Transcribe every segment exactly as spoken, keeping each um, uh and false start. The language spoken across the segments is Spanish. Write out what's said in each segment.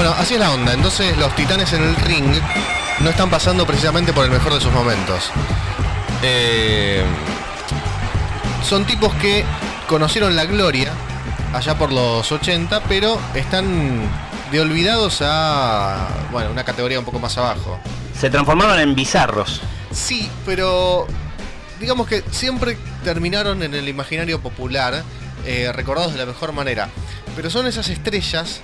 Bueno, así es la onda. Entonces los Titanes en el ring no están pasando precisamente por el mejor de sus momentos. Eh, son tipos que conocieron la gloria allá por los ochenta, pero están de olvidados a, bueno, una categoría un poco más abajo. Se transformaron en bizarros. Sí, pero digamos que siempre terminaron en el imaginario popular, eh, recordados de la mejor manera. Pero son esas estrellas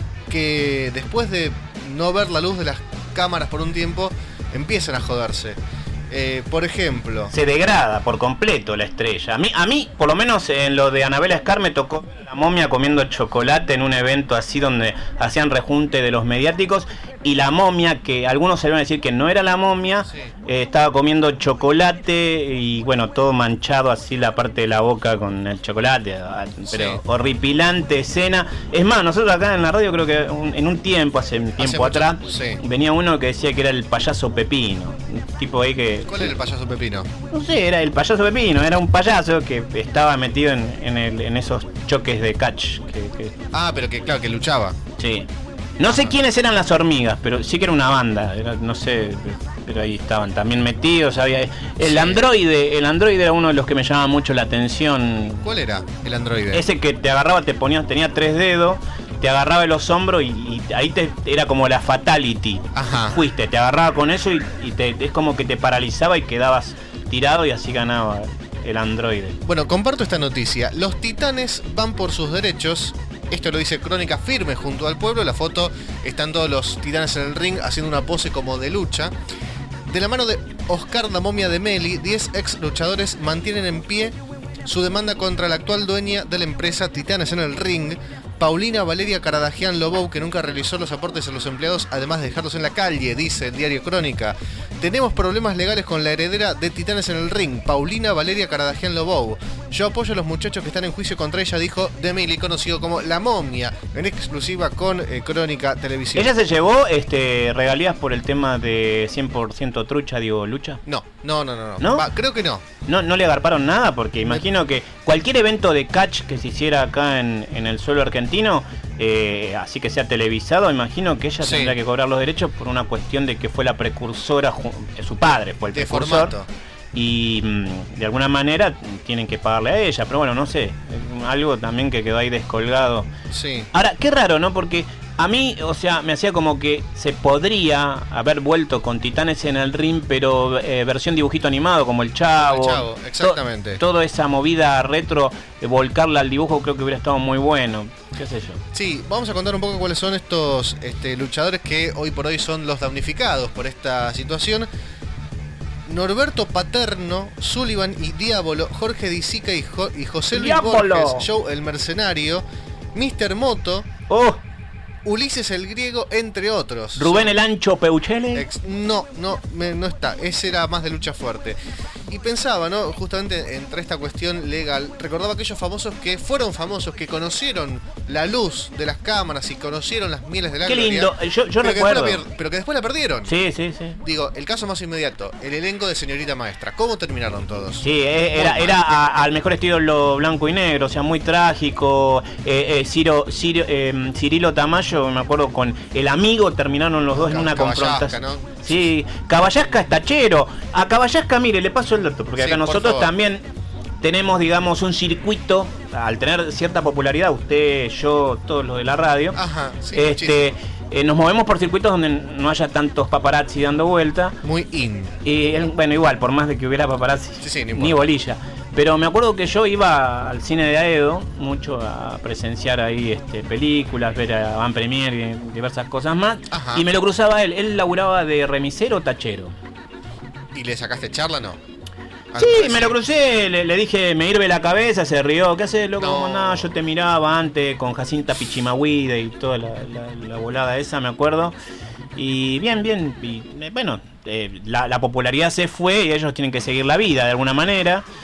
que después de no ver la luz de las cámaras por un tiempo, empiezan a joderse. Eh, por ejemplo, se degrada por completo la estrella. A mí, a mí, por lo menos en lo de Anabela Scar, me tocó la momia comiendo chocolate en un evento así donde hacían rejunte de los mediáticos, y la momia, que algunos se iban a decir que no era la momia, sí. eh, estaba comiendo chocolate y bueno, todo manchado así la parte de la boca con el chocolate, pero sí. Horripilante escena. Es más, nosotros acá en la radio creo que un, en un tiempo, hace un tiempo hace atrás, mucho, sí. venía uno que decía que era el payaso Pepino, un tipo ahí que... ¿Cuál era el payaso Pepino? No sé, era el payaso Pepino, era un payaso que estaba metido en, en, el, en esos choques de catch. Que, que... Ah, pero que claro, que luchaba. Sí. No sé quiénes eran las hormigas, pero sí que era una banda, era, no sé, pero ahí estaban también metidos. Había el sí. androide, el androide era uno de los que me llamaba mucho la atención. ¿Cuál era el androide? Ese que te agarraba, te ponía, tenía tres dedos, te agarraba de los hombros y, y ahí te, era como la fatality. Ajá. Fuiste, te agarraba con eso y, y te, es como que te paralizaba y quedabas tirado y así ganaba el androide. Bueno, comparto esta noticia. Los Titanes van por sus derechos. Esto lo dice Crónica Firme junto al pueblo. La foto están todos los Titanes en el ring haciendo una pose como de lucha. De la mano de Oscar la momia de Meli, diez ex luchadores mantienen en pie su demanda contra la actual dueña de la empresa Titanes en el ring, Paulina Valeria Caradagian Lobou, que nunca realizó los aportes a los empleados, además de dejarlos en la calle, dice el diario Crónica. Tenemos problemas legales con la heredera de Titanes en el ring, Paulina Valeria Caradagian Lobou. Yo apoyo a los muchachos que están en juicio contra ella, dijo Demeli, conocido como La Momia, en exclusiva con eh, Crónica Televisión. ¿Ella se llevó este regalías por el tema de cien por ciento trucha, digo, lucha? No, no, no, no. no. ¿No? Va, creo que no. no. No le agarparon nada, porque imagino que cualquier evento de catch que se hiciera acá en, en el suelo argentino, eh, así que sea televisado, imagino que ella sí. tendrá que cobrar los derechos por una cuestión de que fue la precursora, su padre fue el de precursor. Formato. Y de alguna manera tienen que pagarle a ella, pero bueno, no sé, algo también que quedó ahí descolgado. Sí. Ahora, qué raro, ¿no? Porque a mí, o sea, me hacía como que se podría haber vuelto con Titanes en el ring, pero eh, versión dibujito animado, como el Chavo. El Chavo, exactamente. To, toda esa movida retro, eh, volcarla al dibujo, creo que hubiera estado muy bueno. ¿Qué sé yo? Sí, vamos a contar un poco cuáles son estos este, luchadores que hoy por hoy son los damnificados por esta situación. Norberto Paterno, Sullivan y Diablo, Jorge Disica y, jo y José Luis ¡Diablo! Borges, Joe el Mercenario, mister Moto, ¡Oh! Ulises el Griego, entre otros. Rubén Son... el Ancho Peuchele. Ex no, no, me, no está. Ese era más de lucha fuerte. Y pensaba, ¿no? Justamente entre esta cuestión legal, recordaba aquellos famosos que fueron famosos, que conocieron la luz de las cámaras y conocieron las mieles de la Qué gloria. lindo, yo, yo pero recuerdo. Que pero que después la perdieron. Sí, sí, sí. Digo, el caso más inmediato, el elenco de Señorita Maestra. ¿Cómo terminaron todos? Sí, era, era a, al mejor estilo lo blanco y negro, o sea, muy trágico. Eh, eh, Ciro, Ciro, eh, Cirilo Tamayo, me acuerdo, con el amigo, terminaron los dos en una confrontación. ¿No? Sí, Caballasca es tachero. A Caballasca, mire, le paso el dato, porque acá sí, nosotros también tenemos, digamos, un circuito, al tener cierta popularidad, usted, yo, todos los de la radio. Ajá, sí, este, eh, nos movemos por circuitos donde no haya tantos paparazzi dando vuelta. Muy in. Y bueno, igual, por más de que hubiera paparazzi, sí, sí, ni bolilla. Pero me acuerdo que yo iba al cine de Aedo mucho a presenciar ahí este, películas, ver a Van Premier y diversas cosas más. Ajá. Y me lo cruzaba él. Él laburaba de remisero tachero. ¿Y le sacaste charla, no? Sí, me lo crucé, le, le dije, me hirve la cabeza, se rió. ¿Qué haces, loco? No. No, yo te miraba antes con Jacinta Pichimahuide y toda la, la, la volada esa, me acuerdo. Y bien, bien. Y, bueno, eh, la, la popularidad se fue y ellos tienen que seguir la vida de alguna manera.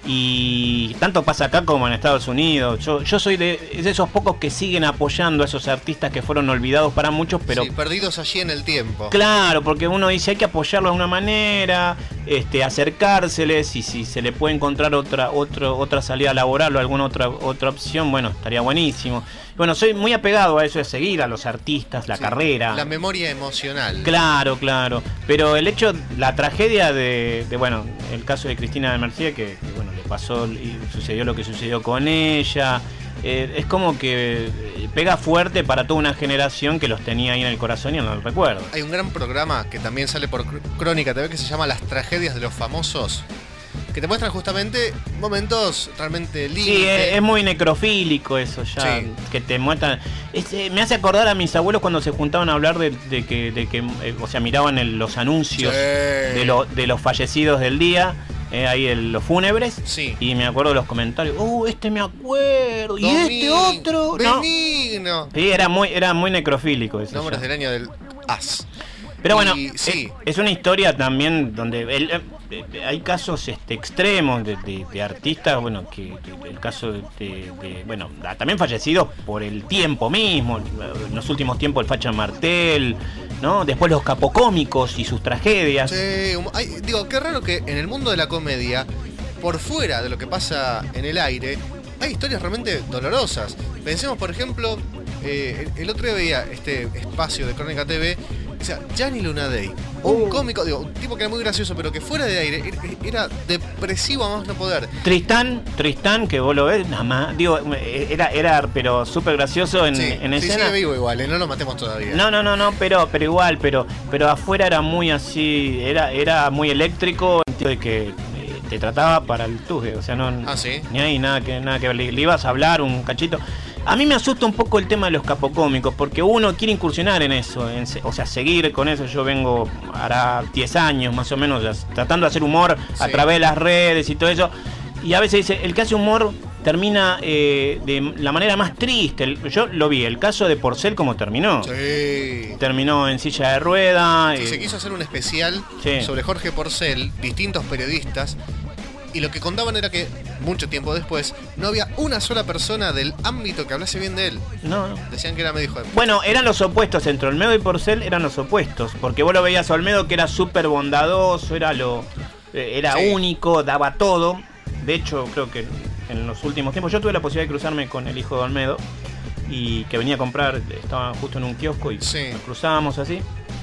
Y tanto pasa acá como en Estados Unidos. Yo, yo soy de, de esos pocos que siguen apoyando a esos artistas que fueron olvidados para muchos, pero sí, perdidos allí en el tiempo. Claro, porque uno dice hay que apoyarlo de una manera, este, acercárseles, y si se le puede encontrar otra, otro, otra salida laboral o alguna otra, otra opción, bueno, estaría buenísimo. Bueno, soy muy apegado a eso de seguir a los artistas, la sí, carrera. La memoria emocional. Claro, claro. Pero el hecho, la tragedia de, de bueno, el caso de Cristina de Mercía, que, que bueno, le pasó y sucedió lo que sucedió con ella. Eh, es como que pega fuerte para toda una generación que los tenía ahí en el corazón y en el recuerdo. Hay un gran programa que también sale por Crónica T V que se llama Las tragedias de los famosos, que te muestran justamente momentos realmente lindos. Sí, es, es muy necrofílico eso ya, sí. Que te muestran. Es, eh, me hace acordar a mis abuelos cuando se juntaban a hablar de, de que, de que eh, o sea, miraban el, los anuncios sí. de, lo, de los fallecidos del día. Eh, ahí en los fúnebres, sí. Y me acuerdo de los comentarios, oh, este me acuerdo, Domin, y este otro, Benigno. No. Sí, era muy, era muy necrofílico eso. Nombres del año del As. Pero bueno, y, sí. es, es una historia también donde el, eh, hay casos este, extremos de, de, de artistas, bueno, que, que el caso de, de, de, bueno, también fallecidos por el tiempo mismo, en los últimos tiempos el Facha Martel, ¿no? Después los capocómicos y sus tragedias. Sí, hay, digo, qué raro que en el mundo de la comedia, por fuera de lo que pasa en el aire, hay historias realmente dolorosas. Pensemos, por ejemplo, eh, el, el otro día veía este espacio de Crónica T V. O sea, Gianni Lunadei, un uh. cómico, digo, un tipo que era muy gracioso, pero que fuera de aire era, era depresivo a más no poder. Tristán, Tristán, que vos lo ves, nada más, digo, era, era pero súper gracioso en, sí, en sí, escena. Sí, vivo igual, ¿eh? No lo matemos todavía. No, no, no, no, pero, pero igual, pero, pero afuera era muy así, era, era muy eléctrico, en sentido de que te trataba para el tuje, o sea, no, ah, ¿sí? Ni ahí nada que, nada que ver, le, le ibas a hablar un cachito. A mí me asusta un poco el tema de los capocómicos, porque uno quiere incursionar en eso, en, o sea, seguir con eso. Yo vengo, hará diez años más o menos, ya, tratando de hacer humor sí. a través de las redes y todo eso, y a veces dice, el que hace humor termina eh, de la manera más triste. El, yo lo vi, el caso de Porcel como terminó. Sí. Terminó en silla de rueda. Sí, eh, se quiso hacer un especial sí. sobre Jorge Porcel, distintos periodistas, y lo que contaban era que mucho tiempo después no había una sola persona del ámbito que hablase bien de él. No, no. Decían que era medio hijo de... Bueno, eran los opuestos, entre Olmedo y Porcel eran los opuestos, porque vos lo veías a Olmedo que era súper bondadoso, era lo eh, era sí. único, daba todo. De hecho, creo que en los últimos tiempos yo tuve la posibilidad de cruzarme con el hijo de Olmedo, y que venía a comprar, estaba justo en un kiosco y sí. nos cruzábamos así.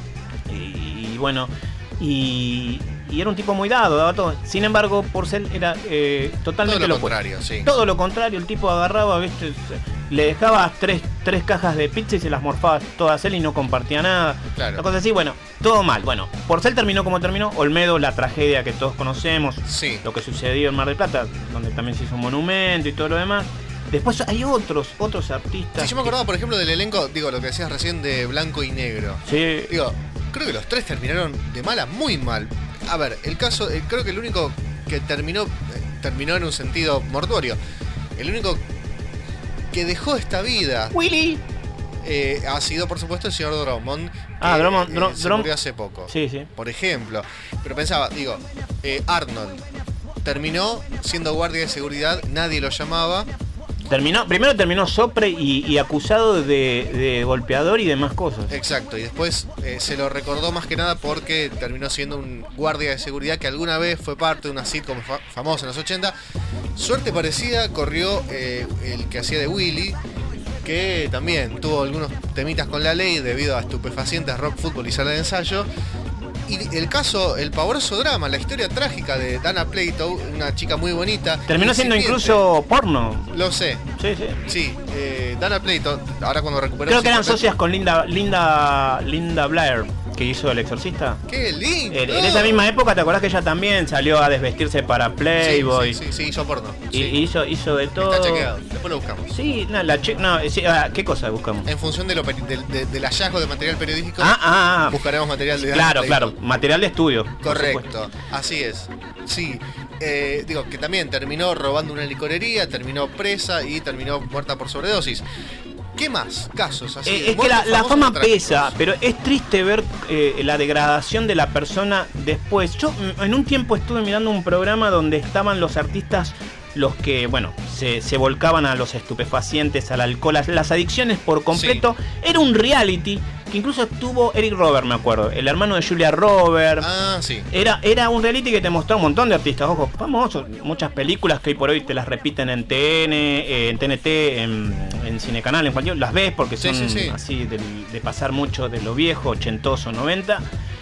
Y, y bueno, y... Y era un tipo muy dado, daba todo. Sin embargo, Porcel era eh, totalmente todo lo lo contrario, sí. Todo lo contrario, el tipo agarraba, ¿viste? Le dejaba tres, tres cajas de pizza y se las morfaba todas él y no compartía nada. Claro. Una cosa así, bueno, todo mal. Bueno, Porcel terminó como terminó. Olmedo, la tragedia que todos conocemos. Sí. Lo que sucedió en Mar del Plata, donde también se hizo un monumento y todo lo demás. Después hay otros, otros artistas. Sí, yo me acordaba, por ejemplo, del elenco, digo, lo que decías recién de Blanco y Negro. Sí. Digo, creo que los tres terminaron de mala, muy mal. A ver, el caso, eh, creo que el único que terminó, eh, terminó en un sentido mortuorio. El único que dejó esta vida, Willy, eh, ha sido, por supuesto, el señor Drummond. Ah, que, Drummond, eh, Drum, se murió hace poco. Sí, sí. Por ejemplo. Pero pensaba, digo, eh, Arnold terminó siendo guardia de seguridad, nadie lo llamaba. Terminó, primero terminó sopre y, y acusado de, de golpeador y demás cosas. Exacto, y después eh, se lo recordó más que nada porque terminó siendo un guardia de seguridad que alguna vez fue parte de una sitcom fa- famosa en los ochenta. Suerte parecida corrió eh, el que hacía de Willy, que también tuvo algunos temitas con la ley debido a estupefacientes, rock, fútbol y sala de ensayo. Y el caso, el pavoroso drama, la historia trágica de Dana Plato, una chica muy bonita. Terminó siendo incluso porno. Lo sé. Sí, sí. Sí, eh, Dana Plato, ahora cuando recuperó... Creo que eran socias con Linda Linda Linda Blair, que hizo El Exorcista. ¡Qué lindo! En, en esa misma época, ¿te acordás que ella también salió a desvestirse para Playboy? Sí, sí, sí, sí, hizo porno. Y Sí. hizo, hizo de todo. Está chequeado, después lo buscamos. Sí, no, la chica, no, sí, ah, ¿qué cosa buscamos? En función de lo, peri- del, de- del hallazgo de material periodístico, Ah, ah, ah. buscaremos material de... Claro, de- claro, material de estudio. por Correcto, así es. Sí, eh, digo que también terminó robando una licorería, terminó presa y terminó muerta por sobredosis. ¿Qué más? Casos así. Eh, es que la, la fama pesa, pero es triste ver eh, la degradación de la persona después. Yo en un tiempo estuve mirando un programa donde estaban los artistas, los que, bueno, se, se volcaban a los estupefacientes, al alcohol, las, las adicciones por completo. Sí. Era un reality que incluso estuvo Eric Roberts, me acuerdo, el hermano de Julia Roberts. Ah, sí. Era, era un reality que te mostraba un montón de artistas, ojo, famosos, muchas películas que hoy por hoy te las repiten en T N, eh, en T N T, en, en Cinecanal, en cualquier, las ves porque son sí, sí, sí. así de, de pasar mucho de lo viejo, ochentoso, noventa.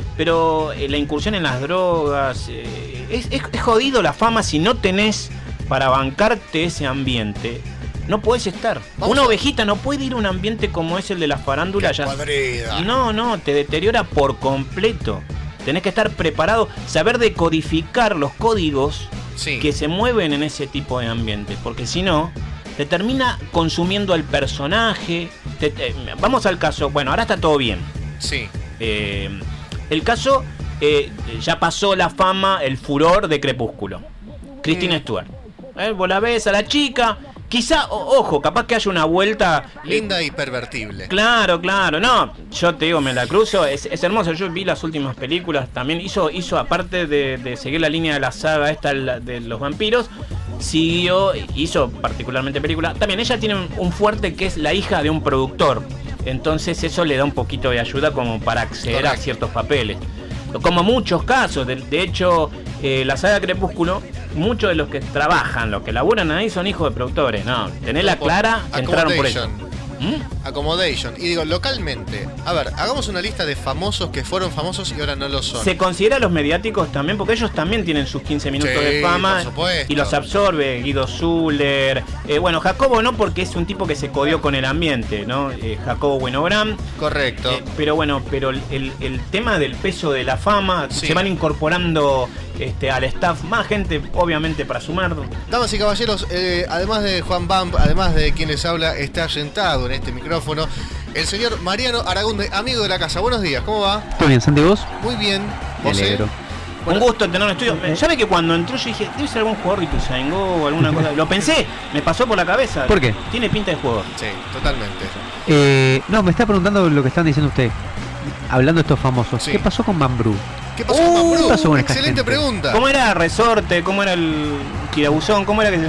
Pero eh, la incursión en las drogas, eh, es, es, es jodido la fama si no tenés para bancarte ese ambiente. No podés estar. Vamos Una a... ovejita no puede ir a un ambiente como es el de las farándulas. Ya... No, no, te deteriora por completo. Tenés que estar preparado, saber decodificar los códigos sí. que se mueven en ese tipo de ambiente. Porque si no, te termina consumiendo al personaje. Te, te... Vamos al caso. Bueno, ahora está todo bien. Sí. Eh, el caso, eh, ya pasó la fama, el furor de Crepúsculo. Kristen mm. Stewart. Eh, vos la ves a la chica. Quizá, o, ojo, capaz que haya una vuelta... Linda eh, y pervertible. Claro, claro, no, yo te digo, me la cruzo, es, es hermoso, yo vi las últimas películas, también hizo, hizo aparte de, de seguir la línea de la saga esta de los vampiros, siguió, hizo particularmente películas, también ella tiene un, un fuerte que es la hija de un productor, entonces eso le da un poquito de ayuda como para acceder Correcto. a ciertos papeles. Como muchos casos, de, de hecho, eh, la saga Crepúsculo, muchos de los que trabajan, los que laburan ahí son hijos de productores, no, tenela clara, entraron por eso. ¿Mm? Accommodation. Y digo, localmente, a ver, hagamos una lista de famosos que fueron famosos y ahora no lo son. Se considera a los mediáticos también, porque ellos también tienen sus quince minutos sí, de fama y los absorbe. Guido Zuller, eh, bueno, Jacobo no, porque es un tipo que se codió con el ambiente, ¿no? Eh, Jacobo Winogrand. Correcto. Eh, pero bueno, pero el, el, el tema del peso de la fama, sí. se van incorporando este, al staff más gente, obviamente, para sumar. Damas y caballeros, eh, además de Juan Bamp, además de quien les habla, está sentado en este micrófono el señor Mariano Aragunde, amigo de la casa. Buenos días, ¿cómo va? ¿Todo bien, Santi, vos? Muy bien. Me alegro. Bueno, un gusto tener un estudio. ¿Sabe que cuando entró yo dije, debe ser algún jugador de Ituzaingó o alguna cosa? Lo pensé, me pasó por la cabeza. ¿Por qué? Tiene pinta de jugador. Sí, totalmente. Eh, no, me está preguntando lo que están diciendo ustedes. Hablando de estos famosos. Sí. ¿Qué pasó con Mambrú? ¿Qué pasó uh, con Mambrú? ¿Qué pasó con esta Excelente gente? pregunta. ¿Cómo era Resorte? ¿Cómo era el Tirabuzón? ¿Cómo era que se...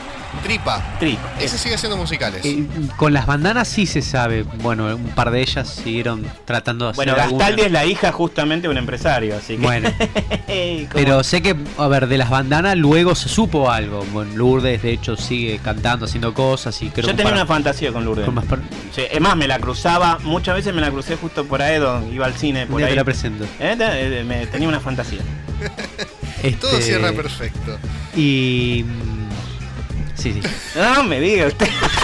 Tripa. Tripa. Ese sigue haciendo musicales. Eh, con las bandanas sí se sabe. Bueno, un par de ellas siguieron tratando de hacer. Bueno, Gastaldi alguna. Es la hija justamente de un empresario, así que. Bueno. Pero sé que, a ver, de las bandanas luego se supo algo. Bueno, Lourdes, de hecho, sigue cantando, haciendo cosas. Y creo Yo que tenía para... una fantasía con Lourdes. Con más per... sí, es más, me la cruzaba. Muchas veces me la crucé justo por ahí, donde iba al cine. Por ya ahí. Te la presento. ¿Eh? Me, tenía una fantasía. este... Todo cierra perfecto. Y. Sí, sí. No me diga usted.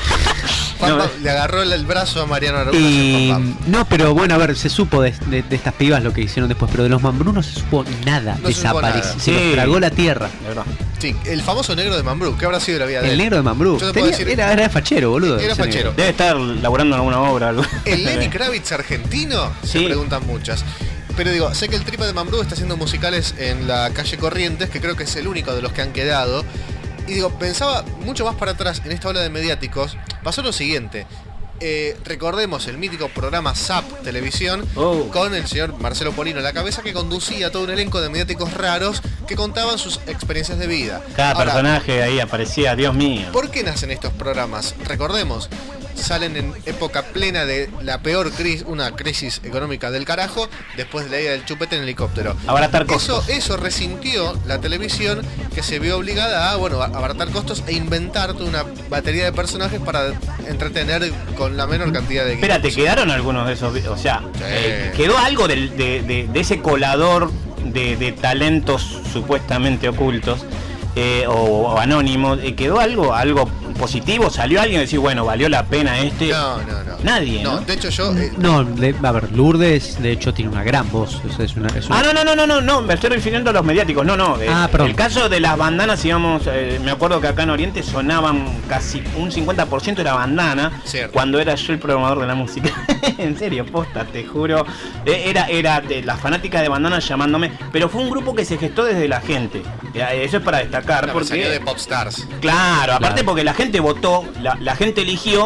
No, le agarró el, el brazo a Mariano Araújo. Y... No, pero bueno, a ver, se supo de, de, de estas pibas lo que hicieron después, pero de los Mambrú no se supo nada. No desapareció. Se, se sí. los tragó la tierra. Sí, el famoso negro de Mambrú. ¿Qué habrá sido la vida de él? El negro de Mambrú. Tenía, decir... era, era fachero, boludo. Era fachero. Debe estar laburando en alguna obra. Algo. ¿El Lenny Kravitz argentino? Sí. Se preguntan muchas. Pero digo, sé que el Tripa de Mambrú está haciendo musicales en la calle Corrientes, que creo que es el único de los que han quedado. Y digo, pensaba mucho más para atrás en esta ola de mediáticos. Pasó lo siguiente. Eh, recordemos el mítico programa Zap Televisión oh. con el señor Marcelo Polino a la cabeza, que conducía todo un elenco de mediáticos raros que contaban sus experiencias de vida. Cada Ahora, personaje ahí aparecía, Dios mío. ¿Por qué nacen estos programas? Recordemos, salen en época plena de la peor crisis, una crisis económica del carajo, después de la ida del chupete en helicóptero. Abaratar costos. Eso, eso resintió la televisión, que se vio obligada a, bueno, a abaratar costos e inventar toda una batería de personajes para entretener con la menor cantidad de equipos. Espérate, ¿quedaron algunos de esos? O sea, sí. eh, ¿quedó algo de, de, de, de ese colador de, de talentos supuestamente ocultos? Eh, o, o anónimos, eh, ¿quedó algo algo positivo? ¿Salió alguien a decir, bueno, valió la pena este? No, no, no. Nadie, ¿no? No, de hecho yo... Eh, no, de, a ver, Lourdes, de hecho, tiene una gran voz. Es, es una, es una... Ah, no, no, no, no, no, no, me estoy refiriendo a los mediáticos, no, no. Ah, eh, perdón. El caso de las bandanas, digamos, eh, me acuerdo que acá en Oriente sonaban casi un cincuenta por ciento de la bandana. Cierto. Cuando era yo el programador de la música. En serio, posta, te juro. Eh, era era de las fanáticas de bandana llamándome, pero fue un grupo que se gestó desde la gente. Eh, eso es para destacar. Una porque de Popstars. Claro, aparte claro. Porque la gente votó, la, la gente eligió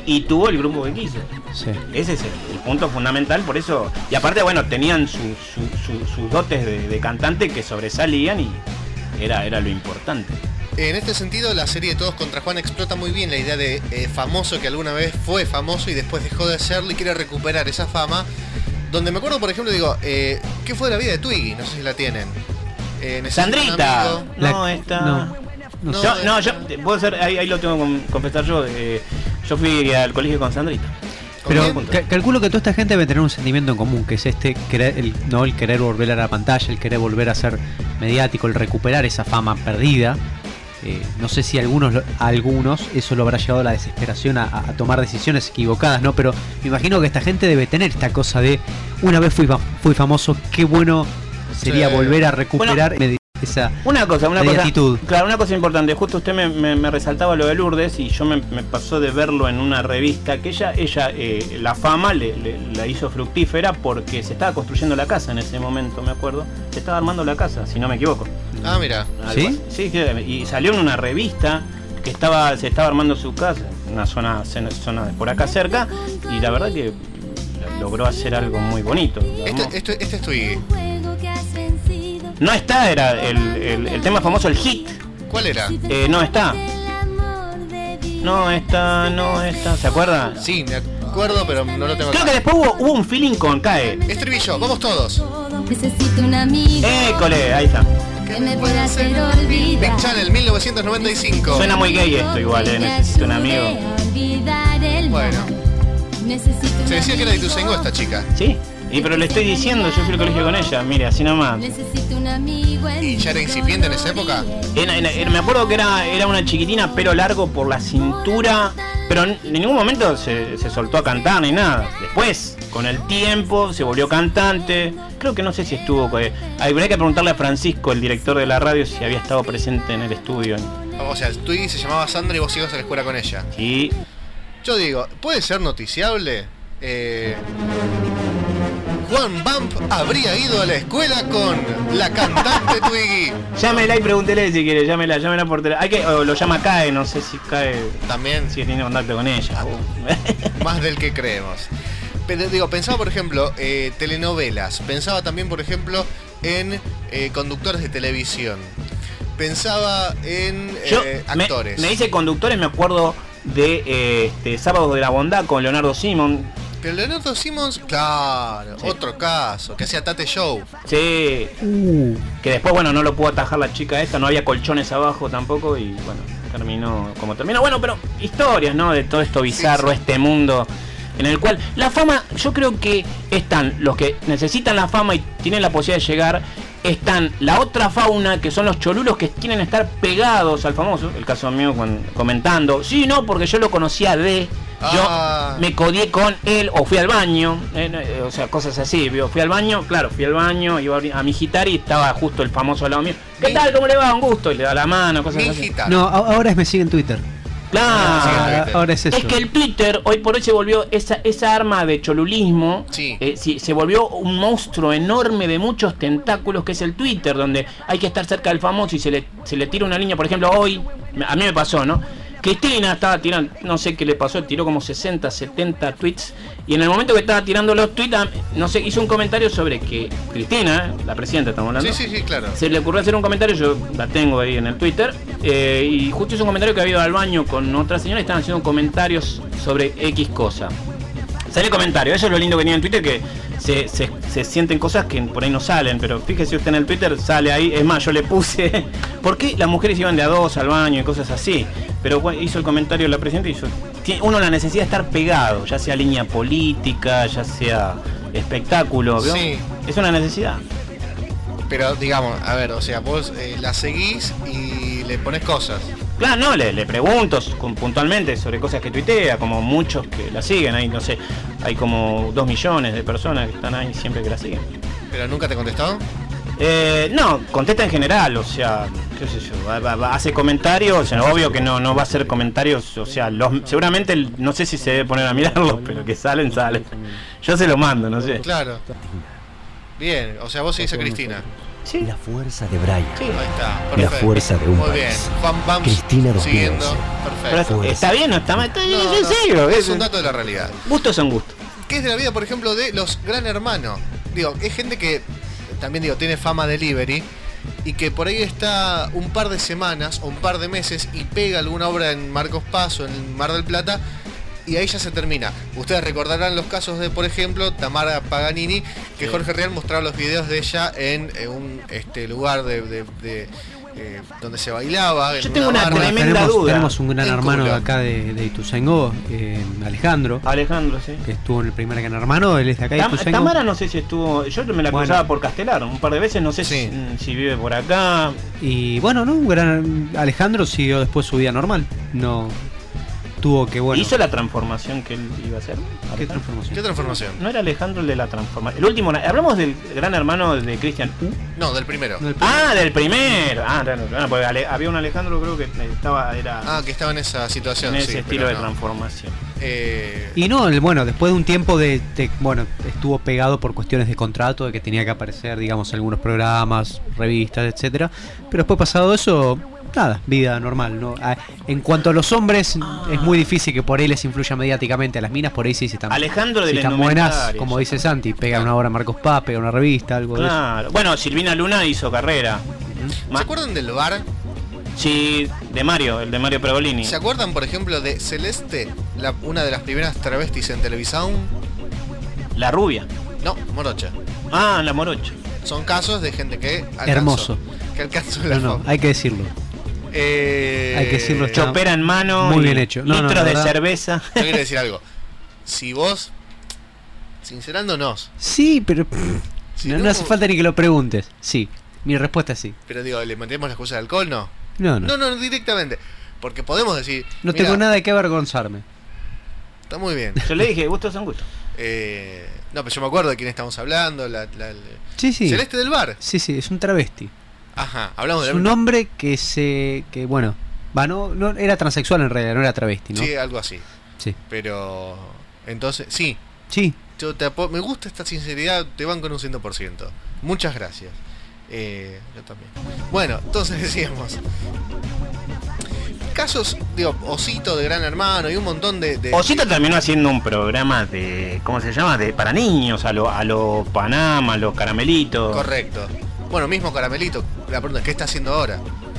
y tuvo el grupo que quiso. Sí. Ese es el, el punto fundamental, por eso. Y aparte, bueno, tenían su, su, su, sus dotes de, de cantante que sobresalían y era, era lo importante. En este sentido, la serie de Todos contra Juan explota muy bien la idea de eh, famoso que alguna vez fue famoso y después dejó de serlo y quiere recuperar esa fama. Donde me acuerdo, por ejemplo, digo, eh, ¿qué fue de la vida de Twiggy? No sé si la tienen. Eh, Sandrita. No, La- está. no. No, yo, no, eh, yo puedo ser, ahí, ahí lo tengo que confesar yo. Eh, yo fui al colegio con Sandrita. Pero ¿Con ca- calculo que toda esta gente debe tener un sentimiento en común, que es este querer, el, no el querer volver a la pantalla, el querer volver a ser mediático, el recuperar esa fama perdida. Eh, no sé si a algunos, lo- a algunos eso lo habrá llevado a la desesperación a, a tomar decisiones equivocadas, ¿no? Pero me imagino que esta gente debe tener esta cosa de una vez fui, fa- fui famoso, qué bueno sería Sí. volver a recuperar medi- esa Una cosa, una cosa. mediatitud. Claro, una cosa importante. Justo usted me, me, me resaltaba lo de Lourdes y yo me, me pasó de verlo en una revista que ella, ella eh, la fama le, le- la hizo fructífera porque se estaba construyendo la casa en ese momento, me acuerdo. Se estaba armando la casa, si no me equivoco. Ah, mira. Algo ¿Sí? así. Sí, que- y salió en una revista que estaba se estaba armando su casa, en una zona, zona de por acá cerca, y la verdad que logró hacer algo muy bonito. Lo Este, armó. este, este es Twiggy. No está, era el, el, el tema famoso, el hit. ¿Cuál era? Eh, no está. No está, no está. ¿Se acuerda? Sí, me acuerdo, pero no lo tengo Creo acá. que después hubo, hubo un feeling con Cae. Estribillo, vamos todos. Necesito un amigo École, ahí está. que me pueda hacer olvidar. Big Channel, mil novecientos noventa y cinco. Suena muy gay esto igual, eh. Necesito un amigo. Bueno, se decía que era de Ituzaingó esta chica. ¿Sí? Y pero le estoy diciendo, yo fui al colegio con ella, mire, así nomás. Necesito un amigo en ¿Y ya era incipiente en esa época? Era- era- era- me acuerdo que era, era una chiquitina, pelo largo por la cintura, pero en, en ningún momento se, se soltó a cantar ni nada. Después, con el tiempo, se volvió cantante. Creo que no sé si estuvo. eh, Habría que preguntarle a Francisco, el director de la radio, si había estado presente en el estudio. O sea, Twiggy se llamaba Sandra y vos ibas a la escuela con ella. Sí. Yo digo, ¿puede ser noticiable? Eh, Juan Bump habría ido a la escuela con la cantante Twiggy. Llámela y pregúntele si quiere, llámela, llámela por teléfono. Hay que, o lo llama Cae, no sé si Cae También, si tiene contacto con ella. más del que creemos. Pero digo, pensaba por ejemplo, eh, telenovelas. Pensaba también, por ejemplo, en eh, conductores de televisión. Pensaba en Yo, eh, me- actores. Me, dice conductores, me acuerdo de eh, este, Sábados de la Bondad con Leonardo Simon. Pero Leonardo Simmons, claro, Sí. otro caso, que hacía Tate Show. Sí. Uh, Que después, bueno, no lo pudo atajar la chica esta, no había colchones abajo tampoco y bueno, terminó como terminó. Bueno, pero historias, ¿no? De todo esto bizarro, Sí, sí. este mundo en el cual la fama, yo creo que están los que necesitan la fama y tienen la posibilidad de llegar, están la otra fauna que son los cholulos que quieren estar pegados al famoso, el caso mío con- comentando, sí, no, porque yo lo conocía de... Yo Ah. me codié con él o fui al baño, eh, eh, o sea, cosas así. ¿Vio? Fui al baño, claro, fui al baño, iba a abrir- a mi gitar y estaba justo el famoso al lado mío. ¿Qué Mi- tal? ¿Cómo le va? Un gusto. Y le da la mano, cosas así. Minjita. no, a- ahora es me sigue en Twitter. Claro. Ah, sí, Ahora, Twitter. ahora es eso. Es que el Twitter hoy por hoy se volvió esa, esa arma de cholulismo, Sí. eh, sí, se volvió un monstruo enorme de muchos tentáculos que es el Twitter, donde hay que estar cerca del famoso y se le, se le tira una línea. Por ejemplo, hoy, a mí me pasó, ¿no? Cristina estaba tirando, no sé qué le pasó, tiró como sesenta, setenta tweets y en el momento que estaba tirando los tweets, no sé, hizo un comentario sobre que Cristina, la presidenta estamos hablando, Sí, sí, sí, claro. se le ocurrió hacer un comentario, yo la tengo ahí en el Twitter, eh, y justo hizo un comentario que había ido al baño con otra señora y estaban haciendo comentarios sobre X cosa. Sale comentario, eso es lo lindo que tiene en Twitter, que se, se, se sienten cosas que por ahí no salen, pero fíjese usted en el Twitter, sale ahí, es más, yo le puse, ¿por qué las mujeres iban de a dos al baño y cosas así? Pero bueno, hizo el comentario la presidenta y hizo, tiene uno la necesidad de estar pegado, ya sea línea política, ya sea espectáculo, ¿vio? Sí. Es una necesidad. Pero digamos, a ver, o sea, vos eh, la seguís y le pones cosas. Claro, no, le, le pregunto con- puntualmente sobre cosas que tuitea, como muchos que la siguen, ahí no sé, hay como dos millones de personas que están ahí siempre que la siguen. ¿Pero nunca te contestó? Eh, no, contesta en general, o sea, qué sé yo, va- va- va- hace comentarios, o sea, obvio que no, no va a hacer comentarios, o sea, los, seguramente, el- no sé si se debe poner a mirarlos, pero que salen, salen. Yo se lo mando, no sé. Claro. Bien, o sea, vos seguís a Cristina. Sí. La fuerza de Brian. Sí. Ahí está, La perfecto. fuerza de un Muy país. bien. Juan Bams Cristina siguiendo. dos mil once. Pero Perfecto. está bien, no está mal. Está, No, es no, serio. es un dato de la realidad. Gustos son gustos. ¿Qué es de la vida, por ejemplo, de los Gran Hermano? Digo, es gente que también digo tiene fama delivery y que por ahí está un par de semanas o un par de meses y pega alguna obra en Marcos Paz o en Mar del Plata y ahí ya se termina. Ustedes recordarán los casos de, por ejemplo, Tamara Paganini, que Sí. Jorge Real mostraba los videos de ella en, eh, un este lugar de, de- de, eh, donde se bailaba. en Yo tengo una barra. Bueno, tremenda tenemos, duda. tenemos un gran El hermano de culo. acá de, de Ituzaingó, eh, Alejandro, Alejandro, sí. que estuvo en el primer gran hermano, él es de acá de Tam- Ituzaingó. Tamara no sé si estuvo, yo me la Bueno. cruzaba por Castelar un par de veces, no sé Sí. si, si vive por acá. Y bueno, no, un gran Alejandro siguió después su vida normal. No tuvo que, bueno. ¿Hizo la transformación que él iba a hacer? ¿Qué Alejandro. transformación? ¿Qué transformación? ¿No era Alejandro el de la transformación? El último, hablamos del gran hermano de Cristian U. No, del primero. No, el- Ah, del primero. Ah, claro, claro, porque Ale- había un Alejandro creo que estaba, era Ah, que estaba en esa situación. en ese sí, estilo pero de no. transformación. Eh, Y no, el- bueno, después de un tiempo de, de- bueno, estuvo pegado por cuestiones de contrato, de que tenía que aparecer, digamos, en algunos programas, revistas, etcétera. Pero después pasado eso, nada, vida normal, ¿no? Ah, En cuanto a los hombres, es muy difícil que por ahí les influya mediáticamente. A las minas por ahí sí se están, Alejandro de si la están buenas, indumentaria, como ya dice está. Santi, pega una obra a Marcos Paz, pega una revista, algo de eso. Claro. Bueno, Silvina Luna hizo carrera. ¿Se Ma- acuerdan del bar? Sí, de Mario, el de Mario Pergolini. ¿Se acuerdan, por ejemplo, de Celeste, la- una de las primeras travestis en televisión? La rubia. No, morocha. Ah, la morocha. Son casos de gente que alcanzó, Hermoso. que alcanzó la No, no, fama. hay que decirlo. Eh, hay que decirlo, Yo Chopera en mano. Muy y bien hecho. No, no, litros la de verdad. cerveza. quiero decir algo. Si vos, sincerándonos, Sí, pero si no, no- no hace falta ni que lo preguntes. Sí, mi respuesta es sí. pero digo, ¿le metemos la excusa de alcohol? No. No, no. No, no, directamente. Porque podemos decir, No "Mirá, tengo nada de qué avergonzarme. está muy bien. Yo le dije, gustos son gustos. Eh, no, pero yo me acuerdo de quién estamos hablando. La, la- la- Sí, sí. Celeste del bar. Sí, sí, es un travesti. Ajá, hablamos Es de un hombre que se. que bueno. Va, no, no era transexual en realidad, no era travesti, ¿no? Sí, algo así. Sí. Pero, entonces, sí, Sí. yo te apo- me gusta esta sinceridad, te van con un cien por ciento. Muchas gracias. Eh, yo también. Bueno, entonces decíamos. Casos, digo, Osito de Gran Hermano y un montón de. de Osito terminó haciendo un programa de. ¿Cómo se llama? De para niños, a lo, a lo Panamá, a los caramelitos. Correcto. Bueno, mismo Caramelito. La pregunta es: ¿qué está haciendo ahora?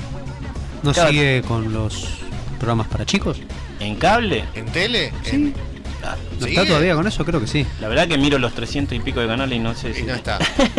¿No Claro. sigue con los programas para chicos? ¿En cable? ¿En tele? Sí. En- ¿No ¿Sigue? está todavía con eso? Creo que sí. La verdad que miro los trescientos y pico de canales y no sé si. Y no está.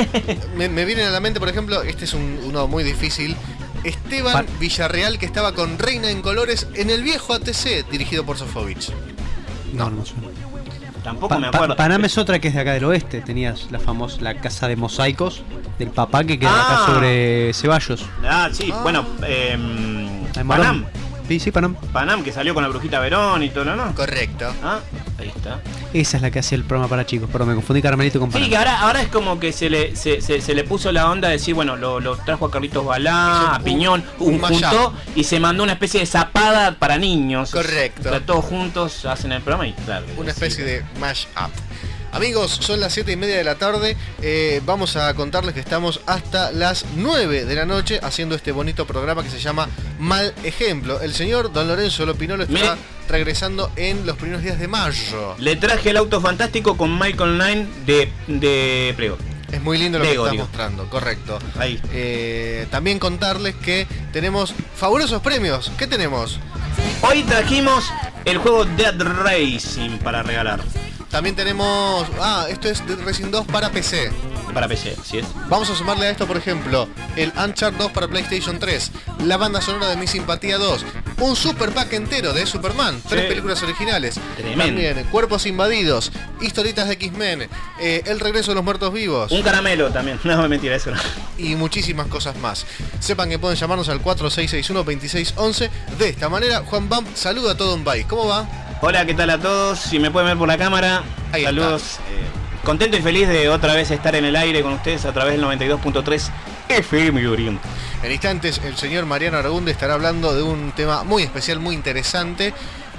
me, me viene a la mente, por ejemplo, este es un, uno muy difícil. Esteban Pa- Villarreal, que estaba con Reina en Colores en el viejo A T C, dirigido por Sofovich. No, no me suena. Tampoco Pa- me Pa- acuerdo. Panam es otra que es de acá del oeste. Tenías la famosa la casa de mosaicos del papá que queda Ah. acá sobre Ceballos. Ah, sí, Ah. bueno, eh, En Panam. Morón. Sí, sí, Panam. Panam, que salió con la brujita Verón y todo, ¿no? ¿no? Correcto. Ah, ahí está. Esa es la que hacía el programa para chicos. Pero me confundí Caramelito con Panam. Sí, que ahora, ahora es como que se le, se, se, se le puso la onda de decir, bueno, lo, lo trajo a Carlitos Balá, Hizo a un- Piñón, un un mashup. juntó y se mandó una especie de zapada para niños. Correcto. O sea, todos juntos hacen el programa y claro. Una sí. especie de mash-up. Amigos, son las siete y media de la tarde. Eh, vamos a contarles que estamos hasta las nueve de la noche haciendo este bonito programa que se llama Mal Ejemplo. El señor Don Lorenzo Lopinolo estará Mire. regresando en los primeros días de mayo. Le traje el auto fantástico con Michael Nine de, de Prego. Es muy lindo lo Lego, que está digo. mostrando, correcto. Ahí. Eh, también contarles que tenemos fabulosos premios. ¿Qué tenemos? Hoy trajimos el juego Dead Racing para regalar. También tenemos... Ah, esto es Dead Racing dos para P C. Para P C, ¿sí es? Vamos a sumarle a esto, por ejemplo, el Uncharted dos para PlayStation tres, la banda sonora de Mi Simpatía dos, un super pack entero de Superman, tres Sí. películas originales, Tremendo. también Cuerpos Invadidos, historietas de X-Men, eh, El Regreso de los Muertos Vivos Un caramelo también. No, mentira, eso no. y muchísimas cosas más. Sepan que pueden llamarnos al cuatro seis seis uno, dos seis uno uno. De esta manera, Juan Bam saluda a todo un país. ¿Cómo va? Hola, ¿qué tal a todos? Si me pueden ver por la cámara, Ahí saludos. Eh, contento y feliz de otra vez estar en el aire con ustedes a través del noventa y dos punto tres F M Oriente. En instantes, el señor Mariano Aragunde estará hablando de un tema muy especial, muy interesante.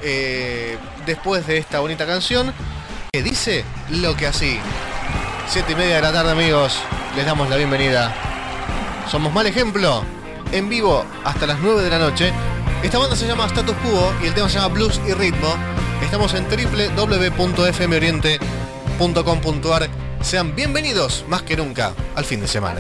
Eh, después de esta bonita canción, que dice lo que así. Siete y media de la tarde, amigos. Les damos la bienvenida. Somos Mal Ejemplo, en vivo hasta las nueve de la noche. Esta banda se llama Status Quo y el tema se llama Blues y Ritmo. Estamos en doble u doble u doble u punto f m oriente punto com punto a r. Sean bienvenidos más que nunca al fin de semana.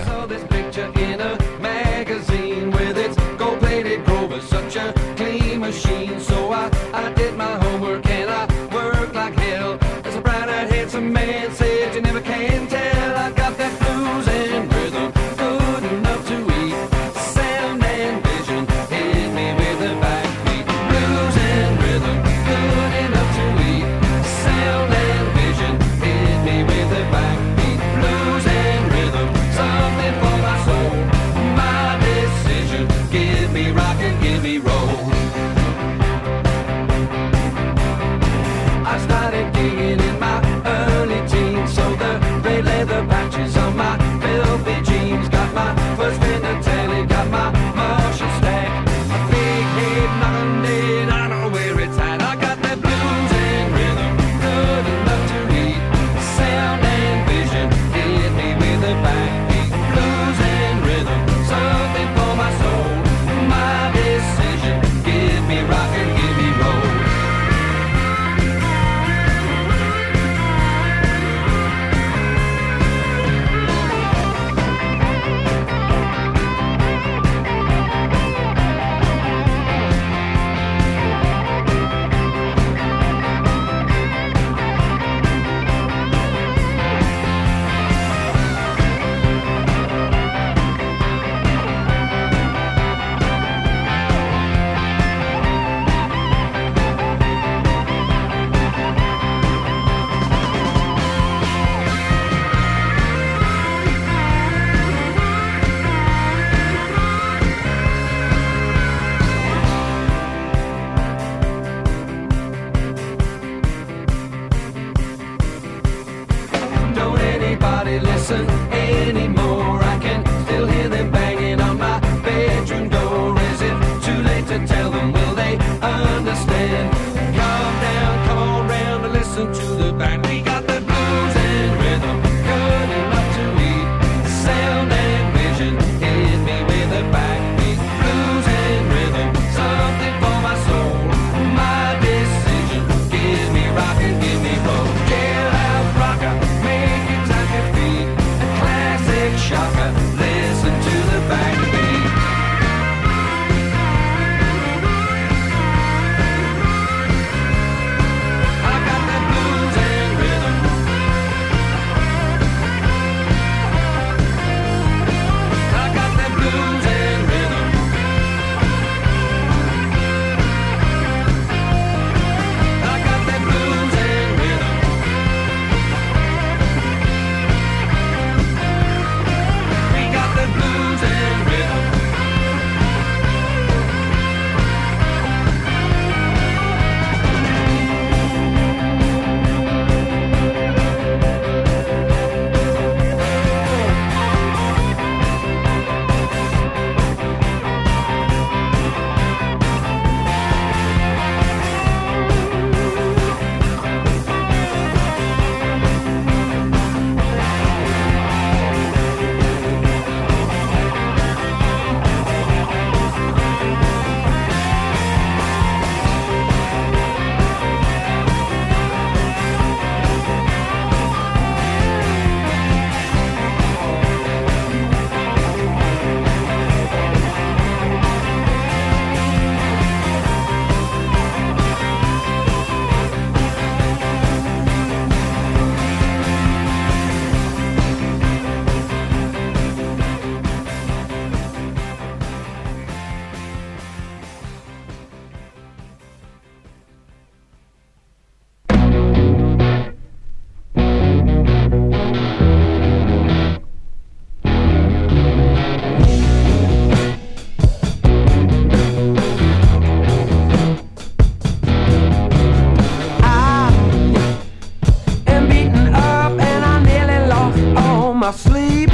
my sleep.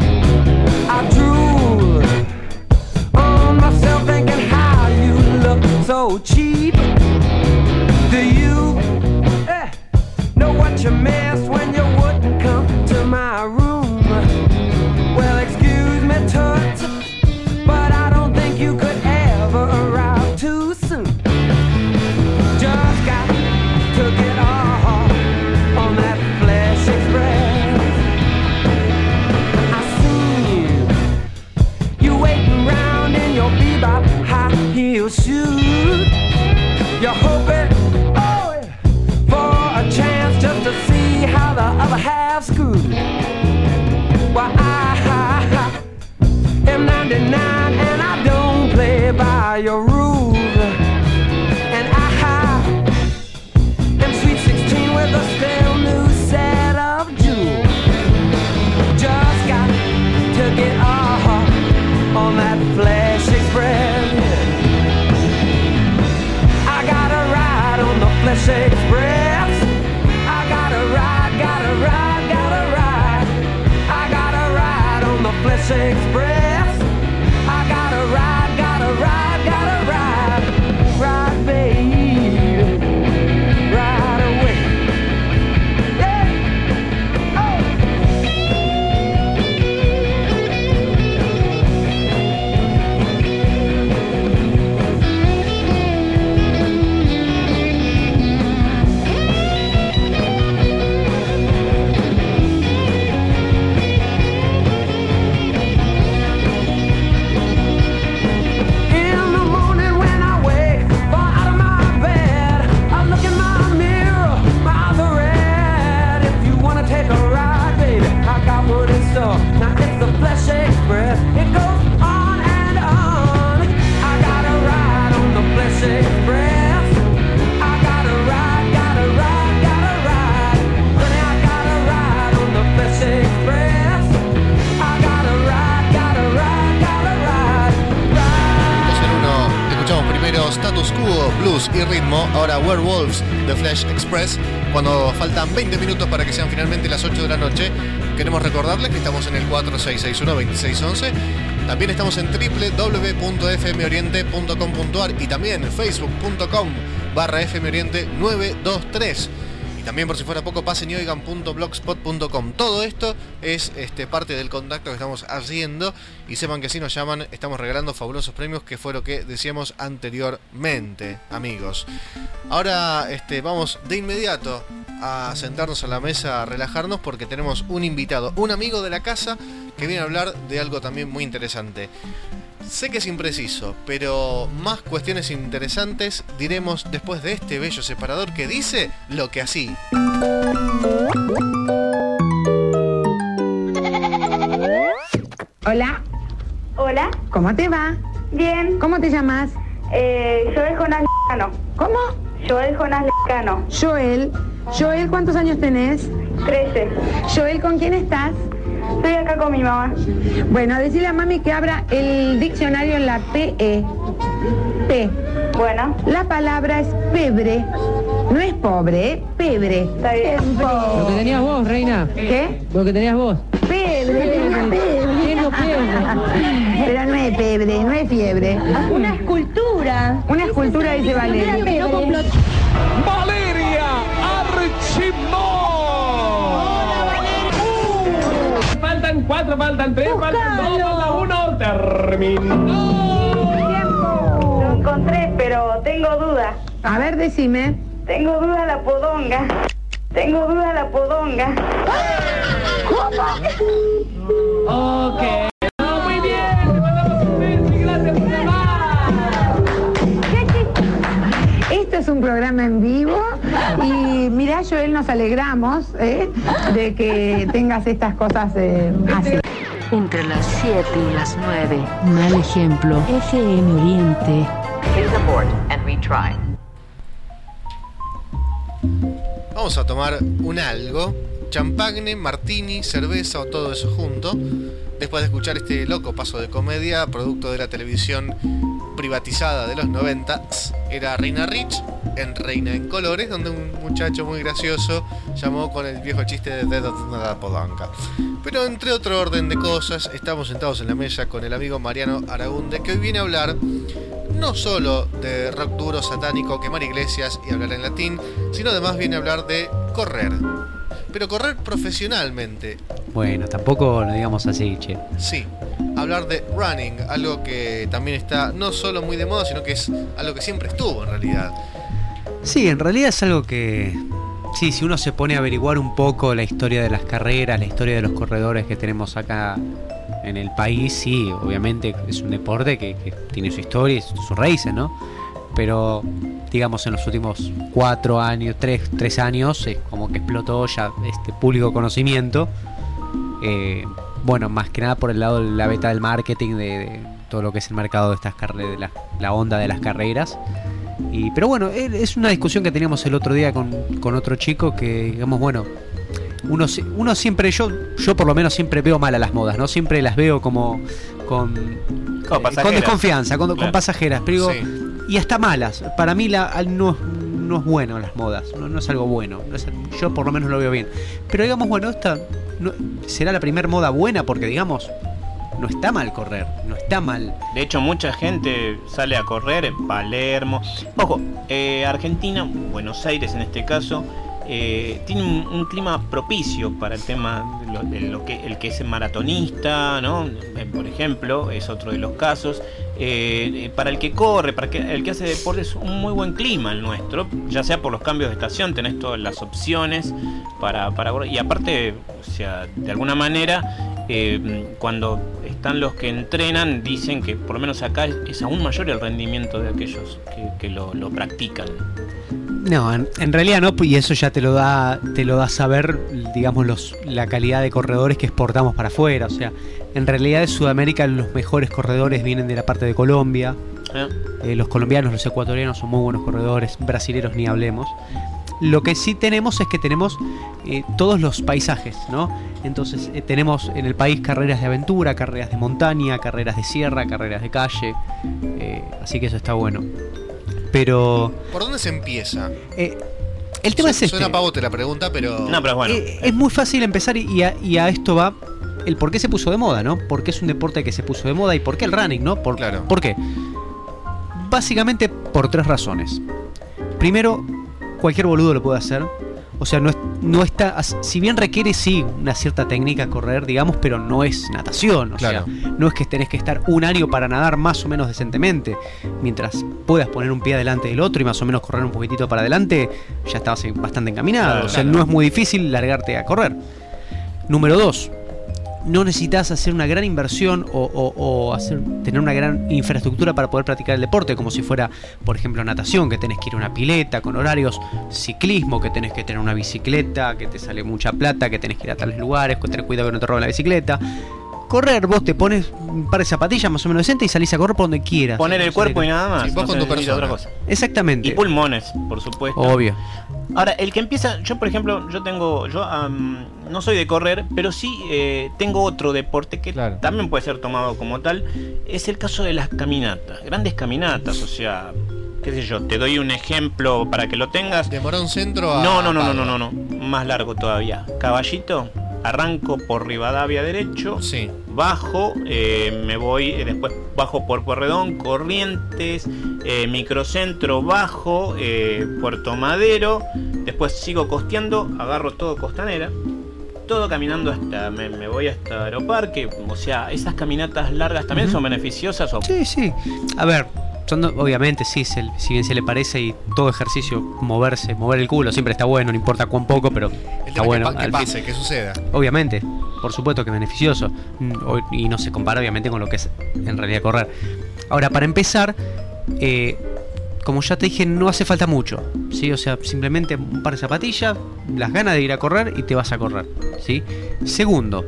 I drool on myself thinking how you look so cheap. Do you eh, know what you missed when you wouldn't come to my room? Well, excuse me, toots, You're hoping, oh, for a chance just to see how the other half's good. Well, I, I, I am ninety-nine and I don't play by your rules. And I am sweet sixteen with a still new set of jewels. Just got to get off on that Flash Express. I gotta ride on the Flash Express. I gotta ride, gotta ride, gotta ride. I gotta ride on the Flash Express. I gotta ride, gotta ride, gotta ride. Ride, baby, ride away. Yeah. Oh. In the morning when I wake, fall out of my bed, I look in my mirror, my eyes are red. If you wanna take a ride, baby, I got what in store. Now it's the Flash Express. It goes on and on. I gotta ride on the Flash Express. I gotta ride, gotta ride, gotta ride. Honey, I gotta ride on the Flash Express. I gotta ride, gotta ride, gotta ride. Ride. Dos en uno. Escuchamos primero Status Quo, Blues y Ritmo. Ahora Werewolves de Flash Express. Cuando faltan veinte minutos para que sean finalmente las ocho de la noche, queremos recordarles que estamos en el cuatro seis seis uno, dos seis uno uno. También estamos en doble u doble u doble u punto f m oriente punto com punto a r y también en facebook punto com barra fmoriente nueve dos tres. Y también, por si fuera poco, pasen y oigan punto blogspot punto com. Todo esto es este, parte del contacto que estamos haciendo. Y sepan que si nos llaman, estamos regalando fabulosos premios, que fue lo que decíamos anteriormente, amigos. Ahora este, vamos de inmediato a sentarnos a la mesa, a relajarnos, porque tenemos un invitado, un amigo de la casa, que viene a hablar de algo también muy interesante. Sé que es impreciso, pero más cuestiones interesantes diremos después de este bello separador que dice lo que así. Hola, Hola, ¿cómo te va? bien. ¿Cómo te llamas? Eh, Joel Jonas Lecano. ¿Cómo? Joel Jonas Lecano. Joel. Joel, ¿cuántos años tenés? trece. Joel, ¿con quién estás? Estoy acá con mi mamá. Bueno, decile a mami que abra el diccionario en la P E. P. Bueno, La palabra es pebre. No es pobre, ¿eh? Pebre. está bien. Lo que tenías vos, reina. ¿Qué? Lo que tenías vos. Pebre, tenía pebre. Tengo pebre. Pero no es pebre, no es fiebre. Una escultura. Una escultura, dice Valeria. Valeria Archimón. Faltan cuatro, faltan tres, faltan dos, falta uno. Terminó. Lo encontré, pero tengo duda. A ver, decime. Tengo duda la podonga. Tengo duda la podonga. Ok. No, muy bien. Te mandamos un beso y gracias por llamar. Esto es un programa en vivo y mirá, Joel, nos alegramos ¿eh? de que tengas estas cosas eh, así. Entre las siete y las nueve. Mal ejemplo. F M Oriente. Vamos a tomar un algo, champagne, martini, cerveza o todo eso junto, después de escuchar este loco paso de comedia, producto de la televisión privatizada de los noventa. Era Reina Rich en Reina en Colores, donde un muchacho muy gracioso llamó con el viejo chiste de Dedo de la Podanca. Pero entre otro orden de cosas, estamos sentados en la mesa con el amigo Mariano Aragunde, que hoy viene a hablar no solo de rock duro satánico, quemar iglesias y hablar en latín, sino además viene a hablar de correr. Pero correr profesionalmente. Bueno, tampoco lo digamos así, che. Sí, hablar de running, algo que también está no solo muy de moda, sino que es algo que siempre estuvo en realidad. Sí, en realidad es algo que... Sí, si uno se pone a averiguar un poco la historia de las carreras, la historia de los corredores que tenemos acá en el país, sí, obviamente es un deporte que, que tiene su historia y sus raíces, ¿no? Pero digamos, en los últimos cuatro años, tres, tres años, es como que explotó ya este público conocimiento. Eh, bueno, más que nada por el lado de la beta del marketing, de, de todo lo que es el mercado de estas carreras, de la, la onda de las carreras. Y, pero bueno, es una discusión que teníamos el otro día con, con otro chico que, digamos, bueno, uno, uno siempre, yo, yo por lo menos siempre veo mal a las modas, ¿no? Siempre las veo como con, con, eh, con desconfianza, con, claro. con pasajeras, pero digo, Sí. y hasta malas. Para mí la, no, no es bueno las modas, no, no es algo bueno. No es, yo por lo menos lo veo bien. Pero digamos, bueno, esta no, será la primer moda buena porque, digamos, no está mal correr, no está mal. De hecho, mucha gente sale a correr en Palermo. Ojo, eh, Argentina, Buenos Aires en este caso, eh, tiene un, un clima propicio para el tema de lo, de lo que el que es maratonista, ¿no? Eh, por ejemplo, es otro de los casos. Eh, para el que corre, para que, el que hace deporte, es un muy buen clima el nuestro, ya sea por los cambios de estación, tenés todas las opciones para, para correr. Y aparte, o sea, de alguna manera, eh, cuando están los que entrenan, dicen que por lo menos acá es, es aún mayor el rendimiento de aquellos que, que lo, lo practican. No, en, en realidad no, y eso ya te lo da, te lo da saber, digamos, los, la calidad de corredores que exportamos para afuera. O sea, en realidad de Sudamérica los mejores corredores vienen de la parte de Colombia. ¿Eh? Eh, los colombianos, los ecuatorianos son muy buenos corredores, brasileros ni hablemos. Lo que sí tenemos es que tenemos eh, todos los paisajes, ¿no? Entonces eh, tenemos en el país carreras de aventura, carreras de montaña, carreras de sierra, carreras de calle, eh, así que eso está bueno. Pero... ¿Por dónde se empieza? Eh, el tema Su, es este. Suena pavote la pregunta, pero... No, pero bueno. Eh, es muy fácil empezar y a, y a esto va el por qué se puso de moda, ¿no? ¿Por qué es un deporte que se puso de moda y por qué el running, ¿no? Por, Claro. ¿Por qué? Básicamente por tres razones. Primero, cualquier boludo lo puede hacer. O sea, no, es, no está... Si bien requiere, sí, una cierta técnica correr, digamos, pero no es natación. O Claro. sea, no es que tenés que estar un año para nadar más o menos decentemente. Mientras puedas poner un pie adelante del otro y más o menos correr un poquitito para adelante, ya estabas bastante encaminado. Claro, o sea, claro. no es muy difícil largarte a correr. Número dos, no necesitas hacer una gran inversión o, o, o hacer, tener una gran infraestructura para poder practicar el deporte, como si fuera, por ejemplo, natación, que tenés que ir a una pileta con horarios, ciclismo, que tenés que tener una bicicleta, que te sale mucha plata, que tenés que ir a tales lugares, que tener cuidado que no te roben la bicicleta. Correr, vos te pones un par de zapatillas más o menos decentes y salís a correr por donde quieras. Poner el cuerpo y nada más. Sí, vos no con se tu necesita persona. otra cosa. Exactamente. Y pulmones, por supuesto. Obvio. Ahora, el que empieza, yo por ejemplo, yo tengo, yo um, no soy de correr, pero sí eh, tengo otro deporte que Claro. también puede ser tomado como tal, es el caso de las caminatas, grandes caminatas, o sea, qué sé yo, te doy un ejemplo para que lo tengas. ¿De Morón Centro a No, no, no, no, Padua? no, no, no, más largo todavía. Caballito, arranco por Rivadavia derecho, Sí. bajo, eh, me voy, eh, después bajo por Pueyrredón, Corrientes, eh, Microcentro, bajo, eh, Puerto Madero, después sigo costeando, agarro todo Costanera, todo caminando hasta, me, me voy hasta Aeroparque, o sea, esas caminatas largas también Ujú. son beneficiosas. O... Sí, sí. A ver, son, do- obviamente sí, se, si bien se le parece y todo ejercicio, moverse, mover el culo siempre está bueno, no importa cuán poco, pero El está tema bueno. es que, pa- que Al- pase, que suceda. Obviamente, por supuesto que es beneficioso. Mm, o- Y no se compara obviamente con lo que es en realidad correr. Ahora, para empezar, eh, como ya te dije, no hace falta mucho, ¿sí? O sea, simplemente un par de zapatillas, las ganas de ir a correr y te vas a correr, ¿sí? Segundo,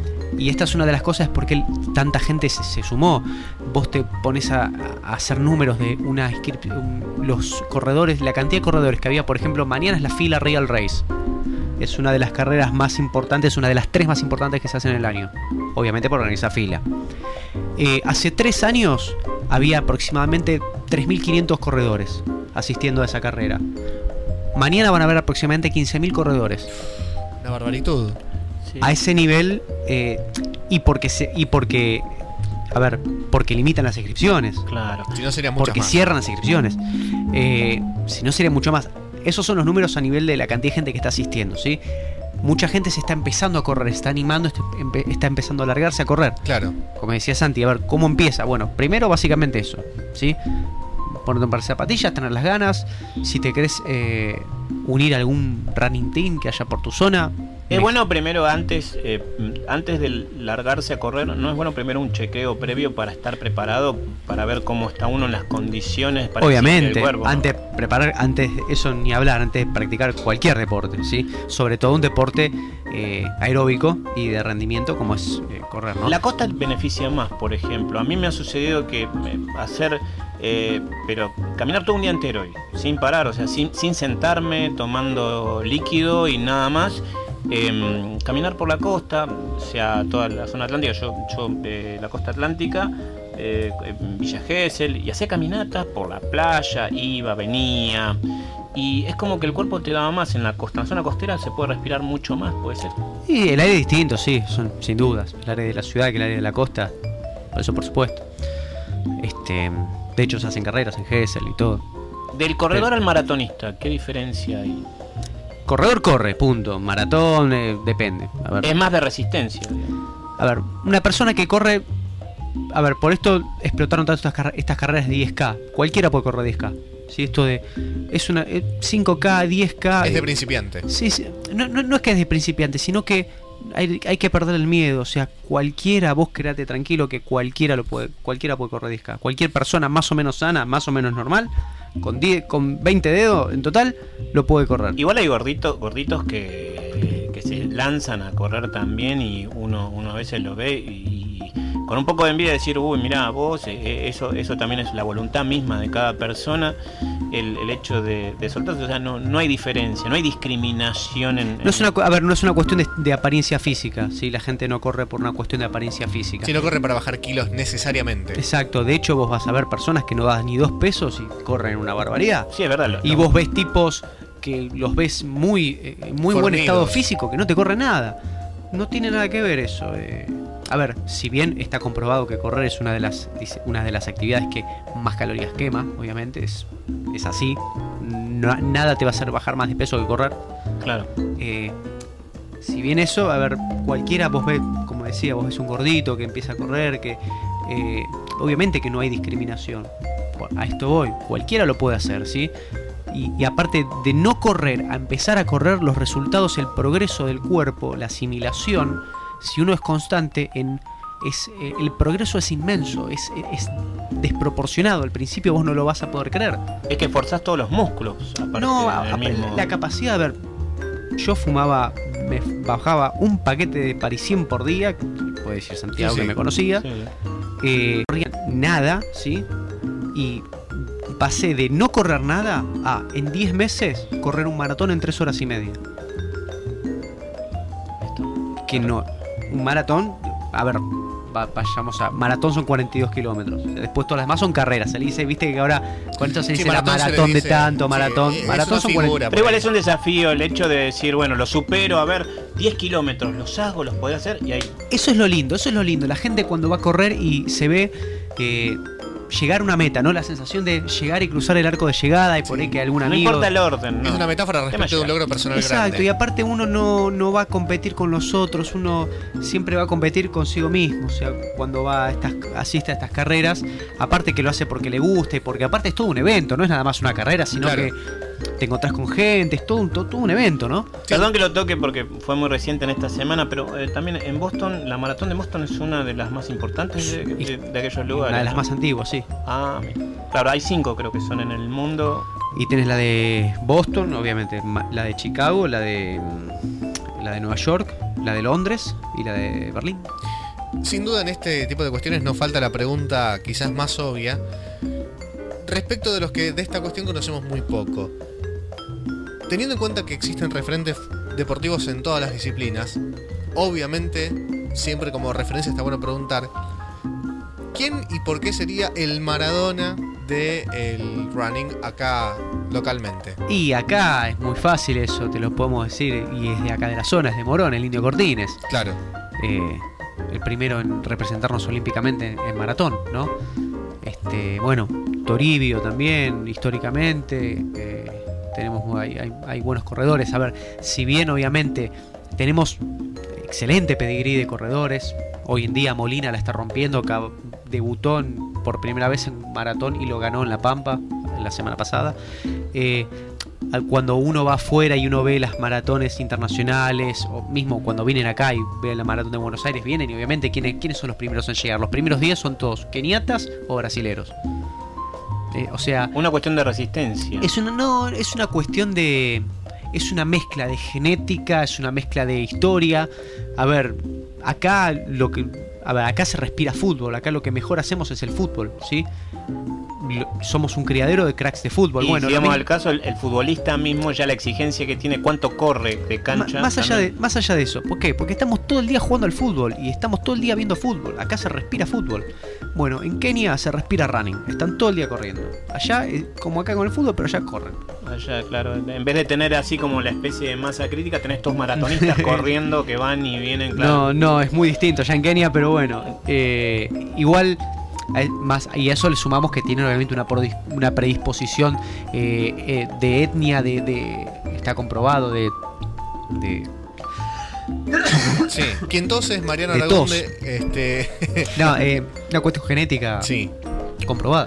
y esta es una de las cosas por qué tanta gente se, se sumó. Vos te pones a, a hacer números de una inscrip- un- los corredores, la cantidad de corredores que había, por ejemplo, mañana es la fila Real Race. Es una de las carreras más importantes, una de las tres más importantes que se hacen en el año. Obviamente por organizar fila. Eh, hace tres años había aproximadamente tres mil quinientos corredores asistiendo a esa carrera. Mañana van a haber aproximadamente quince mil corredores. Una barbaritud. Sí. A ese nivel, eh, y porque se, y porque, a ver, porque limitan las inscripciones. Claro. Si no sería mucho Porque más. cierran las inscripciones. Eh, si no sería mucho más. Esos son los números a nivel de la cantidad de gente que está asistiendo, ¿sí? Mucha gente se está empezando a correr, está animando, está, empe- está empezando a largarse a correr. Claro. Como decía Santi, a ver, ¿cómo empieza? Bueno, primero básicamente eso, ¿sí? Ponerte un par de zapatillas, tener las ganas. Si te querés eh, unir a algún running team que haya por tu zona, Es bueno primero, antes eh, antes de largarse a correr, ¿no es bueno primero un chequeo previo para estar preparado, para ver cómo está uno en las condiciones para Obviamente, el cuerpo, ¿no? antes preparar, antes eso ni hablar, antes de practicar cualquier deporte, ¿sí? Sobre todo un deporte eh, aeróbico y de rendimiento como es eh, correr, ¿no? La costa beneficia más, por ejemplo. A mí me ha sucedido que eh, hacer, eh, pero caminar todo un día entero, hoy, sin parar, o sea, sin, sin sentarme, tomando líquido y nada más. Eh, caminar por la costa, sea toda la zona atlántica, yo, yo eh, la costa atlántica, eh, Villa Gesell, y hacía caminatas por la playa, iba, venía, y es como que el cuerpo te daba más en la costa. En la zona costera se puede respirar mucho más, puede ser. Y el aire es distinto, sí, son sin dudas. El aire de la ciudad que el aire de la costa, por eso por supuesto. Este, de hecho se hacen carreras en Gesell y todo. Del corredor Pero, al maratonista, ¿qué diferencia hay? corredor corre, punto. Maratón, eh, depende. A ver. Es más de resistencia, digamos. A ver, una persona que corre. A ver, por esto explotaron tanto estas, carre- estas carreras de diez K. Cualquiera puede correr diez K. ¿Sí? Esto de. Es una. eh, cinco K, diez K. Es de eh, principiante. Sí, sí. No, no, no es que es de principiante, sino que hay, hay que perder el miedo. O sea, cualquiera, vos quedate tranquilo que cualquiera lo puede. Cualquiera puede correr diez K. Cualquier persona más o menos sana, más o menos normal, con diez, con veinte dedos en total, lo puede correr. Igual hay gorditos, gorditos que, que se lanzan a correr también y uno, uno a veces lo ve y, y con un poco de envidia decir, uy, mirá, vos, eh, eso, eso también es la voluntad misma de cada persona, el, el hecho de, de soltarse, o sea, no, no hay diferencia, no hay discriminación en... No es una, cu- a ver, no es una cuestión de, de apariencia física, ¿sí? La gente no corre por una cuestión de apariencia física. Si no corre para bajar kilos necesariamente. Exacto, de hecho vos vas a ver personas que no das ni dos pesos y corren una barbaridad. Sí, es verdad. Lo, Y lo- vos ves tipos que los ves muy, eh, muy buen Fornidos. estado físico, que no te corre nada. No tiene nada que ver eso. eh. A ver, si bien está comprobado que correr es una de las dice- una de las actividades que más calorías quema, obviamente, es, es así. No- nada te va a hacer bajar más de peso que correr. Claro. Eh, si bien eso, a ver, cualquiera, vos ves, como decía, vos ves un gordito que empieza a correr, que eh, obviamente que no hay discriminación. A esto voy, cualquiera lo puede hacer, ¿sí? Y, y aparte de no correr, a empezar a correr, los resultados, el progreso del cuerpo, la asimilación, si uno es constante, en, es, eh, el progreso es inmenso, es, es desproporcionado. Al principio vos no lo vas a poder creer. Es que forzás todos los músculos. Aparte No, a- del a- mismo... la capacidad, a ver, yo fumaba, me bajaba un paquete de parisien por día, puede decir Santiago Sí, sí. que me conocía, Sí. eh, no corría nada, ¿sí? Y pasé de no correr nada a, en diez meses, correr un maratón en tres horas y media. Que no, un maratón, a ver, va- vayamos a, maratón son cuarenta y dos kilómetros, después todas las demás son carreras, se le dice, viste que ahora, con esto se Sí, dice la maratón se le maratón de dice- tanto, sí, maratón, es maratón una son figura, cuarenta. Pero igual es un desafío el hecho de decir, bueno, lo supero, a ver, diez kilómetros, los hago, los podés hacer y ahí... Eso es lo lindo, eso es lo lindo. La gente cuando va a correr y se ve eh, llegar a una meta, ¿no? La sensación de llegar y cruzar el arco de llegada y por ahí que algún No amigo... importa el orden, ¿no? Es una metáfora Tema respecto de un llegar. logro personal Exacto, grande. y aparte uno no, no va a competir con los otros, uno siempre va a competir consigo mismo. O sea, cuando va a estas, asiste a estas carreras, aparte que lo hace porque le gusta y porque aparte es todo un evento, no es nada más una carrera, sino Claro. que te encontrás con gente, es todo un, todo, todo un evento, ¿no? Perdón que lo toque porque fue muy reciente en esta semana, pero eh, también en Boston, la maratón de Boston es una de las más importantes de, de- de aquellos lugares. Una de las ¿no? más antiguas, sí. Ah, mira. Claro, hay cinco creo que son en el mundo. Y tenés la de Boston, obviamente, ma- la de Chicago, la de mm, la de Nueva York, la de Londres y la de Berlín. Sin duda en este tipo de cuestiones no falta la pregunta quizás más obvia respecto de los que de esta cuestión conocemos muy poco. Teniendo en cuenta que existen referentes deportivos en todas las disciplinas, obviamente siempre como referencia está bueno preguntar ¿quién y por qué sería el Maradona del running acá localmente? Y acá es muy fácil eso, te lo podemos decir, y es de acá de la zona, es de Morón, el Indio Cortines. Claro. Eh, el primero en representarnos olímpicamente en, en maratón, ¿no? Este, bueno, Toribio también, históricamente, eh, tenemos hay, hay, hay buenos corredores. A ver, si bien obviamente tenemos excelente pedigrí de corredores, hoy en día Molina la está rompiendo, cab- debutó en- por primera vez en maratón y lo ganó en La Pampa la semana pasada. Eh, cuando uno va afuera y uno ve las maratones internacionales, o mismo cuando vienen acá y ven la maratón de Buenos Aires, vienen y obviamente ¿quiénes, quiénes son los primeros en llegar? Los primeros diez son todos keniatas o brasileros. Eh, o sea, una cuestión de resistencia. Es una, no, es una cuestión de... Es una mezcla de genética, es una mezcla de historia. A ver, acá lo que... A ver, acá se respira fútbol, acá lo que mejor hacemos es el fútbol, ¿sí? Somos un criadero de cracks de fútbol. Y bueno, digamos mismo, el caso, el, el futbolista mismo, ya la exigencia que tiene, cuánto corre de cancha. Más allá de, más allá de eso, ¿por qué? Porque estamos todo el día jugando al fútbol y estamos todo el día viendo fútbol. Acá se respira fútbol. Bueno, en Kenia se respira running, están todo el día corriendo. Allá, como acá con el fútbol, pero allá corren. Allá, claro, en vez de tener así como la especie de masa crítica, tenés estos maratonistas corriendo que van y vienen, claro. No, no, es muy distinto allá en Kenia, pero bueno, eh, igual... Más, y a eso le sumamos que tienen obviamente una, una predisposición eh, eh, de etnia, de, de está comprobado, de, de sí, que entonces Mariano de Aragunde, este... no, eh, una cuestión genética sí. comprobada.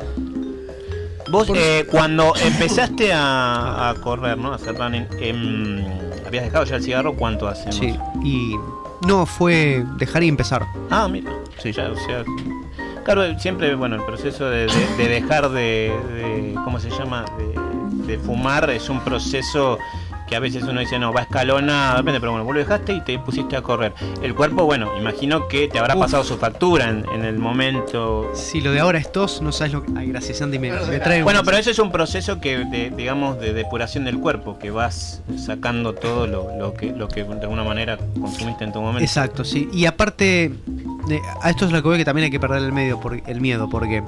Vos eh, cuando empezaste a, a correr, ¿no? A hacer running, eh, ¿habías dejado ya el cigarro? ¿Cuánto hace? Sí, y no, fue dejar y empezar. Ah, mira, sí, ya, o sea... Claro, siempre, bueno, el proceso de, de, de dejar de, de, ¿cómo se llama? De, de fumar es un proceso que a veces uno dice, no, va escalona, depende, pero bueno, vos lo dejaste y te pusiste a correr. El cuerpo, bueno, imagino que te habrá Uf. pasado su factura en, en el momento. Sí, lo de ahora es tos, no sabes lo que... Ay, gracias, Andy, me, me trae... Bueno, pero eso es un proceso que, de, digamos, de depuración del cuerpo, que vas sacando todo lo, lo, que, lo que de alguna manera consumiste en tu momento. Exacto, sí. Y aparte, de, a esto es lo que veo que también hay que perder el, medio por, el miedo, porque...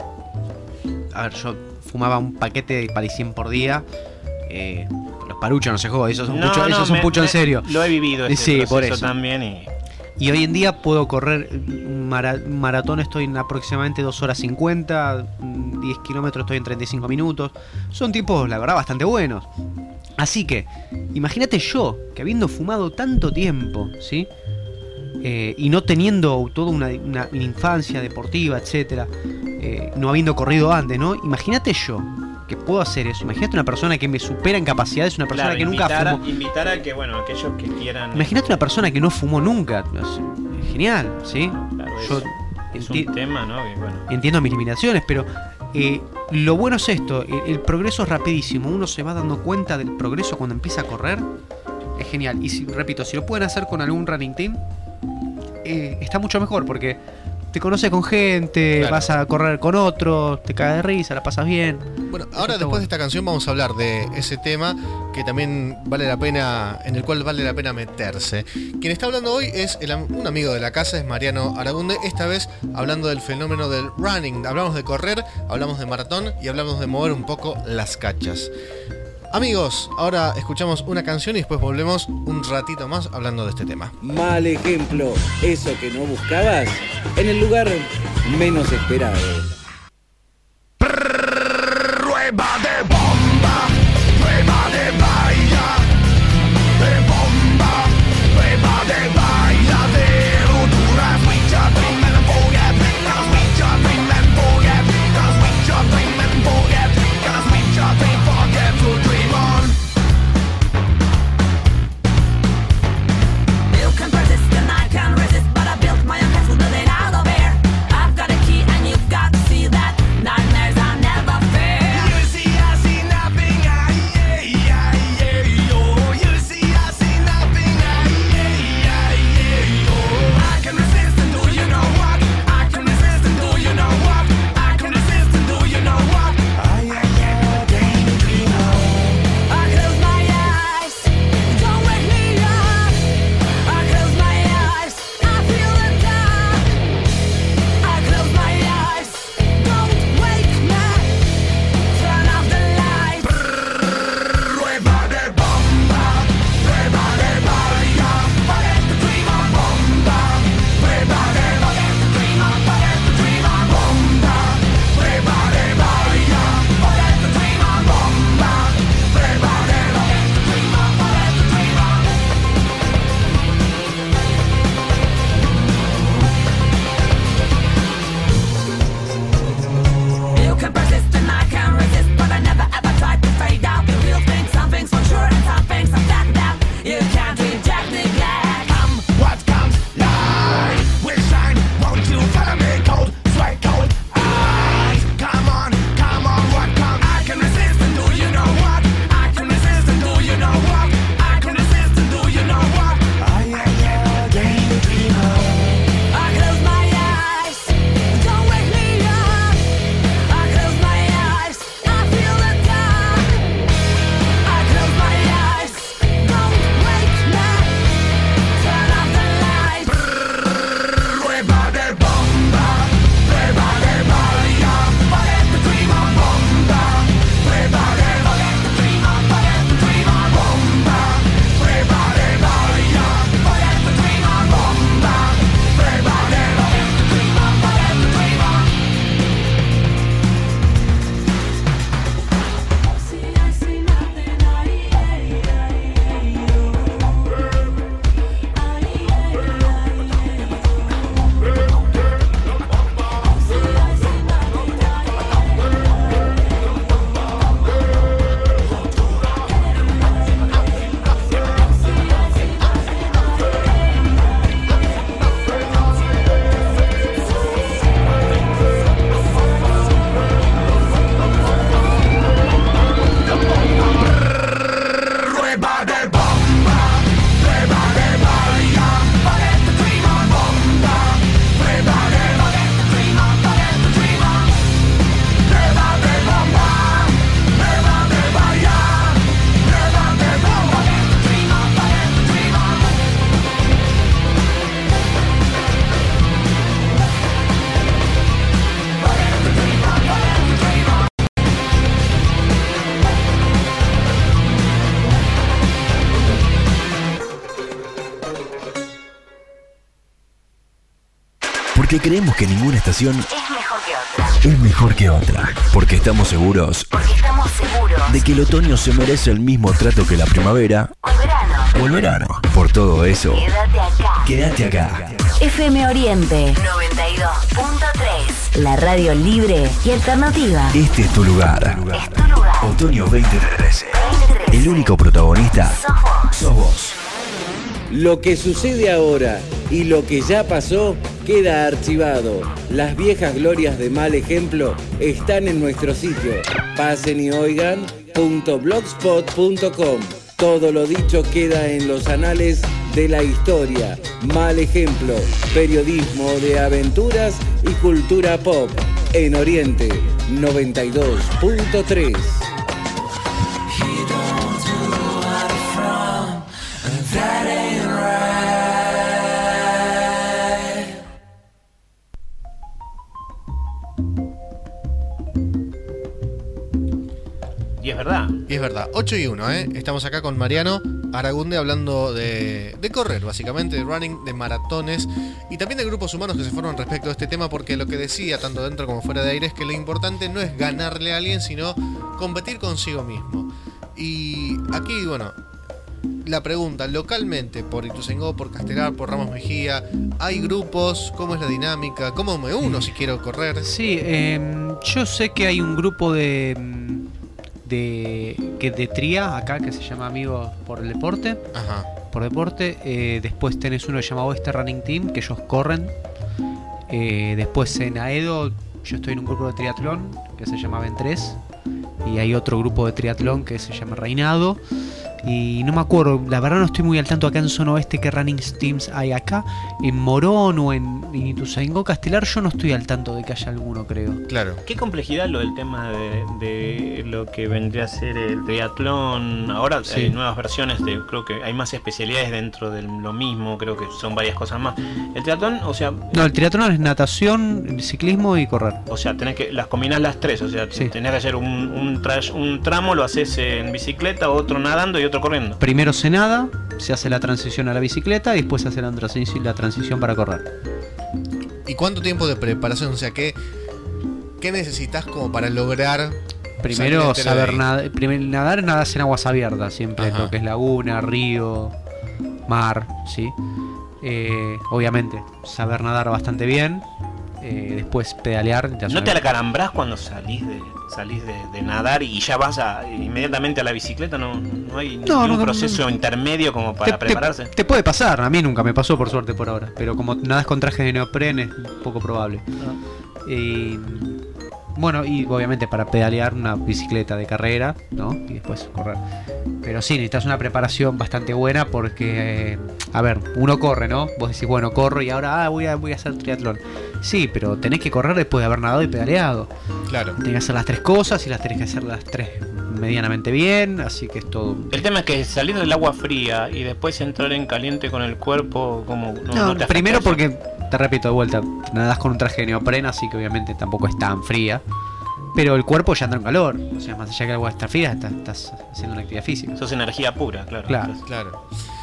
A ver, yo fumaba un paquete de parisien por día, eh... los paruchos no se jodan, eso es un no, pucho, no, eso es un me, pucho me, en serio. Lo he vivido ese sí, proceso por eso. también y... y hoy en día puedo correr un mara, maratón, estoy en aproximadamente dos horas cincuenta, diez kilómetros estoy en treinta y cinco minutos. Son tiempos, la verdad, bastante buenos. Así que, imagínate yo, que habiendo fumado tanto tiempo, ¿sí? Eh, y no teniendo toda una, una, una infancia deportiva, etcétera, eh, no habiendo corrido antes, ¿no? Imagínate yo que puedo hacer eso. Imagínate una persona que me supera en capacidades, una persona claro, que nunca invitar fumó. A, invitar a que, bueno, aquellos que quieran. Imagínate una persona que no fumó nunca. Es genial, ¿sí? Claro, yo es, es un tema, ¿no? Que, bueno. Entiendo mis limitaciones, pero eh, lo bueno es esto: el, el progreso es rapidísimo. Uno se va dando cuenta del progreso cuando empieza a correr. Es genial. Y si, repito, si lo pueden hacer con algún running team, eh, está mucho mejor porque te conoces con gente, claro. Vas a correr con otros, te cagas de risa, la pasas bien. Bueno, ahora después bueno. de esta canción vamos a hablar de ese tema que también vale la pena, en el cual vale la pena meterse. Quien está hablando hoy es el, un amigo de la casa, es Mariano Aragunde, esta vez hablando del fenómeno del running. Hablamos de correr, hablamos de maratón y hablamos de mover un poco las cachas. Amigos, ahora escuchamos una canción y después volvemos un ratito más hablando de este tema. Mal ejemplo, eso que no buscabas en el lugar menos esperado. Prueba de bomba, prueba de baila, de bomba, prueba de baila, de ruptura, switch up, dream and forget, gonna switch up, dream and forget, gonna switch up, dream and forget, gonna switch up, dream, forget to dream on. You can persist and I can resist, but I built my own castle building out of air. I've got a key and you've got to see that nightmares are never fair. You see Porque creemos que ninguna estación Es mejor que otra. es mejor que otra. Porque estamos seguros Porque estamos seguros. de que el otoño se merece el mismo trato que la primavera O el verano. o el verano. Por todo eso, Quédate acá. quédate acá. F M Oriente noventa y dos punto tres. La radio libre y alternativa. Este es tu lugar. Es tu lugar. Otoño veinte trece. veinte trece. El único protagonista Sos vos. sos vos. Lo que sucede ahora y lo que ya pasó queda archivado. Las viejas glorias de Mal Ejemplo están en nuestro sitio. Pasen y oigan punto blogspot punto com. Todo lo dicho queda en los anales de la historia. Mal Ejemplo, periodismo de aventuras y cultura pop. En Oriente noventa y dos punto tres. Y es verdad. Y es verdad, ocho y uno, ¿eh? Estamos acá con Mariano Aragunde hablando de, de correr, básicamente, de running, de maratones y también de grupos humanos que se forman respecto a este tema, porque lo que decía, tanto dentro como fuera de aire, es que lo importante no es ganarle a alguien, sino competir consigo mismo. Y aquí, bueno, la pregunta, localmente, por Ituzaingó, por Castelar, por Ramos Mejía, ¿hay grupos? ¿Cómo es la dinámica? ¿Cómo me uno si quiero correr? Sí, eh, yo sé que hay un grupo de... de que de tría acá que se llama Amigos por el Deporte. Ajá. Por deporte. Eh, después tenés uno llamado Oeste Running Team, que ellos corren. Eh, después en Aedo yo estoy en un grupo de triatlón que se llama Ben tres. Y hay otro grupo de triatlón que se llama Reinado. Y no me acuerdo, la verdad no estoy muy al tanto acá en Zona Oeste qué running teams hay acá. En Morón o en, en Ituzaingó, Castelar, yo no estoy al tanto de que haya alguno, creo. Claro. Qué complejidad lo del tema de, de lo que vendría a ser el triatlón. Ahora Sí. hay nuevas versiones, de, creo que hay más especialidades dentro de lo mismo, creo que son varias cosas más. El triatlón, o sea... No, el triatlón es natación, ciclismo y correr. O sea, tenés que las combinás las tres, o sea, Sí. tenés que hacer un, un, tra- un tramo, lo haces en bicicleta, otro nadando y otro corriendo. Primero se nada, se hace la transición a la bicicleta y después se hace la transición, la transición para correr. ¿Y cuánto tiempo de preparación? O sea, ¿qué, qué necesitas como para lograr Primero salir entero de saber ahí? nadar, primero nadar, nadas en aguas abiertas, siempre Ajá. lo que es laguna, río, mar, ¿sí? Eh, obviamente, saber nadar bastante bien, eh, después pedalear. te hace ¿No una- te acalambrás cuando salís de salís de, de nadar y ya vas a, inmediatamente a la bicicleta? ¿No, no hay No, ningún no, no, proceso no. intermedio como para te, prepararse? Te, te puede pasar, a mí nunca me pasó por suerte por ahora, pero como nadas con trajes de neopren es poco probable. Y, bueno, y obviamente para pedalear una bicicleta de carrera, ¿no? Y después correr. Pero sí, necesitas una preparación bastante buena porque, eh, a ver, uno corre, ¿no? Vos decís, bueno, corro y ahora ah, voy, a, voy a hacer triatlón. Sí, pero tenés que correr después de haber nadado y pedaleado. Claro. Tenés que hacer las tres cosas y las tenés que hacer las tres medianamente bien, así que es todo. El tema es que salir del agua fría y después entrar en caliente con el cuerpo, como no, No, no te afecta primero eso? porque, te repito de vuelta, nadás con un traje de neopren, así que obviamente tampoco es tan fría. Pero el cuerpo ya entra en calor. O sea, más allá que el agua está fría, estás, estás haciendo una actividad física. Sos energía pura, claro. Claro. Entonces, Claro.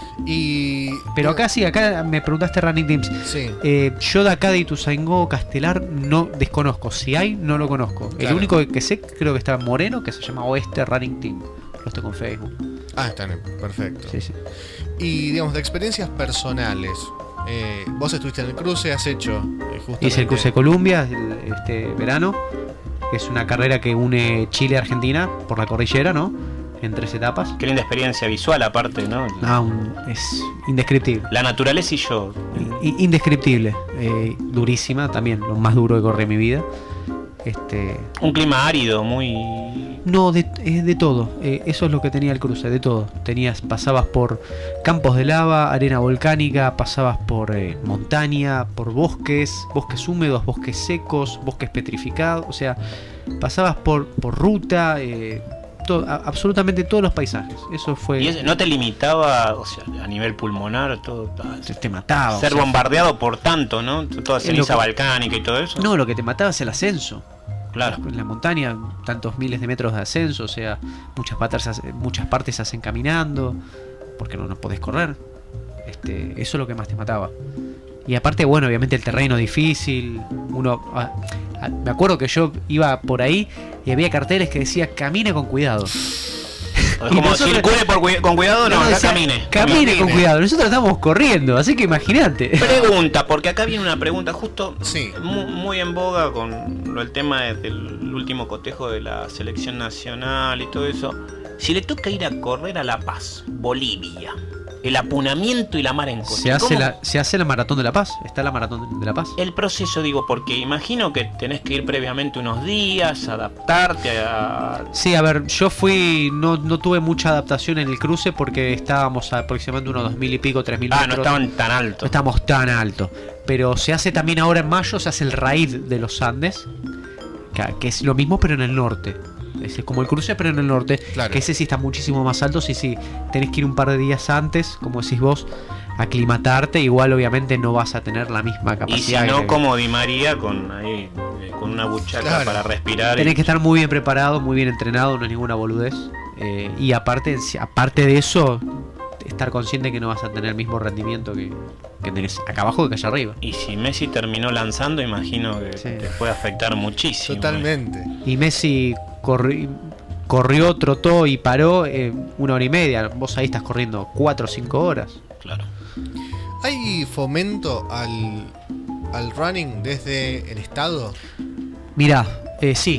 Y. Pero acá sí, acá me preguntaste running teams. Sí. Eh, yo de acá de Ituzaingó, Castelar, no desconozco. Si hay, no lo conozco. El Claro. único que sé, creo que está en Moreno, que se llama Oeste Running Team. Lo estoy con Facebook. Ah, están en. Perfecto. Sí, sí. Y digamos, de experiencias personales. Eh, vos estuviste en el cruce, has hecho eh, justamente... Hice el cruce de Columbia el- este verano, que es una carrera que une Chile y Argentina por la cordillera, ¿no? En tres etapas. Qué linda experiencia visual aparte, ¿no? Ah, un- es indescriptible. La naturaleza y yo. I- Indescriptible. Eh, durísima también, lo más duro que corrí en mi vida. Este, Un clima árido, muy... no, de, eh, de todo. Eh, eso es lo que tenía el cruce, de todo. Tenías, pasabas por campos de lava, arena volcánica, pasabas por eh, montaña, por bosques, bosques húmedos, bosques secos, bosques petrificados. O sea, pasabas por, por ruta, eh, to- a- absolutamente todos los paisajes. Eso fue. Y eso no te limitaba, o sea, a nivel pulmonar, todo... te, te mataba. Ser o sea, bombardeado por tanto, ¿no? Toda Es lo ceniza que- volcánica y todo eso. No, lo que te mataba es el ascenso. Claro. En la montaña, tantos miles de metros de ascenso, o sea, muchas partes, muchas partes se hacen caminando, porque no, no podés correr. Este, eso es lo que más te mataba. Y aparte, bueno, obviamente el terreno difícil. Uno, ah, ah, me acuerdo que yo iba por ahí y había carteles que decía camine con cuidado. Como nosotros, circule por cu con cuidado, no, no acá camine. Camine, camine con cuidado. Nosotros estamos corriendo, así que imagínate. Pregunta, porque acá viene una pregunta justo sí. muy, muy en boga con lo, el tema del último cotejo de la selección nacional y todo eso. Si le toca ir a correr a La Paz, Bolivia, el apunamiento y la mar en coche. Se hace, la, se hace la maratón de La Paz. Está la maratón de La Paz. El proceso, digo, porque imagino que tenés que ir previamente unos días, adaptarte a... Sí, a ver, yo fui, no, no tuve mucha adaptación en el cruce porque estábamos aproximadamente unos dos mil y pico, tres mil ah, metros. Ah, no estaban tan altos. No estamos tan altos. Pero se hace también ahora en mayo, se hace el raid de los Andes, que, que es lo mismo pero en el norte. Es como el cruce pero en el norte, claro. Que ese sí está muchísimo más alto, sí, sí, tenés que ir un par de días antes, como decís vos, aclimatarte, igual obviamente no vas a tener la misma capacidad. Y si no, que... como Di María, con ahí, con una buchaca claro. para respirar. Tenés y... que estar muy bien preparado, muy bien entrenado, no es ninguna boludez. Eh, y aparte, aparte de eso, estar consciente que no vas a tener el mismo rendimiento que, que tenés acá abajo que allá arriba. Y si Messi terminó lanzando, imagino que sí. te puede afectar muchísimo. Totalmente. Eh. Y Messi corri corrió, trotó y paró eh, una hora y media. Vos ahí estás corriendo cuatro o cinco horas. Claro. ¿Hay fomento al, al running desde el Estado? Mirá, eh, sí,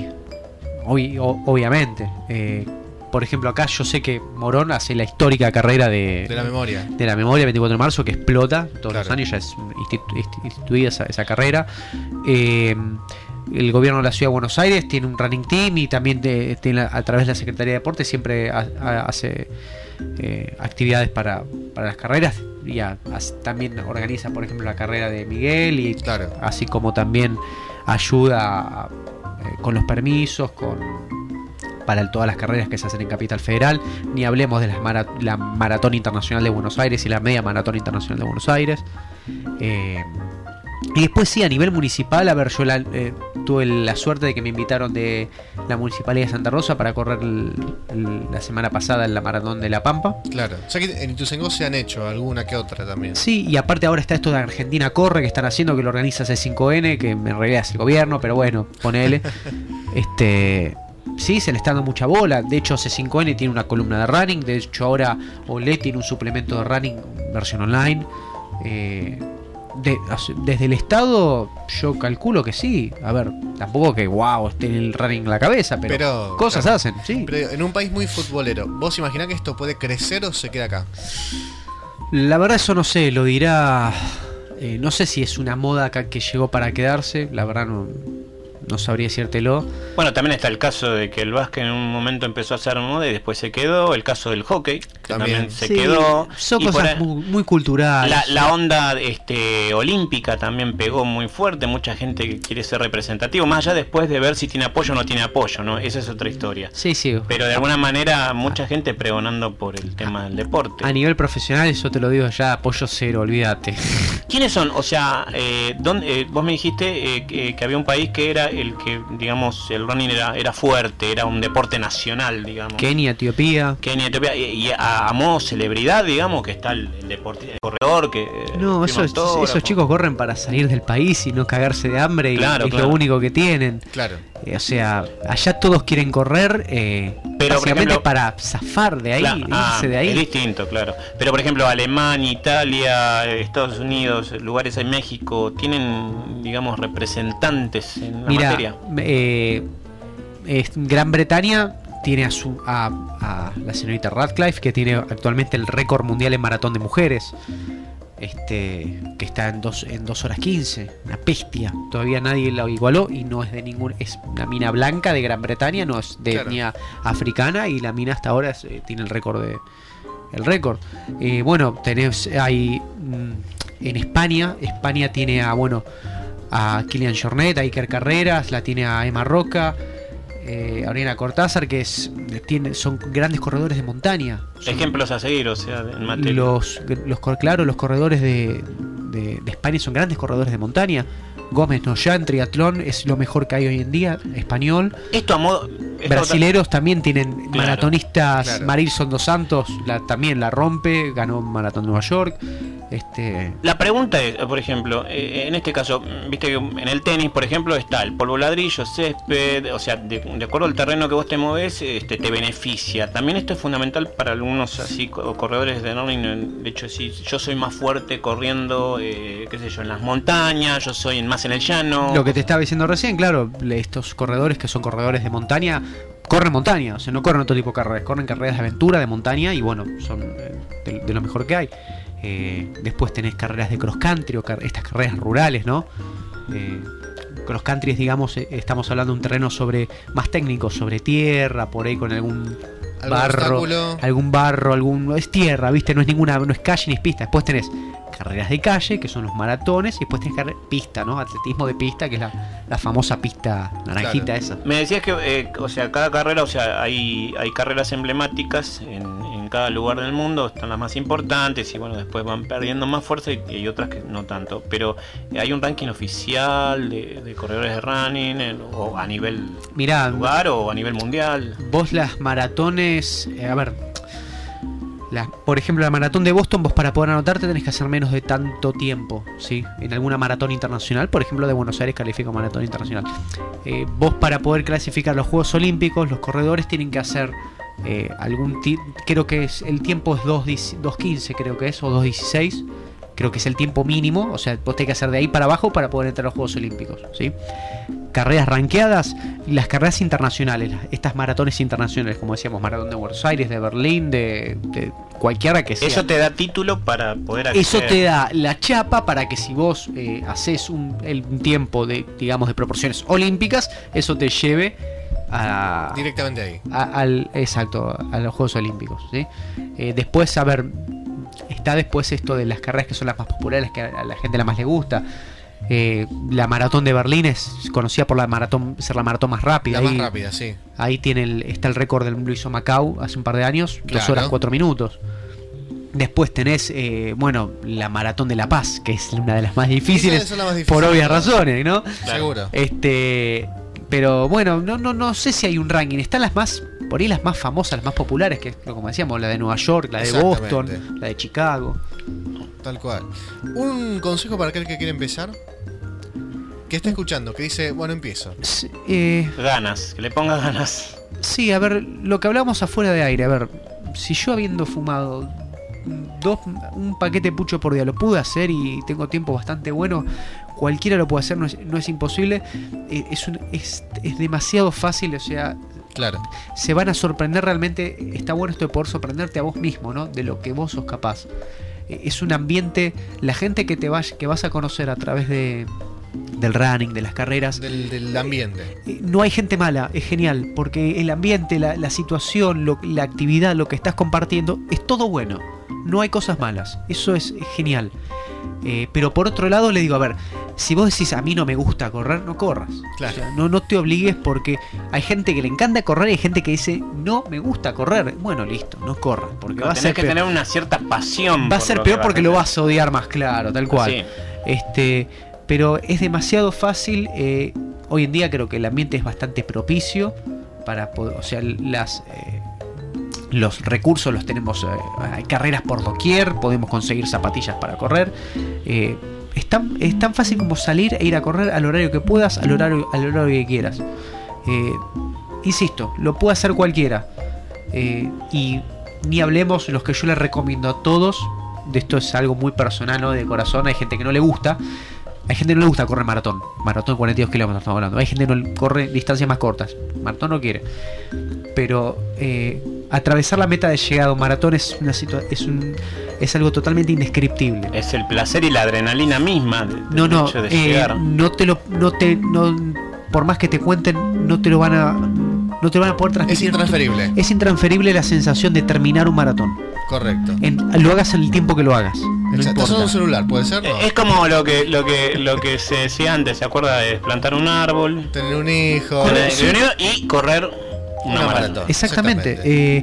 Ob o, obviamente. Eh, por ejemplo, acá yo sé que Morón hace la histórica carrera de, de la memoria. De la memoria, veinticuatro de marzo, que explota todos claro. los años, ya es institu instituida esa, esa carrera. Eh, el gobierno de la Ciudad de Buenos Aires tiene un running team y también de, de la, a través de la Secretaría de Deportes siempre ha, ha, hace eh, actividades para, para las carreras y a, a, también organiza, por ejemplo, la carrera de Miguel y claro. así como también ayuda a, eh, con los permisos, con para todas las carreras que se hacen en Capital Federal, ni hablemos de las mara la Maratón Internacional de Buenos Aires y la Media Maratón Internacional de Buenos Aires. Eh, y después sí, a nivel municipal, a ver, yo la, eh, tuve la suerte de que me invitaron de la Municipalidad de Santa Rosa para correr el, el, la semana pasada en la Maratón de La Pampa. Claro, o sea que en Ituzaingó se han hecho alguna que otra también. Sí, y aparte ahora está esto de Argentina Corre que están haciendo, que lo organiza C cinco N, que en realidad es el gobierno, pero bueno, ponele. este... Sí, se le está dando mucha bola. De hecho, C cinco N tiene una columna de running. De hecho, ahora Olé tiene un suplemento de running versión online. Eh, de, desde el Estado, yo calculo que sí. A ver, tampoco que wow, esté el running en la cabeza, pero, pero cosas claro, hacen. Sí. Pero en un país muy futbolero, ¿vos imaginás que esto puede crecer o se queda acá? La verdad, eso no sé. Lo dirá. Eh, no sé si es una moda acá que llegó para quedarse. La verdad, no. No sabría decírtelo. Bueno, también está el caso de que el básquet en un momento empezó a ser moda y después se quedó. El caso del hockey, que también, también se sí, quedó. Son y cosas muy, muy culturales. La, la onda este, olímpica también pegó muy fuerte. Mucha gente que quiere ser representativo, más allá después de ver si tiene apoyo o no tiene apoyo, ¿no? Esa es otra historia. Sí, sí. Pero de alguna manera mucha gente pregonando por el tema del deporte. A nivel profesional, eso te lo digo ya, apoyo cero, olvídate. ¿Quiénes son? O sea, eh, ¿dónde, eh, vos me dijiste eh, que, que había un país que era el que, digamos, el running era, era fuerte, era un deporte nacional, digamos. Kenia, Etiopía. Kenia, Etiopía. Y, y a, a modo celebridad, digamos, que está el, el deporte, el corredor que... No, esos, esos chicos corren para salir del país y no cagarse de hambre y claro, es claro. lo único que tienen. Claro. Eh, o sea, allá todos quieren correr, eh, pero básicamente ejemplo, para zafar de ahí, claro, irse ah, de ahí. Es distinto, claro. Pero por ejemplo, Alemania, Italia, Estados Unidos, lugares en México, tienen, digamos, representantes en la Mira, materia. Eh, eh, Gran Bretaña tiene a, su, a, a la señorita Radcliffe, que tiene actualmente el récord mundial en maratón de mujeres. Este, que está en dos, en dos horas quince, una bestia. Todavía nadie la igualó y no es de ningún. Es una mina blanca de Gran Bretaña, no es de claro. etnia africana y la mina hasta ahora es, eh, tiene el récord de. El récord. Eh, bueno, tenés. Hay. Mm, en España, España tiene a. Bueno, a Kilian Jornet, a Iker Carreras, la tiene a Emma Roca. Eh, Aureliana Cortázar, que es, tiene, son grandes corredores de montaña. Son ejemplos a seguir, o sea, en materia. Los, los, claro, los corredores de, de, de España son grandes corredores de montaña. Gómez Noya en triatlón es lo mejor que hay hoy en día, español. Esto a modo. Brasileros otra... también tienen claro, maratonistas. Claro. Marilson dos Santos la, también la rompe, ganó un maratón de Nueva York. Este... La pregunta es, por ejemplo, eh, en este caso, viste que en el tenis, por ejemplo, está el polvo ladrillo, césped, o sea, de, de acuerdo al terreno que vos te moves, este, te beneficia. También esto es fundamental para algunos así co- corredores de running. De hecho, si yo soy más fuerte corriendo, eh, qué sé yo, en las montañas, yo soy más en el llano. Lo que te estaba diciendo recién, claro, estos corredores que son corredores de montaña, corren montaña, o sea, no corren otro tipo de carreras, corren carreras de aventura, de montaña, y bueno, son eh, de, de lo mejor que hay. Eh, después tenés carreras de cross country o car- estas carreras rurales, ¿no? Eh, cross country es, digamos, eh, estamos hablando de un terreno sobre más técnico, sobre tierra, por ahí con algún barro, obstáculo? algún barro, algún es tierra, ¿viste? No es ninguna, no es calle ni es pista. Después tenés carreras de calle, que son los maratones, y después tenés carre- pista, ¿no? Atletismo de pista, que es la, la famosa pista naranjita Claro. esa. Me decías que, eh, o sea, cada carrera, o sea, hay, hay carreras emblemáticas en, en cada lugar del mundo, están las más importantes y bueno, después van perdiendo más fuerza y, y hay otras que no tanto. Pero eh, hay un ranking oficial de, de corredores de running, en- o a nivel Mirá, lugar o a nivel mundial. Vos las maratones, eh, a ver, la, por ejemplo la maratón de Boston, vos para poder anotarte tenés que hacer menos de tanto tiempo, ¿sí? En alguna maratón internacional, por ejemplo de Buenos Aires califica maratón internacional. Eh, vos para poder clasificar los Juegos Olímpicos, los corredores tienen que hacer eh, algún ti- creo que es, el tiempo es dos quince creo que es, o dos dieciséis. Creo que es el tiempo mínimo, o sea, vos tenés que hacer de ahí para abajo para poder entrar a los Juegos Olímpicos, ¿sí? Carreras rankeadas, las carreras internacionales, estas maratones internacionales, como decíamos, maratón de Buenos Aires, de Berlín, de, de cualquiera que sea. Eso te da título para poder acceder. Eso te da la chapa para que si vos eh, haces un, el, un tiempo de, digamos, de proporciones olímpicas, eso te lleve a directamente ahí. A, al, exacto, a los Juegos Olímpicos, ¿sí? Eh, después, a ver, está después esto de las carreras que son las más populares, que a la gente la más le gusta. Eh, la maratón de Berlín es conocida por la maratón, ser la maratón más rápida. La ahí, más rápida, sí. Ahí tiene el, está el récord del lo hizo Macau hace un par de años, Claro. dos horas cuatro minutos. Después tenés, eh, bueno, la maratón de La Paz, que es una de las más difíciles, Esa es la más difícil por de obvias todas. razones, ¿no? Seguro. Este, pero bueno, no, no, no sé si hay un ranking. Están las más, por ahí las más famosas, las más populares, que es como decíamos, la de Nueva York, la de Exactamente. Boston, la de Chicago. Tal cual. Un consejo para aquel que quiere empezar, que está escuchando, que dice, bueno, empiezo. Eh, Ganas, que le pongas ganas. Sí, a ver, lo que hablamos afuera de aire, a ver, si yo habiendo fumado dos, un paquete de pucho por día lo pude hacer y tengo tiempo bastante bueno, cualquiera lo puede hacer, no es, no es imposible, eh, es, un, es, es demasiado fácil, o sea, claro, se van a sorprender realmente, está bueno esto de poder sorprenderte a vos mismo, ¿no? De lo que vos sos capaz. Eh, es un ambiente, la gente que te vas, que vas a conocer a través de del running, de las carreras, del, del ambiente. Eh, No hay gente mala, es genial, porque el ambiente, la, la situación, lo, la actividad, lo que estás compartiendo, es todo bueno. No hay cosas malas, eso es genial. Eh, pero por otro lado le digo, a ver, si vos decís a mí no me gusta correr, no corras. Claro. O sea, no, no te obligues porque hay gente que le encanta correr y hay gente que dice no me gusta correr. Bueno, listo, no corras, porque va a Tenés ser que peor. tener una cierta pasión. Va a por ser lo peor que porque vas a lo hacer. vas a odiar más, claro, tal cual. Sí. Este, pero es demasiado fácil. Eh, hoy en día creo que el ambiente es bastante propicio para poder, o sea, las eh, los recursos los tenemos, eh, hay carreras por doquier, podemos conseguir zapatillas para correr. Eh, es, tan, es tan fácil como salir e ir a correr al horario que puedas, al horario, al horario que quieras. Eh, insisto, lo puede hacer cualquiera. Eh, y ni hablemos los que yo les recomiendo a todos. De esto es algo muy personal, ¿no? De corazón. Hay gente que no le gusta. Hay gente que no le gusta correr maratón. Maratón de cuarenta y dos kilómetros estamos hablando. Hay gente que no corre distancias más cortas. Maratón no quiere. Pero eh, atravesar la meta de llegado maratón es una situa- es un es algo totalmente indescriptible. Es el placer y la adrenalina misma de- del No, no, hecho de eh, llegar. no te lo, no te, no, por más que te cuenten, no te lo van a, no te lo van a poder transmitir. Es intransferible. Es intransferible la sensación de terminar un maratón. Correcto. En, lo hagas en el tiempo que lo hagas. No Exacto. importa. Son un celular, puede ser, ¿no? Es como lo que lo que lo que se decía antes, ¿se acuerda de plantar un árbol, tener un hijo, tener Sí. un hijo y correr una, una maratón? maratón. Exactamente. Eh,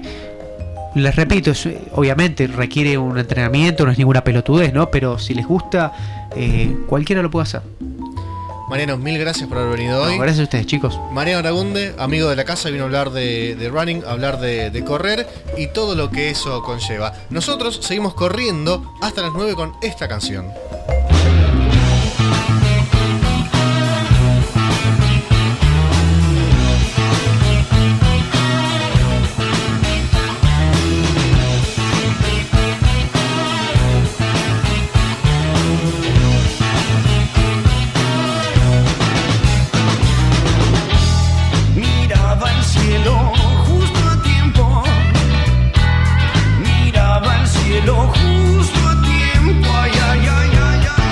les repito, es, obviamente requiere un entrenamiento, no es ninguna pelotudez, ¿no? Pero si les gusta, eh, cualquiera lo puede hacer. Mariano, mil gracias por haber venido hoy. No, gracias a ustedes, chicos. Mariano Aragunde, amigo de la casa, vino a hablar de, de running, a hablar de, de correr y todo lo que eso conlleva. Nosotros seguimos corriendo hasta las nueve con esta canción. Miraba el cielo justo a tiempo. Miraba el cielo justo a tiempo. Ay, ay, ay, ay, ay.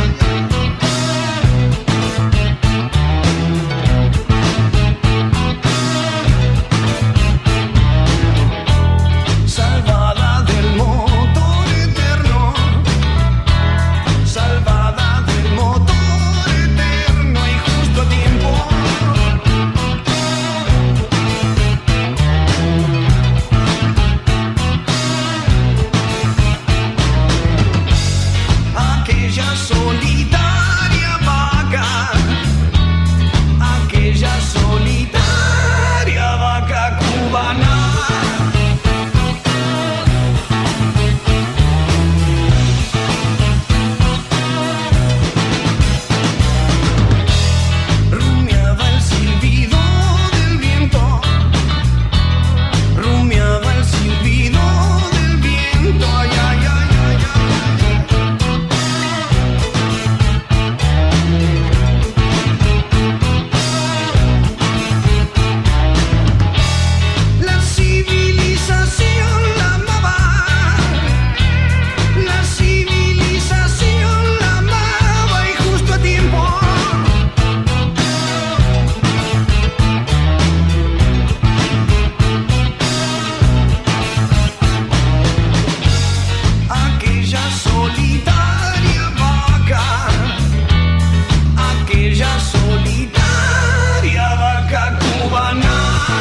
Salvada del motor eterno. Salvada del motor eterno y justo a tiempo. Aquella solitaria vaca, aquella solitaria vaca cubana. Rumiaba el silbido del viento, rumiaba el silbido del viento, ay, ay, ay, ay, ay. La civilización la amaba, la civilización la amaba y justo a tiempo. Aquella solitaria vaca, aquella solitaria vaca cubana.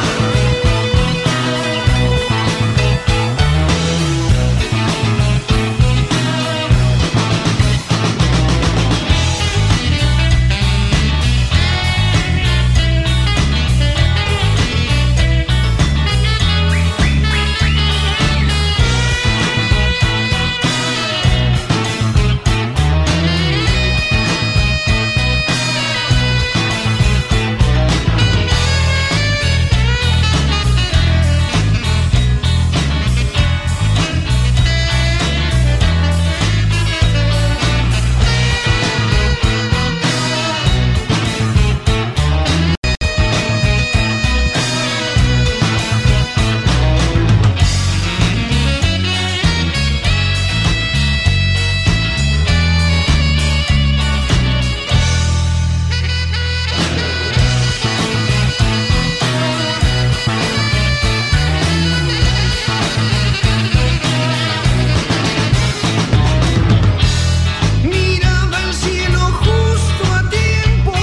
Miraba el cielo justo a tiempo,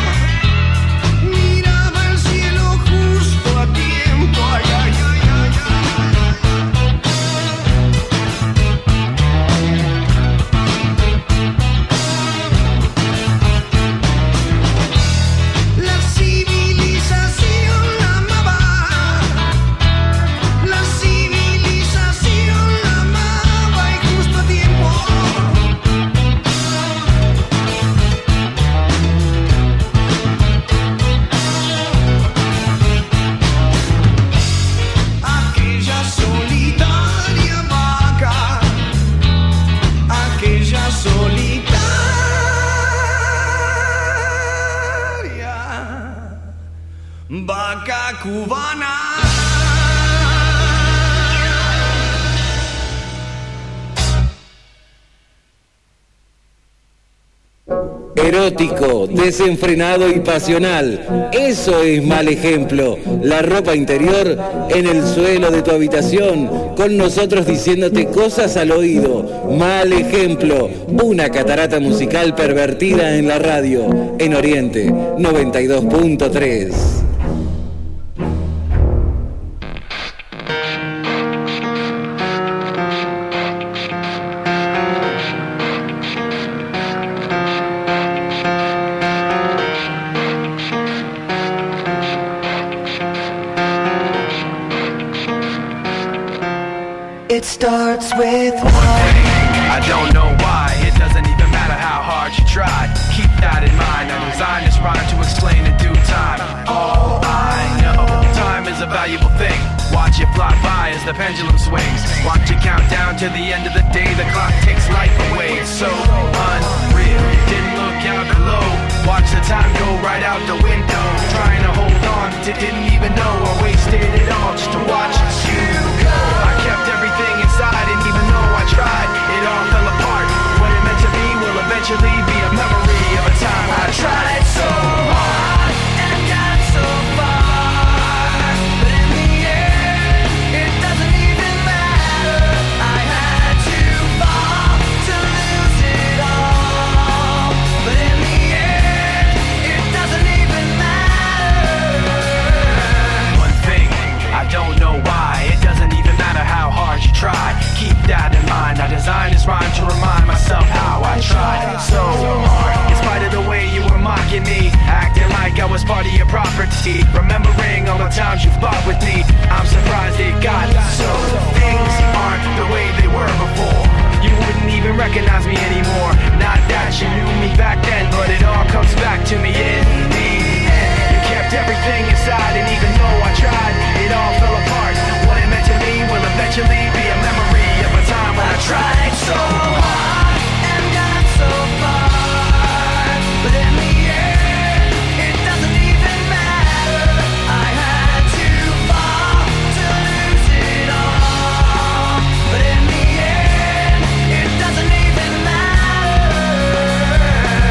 miraba el cielo justo a tiempo, ay, ay, ay, ay, ay. La civilización la amaba, la civilización la amaba y justo a tiempo. Aquella solitaria vaca, aquella solitaria vaca cubana. Erótico, desenfrenado y pasional. Eso es Mal Ejemplo. La ropa interior en el suelo de tu habitación, con nosotros diciéndote cosas al oído. Mal Ejemplo, una catarata musical pervertida en la radio. En Oriente, noventa y dos punto tres. It starts with one thing. I don't know why. It doesn't even matter how hard you try. Keep that in mind. I designed this rhyme to explain in due time. All I know, time is a valuable thing. Watch it fly by as the pendulum swings. Watch it count down to the end of the day. The clock takes life away. It's so unreal. Didn't look out below. Watch the time go right out the window. Trying to hold on to didn't even know I wasted it all just to watch you go. I kept everything inside and even though I tried, it all fell apart. What it meant to be will eventually be a memory of a time I tried so hard and got so far. But in the end, it doesn't even matter. I had to fall to lose it all. But in the end, it doesn't even matter. One thing, I don't know why. It doesn't even matter how hard you try. Keep that in mind. I designed this rhyme to remind myself how I tried so hard. In spite of the way you were mocking me, acting like I was part of your property, remembering all the times you fought with me. I'm surprised it got so. Things aren't the way they were before. You wouldn't even recognize me anymore. Not that you knew me back then, but it all comes back to me in the end. You kept everything inside, and even though I tried, it all fell apart. What it meant to me will eventually be a memory of a time when I tried so hard and got so far. But in the end, it doesn't even matter. I had to fall to lose it all. But in the end, it doesn't even matter.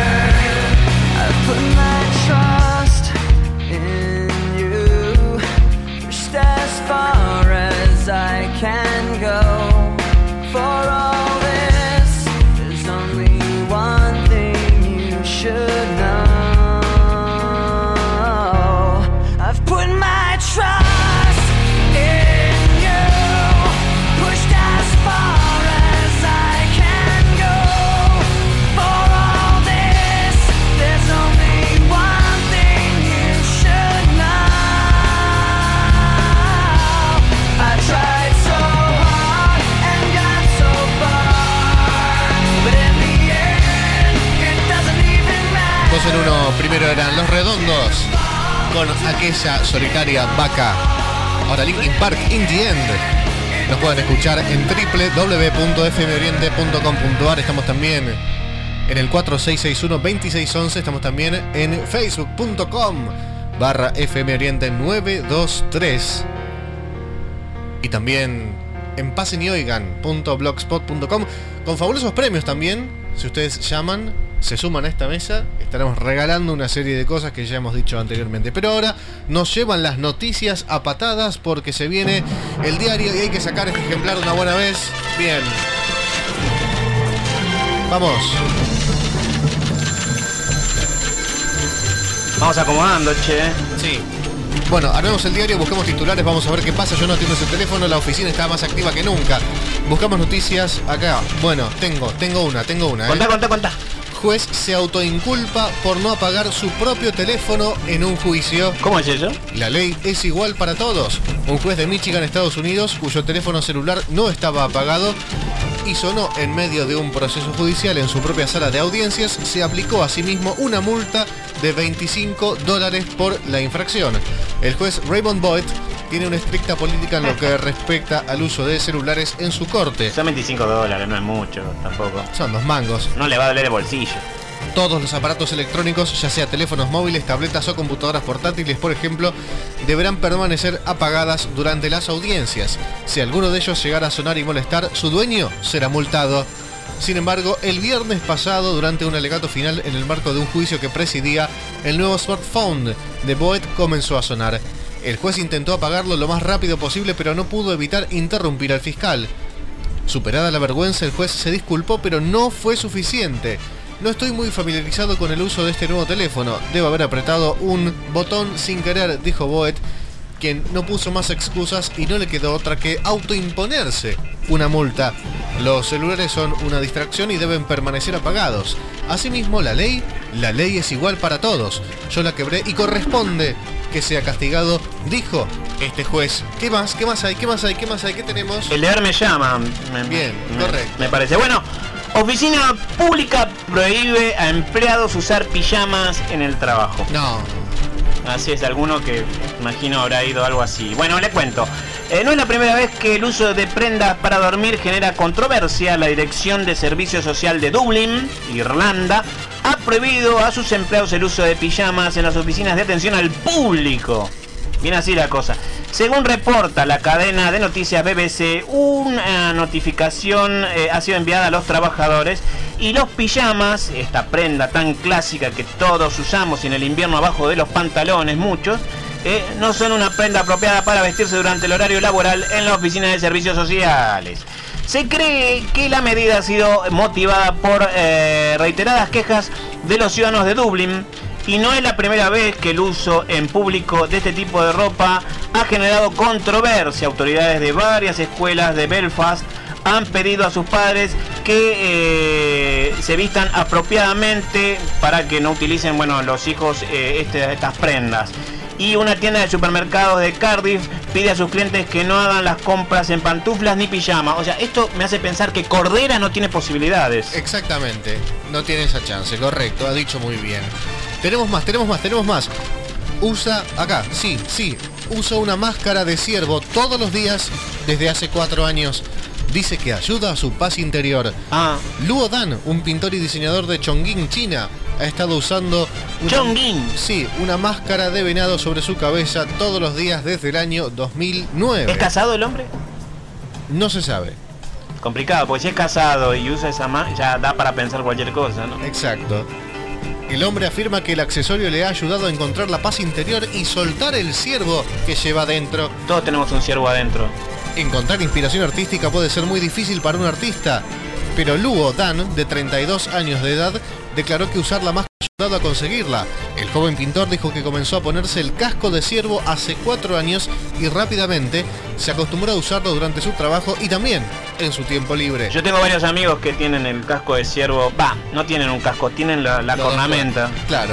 I put my trust in you, pushed as far as I can go. For all this, there's only one thing you should know. I've put my trust in you, pushed as far as I can go. For all this, there's only one thing you should know. I tried so hard and got so far, but in the end, it doesn't even matter. Dos en uno, primero eran Los Redondos con aquella solitaria vaca. Ahora Linkin Park, In the End. Nos pueden escuchar en doble u doble u doble u punto f m oriente punto com punto a r. Estamos también en el cuatro seis seis uno, dos seis uno uno. Estamos también en facebook punto com barra fm oriente nueve dos tres. Y también en pasen y oigan punto blogspot punto com, con fabulosos premios también. Si ustedes llaman, se suman a esta mesa, estaremos regalando una serie de cosas que ya hemos dicho anteriormente. Pero ahora nos llevan las noticias a patadas porque se viene el diario y hay que sacar este ejemplar una buena vez. Bien. Vamos. Vamos acomodando, che. Sí. Bueno, armemos el diario, busquemos titulares, vamos a ver qué pasa. Yo no atiendo ese teléfono, la oficina está más activa que nunca. Buscamos noticias acá. Bueno, tengo, tengo una, tengo una. ¿eh? Contá, contá, contá. Juez se autoinculpa por no apagar su propio teléfono en un juicio. ¿Cómo es eso? La ley es igual para todos. Un juez de Michigan, Estados Unidos, cuyo teléfono celular no estaba apagado y sonó en medio de un proceso judicial en su propia sala de audiencias, se aplicó a sí mismo una multa de veinticinco dólares por la infracción. El juez Raymond Boyd tiene una estricta política en lo que respecta al uso de celulares en su corte. Son veinticinco dólares, no es mucho tampoco. Son dos mangos. No le va a doler el bolsillo. Todos los aparatos electrónicos, ya sea teléfonos móviles, tabletas o computadoras portátiles, por ejemplo, deberán permanecer apagadas durante las audiencias. Si alguno de ellos llegara a sonar y molestar, su dueño será multado. Sin embargo, el viernes pasado, durante un alegato final en el marco de un juicio que presidía, el nuevo smartphone de Boyd comenzó a sonar. El juez intentó apagarlo lo más rápido posible, pero no pudo evitar interrumpir al fiscal. Superada la vergüenza, el juez se disculpó, pero no fue suficiente. No estoy muy familiarizado con el uso de este nuevo teléfono. Debo haber apretado un botón sin querer, dijo Boyd, quien no puso más excusas y no le quedó otra que autoimponerse una multa. Los celulares son una distracción y deben permanecer apagados. Asimismo, la ley, la ley es igual para todos. Yo la quebré y corresponde que sea castigado, dijo este juez. ¿Qué más? ¿Qué más hay? ¿Qué más hay? ¿Qué más hay? ¿Qué tenemos? El deber me llama. Me, Bien, me, correcto. Me parece. Bueno, oficina pública prohíbe a empleados usar pijamas en el trabajo. No. Así es, alguno que imagino habrá ido algo así. Bueno, le cuento. Eh, no es la primera vez que el uso de prendas para dormir genera controversia. La Dirección de Servicio Social de Dublín, Irlanda, ha prohibido a sus empleados el uso de pijamas en las oficinas de atención al público. Bien así la cosa. Según reporta la cadena de noticias B B C, una notificación eh, ha sido enviada a los trabajadores y los pijamas, esta prenda tan clásica que todos usamos en el invierno abajo de los pantalones, muchos, eh, no son una prenda apropiada para vestirse durante el horario laboral en la oficina de servicios sociales. Se cree que la medida ha sido motivada por eh, reiteradas quejas de los ciudadanos de Dublín. Y no es la primera vez que el uso en público de este tipo de ropa ha generado controversia. Autoridades de varias escuelas de Belfast han pedido a sus padres que eh, se vistan apropiadamente para que no utilicen, bueno, los hijos eh, este, estas prendas. Y una tienda de supermercados de Cardiff pide a sus clientes que no hagan las compras en pantuflas ni pijamas. O sea, esto me hace pensar que Cordera no tiene posibilidades. Exactamente, no tiene esa chance, correcto, ha dicho muy bien. Tenemos más, tenemos más, tenemos más. Usa, acá, sí, sí, usa una máscara de ciervo todos los días desde hace cuatro años. Dice que ayuda a su paz interior. Ah. Luo Dan, un pintor y diseñador de Chongqing, China, ha estado usando una, Chongqing. Sí, una máscara de venado sobre su cabeza todos los días desde el año dos mil nueve. ¿Es casado el hombre? No se sabe. Complicado, porque si es casado y usa esa máscara, ya da para pensar cualquier cosa, ¿no? Exacto. El hombre afirma que el accesorio le ha ayudado a encontrar la paz interior y soltar el ciervo que lleva adentro. Todos tenemos un ciervo adentro. Encontrar inspiración artística puede ser muy difícil para un artista, pero Luo Dan, de treinta y dos años de edad, declaró que usar la máscara ha ayudado a conseguirla. El joven pintor dijo que comenzó a ponerse el casco de ciervo hace cuatro años y rápidamente se acostumbró a usarlo durante su trabajo y también en su tiempo libre. Yo tengo varios amigos que tienen el casco de ciervo. Va, no tienen un casco, tienen la, la cornamenta. Claro.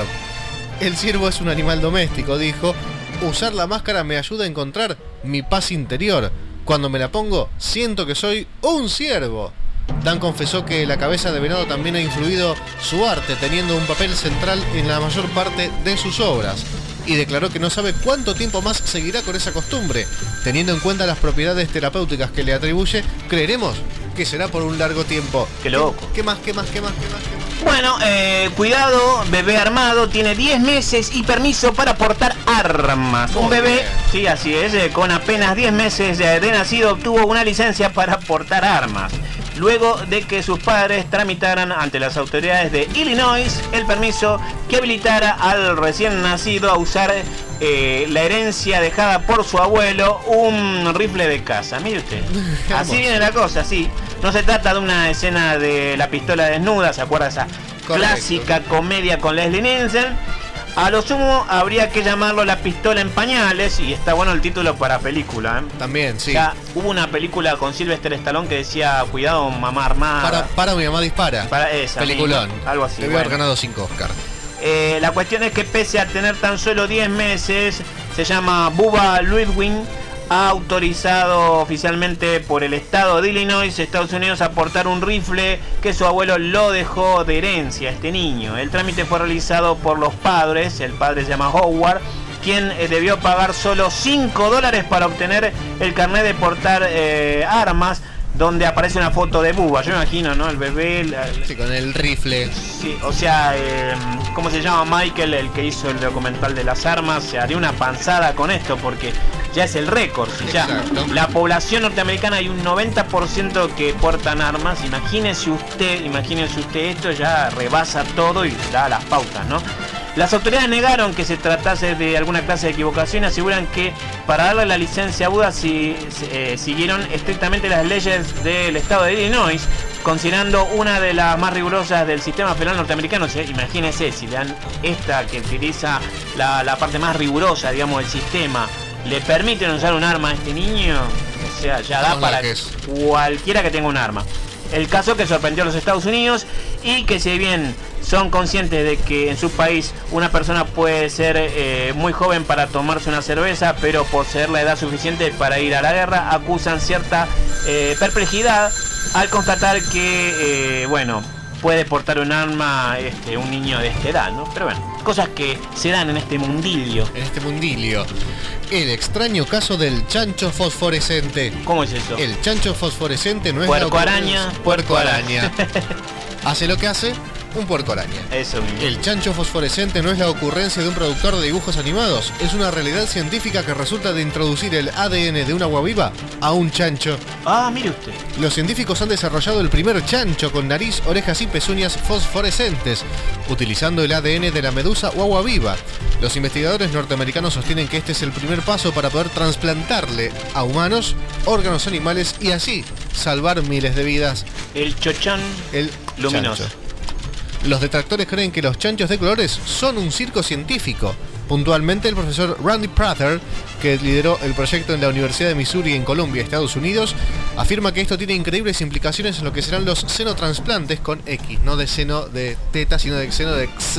El ciervo es un animal doméstico, dijo. Usar la máscara me ayuda a encontrar mi paz interior. Cuando me la pongo, siento que soy un ciervo. Dan confesó que la cabeza de venado también ha influido su arte, teniendo un papel central en la mayor parte de sus obras. Y declaró que no sabe cuánto tiempo más seguirá con esa costumbre. Teniendo en cuenta las propiedades terapéuticas que le atribuye, creeremos que será por un largo tiempo. ¡Qué loco! ¿Qué más, qué más, qué más, qué más, qué más? Bueno, eh, cuidado, bebé armado, tiene diez meses y permiso para portar armas. Muy un bebé, bien. sí, así es, eh, con apenas diez meses de, de nacido obtuvo una licencia para portar armas. Luego de que sus padres tramitaran ante las autoridades de Illinois el permiso que habilitara al recién nacido a usar eh, la herencia dejada por su abuelo, un rifle de caza. Mire usted, así viene la cosa, sí. No se trata de una escena de La pistola desnuda, ¿se acuerda esa Correcto. clásica comedia con Leslie Nielsen? A lo sumo habría que llamarlo La pistola en pañales, y está bueno el título para película, ¿eh? También, sí. Ya hubo una película con Sylvester Stallone que decía cuidado mamá armada. Para, para mi mamá dispara. Para esa Peliculón. misma, algo así. Debió haber Bueno. ganado cinco Oscar. Eh, la cuestión es que pese a tener tan solo diez meses, se llama Bubba Ludwig, ha autorizado oficialmente por el estado de Illinois, Estados Unidos, a portar un rifle que su abuelo lo dejó de herencia a este niño. El trámite fue realizado por los padres, el padre se llama Howard, quien eh, debió pagar solo cinco dólares para obtener el carnet de portar eh, armas, donde aparece una foto de Bubba. Yo me imagino, ¿no? El bebé... La, Sí, con el rifle. Sí, o sea, eh, ¿cómo se llama Michael, el que hizo el documental de las armas? Se haría una panzada con esto, porque ya es el récord. Si ya Exacto. la población norteamericana hay un noventa por ciento que portan armas. Imagínese usted, imagínese usted esto, ya rebasa todo y da las pautas, ¿no? Las autoridades negaron que se tratase de alguna clase de equivocación y aseguran que para darle la licencia a Bubba si, eh, siguieron estrictamente las leyes del estado de Illinois, considerando una de las más rigurosas del sistema federal norteamericano. O sea, imagínense, si le dan esta que utiliza la, la parte más rigurosa, digamos, del sistema, le permiten usar un arma a este niño, o sea, ya da Son para lajes. cualquiera que tenga un arma. el caso que sorprendió a los Estados Unidos y que si bien son conscientes de que en su país una persona puede ser eh, muy joven para tomarse una cerveza, pero poseer la edad suficiente para ir a la guerra, acusan cierta eh, perplejidad al constatar que, eh, bueno, puede portar un arma este, un niño de esta edad, ¿no? Pero bueno, cosas que se dan en este mundilio. En este mundilio. El extraño caso del chancho fosforescente. ¿Cómo es eso? El chancho fosforescente no es puerco araña, puerco araña. Hace lo que hace un puerco araña. Eso mismo. El chancho fosforescente no es la ocurrencia de un productor de dibujos animados, es una realidad científica que resulta de introducir el A D N de un agua viva a un chancho. Ah, mire usted. Los científicos han desarrollado el primer chancho con nariz, orejas y pezuñas fosforescentes, utilizando el A D N de la medusa o agua viva. Los investigadores norteamericanos sostienen que este es el primer paso para poder trasplantarle a humanos órganos animales y así salvar miles de vidas. El chochán el luminoso. Chancho. Los detractores creen que los chanchos de colores son un circo científico. Puntualmente, el profesor Randy Prather, que lideró el proyecto en la Universidad de Missouri en Columbia, Estados Unidos, afirma que esto tiene increíbles implicaciones en lo que serán los xenotransplantes con X, no de seno de teta, sino de seno de X.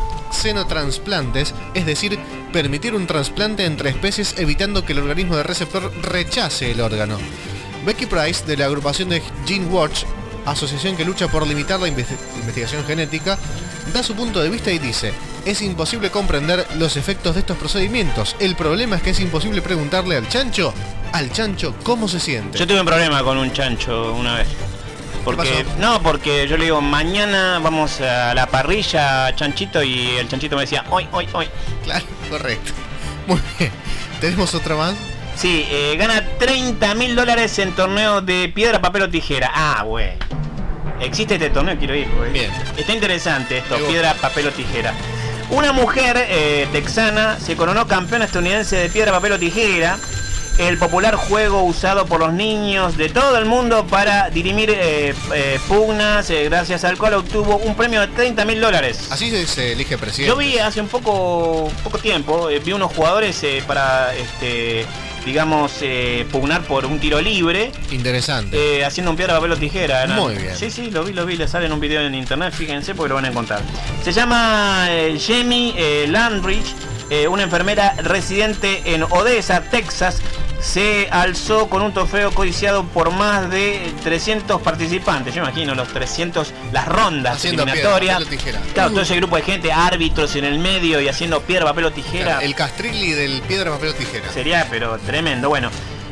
Xenotransplantes, es decir, permitir un trasplante entre especies evitando que el organismo del receptor rechace el órgano. Becky Price, de la agrupación de GeneWatch, asociación que lucha por limitar la investigación genética, da su punto de vista y dice: es imposible comprender los efectos de estos procedimientos. El problema es que es imposible preguntarle al chancho, al chancho cómo se siente. Yo tuve un problema con un chancho una vez. Porque, no, porque yo le digo, mañana vamos a la parrilla, chanchito, y el chanchito me decía, hoy, hoy, hoy. Claro, correcto. Muy bien. ¿Tenemos otra más? Sí, eh, gana treinta mil dólares en torneo de piedra, papel o tijera. Ah, güey. ¿Existe este torneo? Quiero ir, güey. Bien. Está interesante esto, piedra, papel o tijera. Una mujer eh, texana se coronó campeona estadounidense de piedra, papel o tijera. El popular juego usado por los niños de todo el mundo para dirimir eh, eh, pugnas, eh, gracias al cual obtuvo un premio de treinta mil dólares. Así se, se elige presidente. Yo vi hace un poco poco tiempo, eh, vi unos jugadores eh, para, este, digamos, eh, pugnar por un tiro libre. Interesante. Eh, haciendo un piedra, papel o tijera. ¿no? Muy bien. Sí, sí, lo vi, lo vi, le sale en un video en internet, fíjense porque lo van a encontrar. Se llama eh, Jamie eh, Landridge, eh, una enfermera residente en Odessa, Texas. Se alzó con un trofeo codiciado por más de trescientos participantes. Yo imagino los trescientos, las rondas haciendo eliminatorias. Piedra, papel o tijera. Claro, uh. todo ese grupo de gente, árbitros en el medio y haciendo piedra, papel o tijera. Claro, el Castrilli del piedra, papel o tijera. Sería, pero tremendo. Bueno,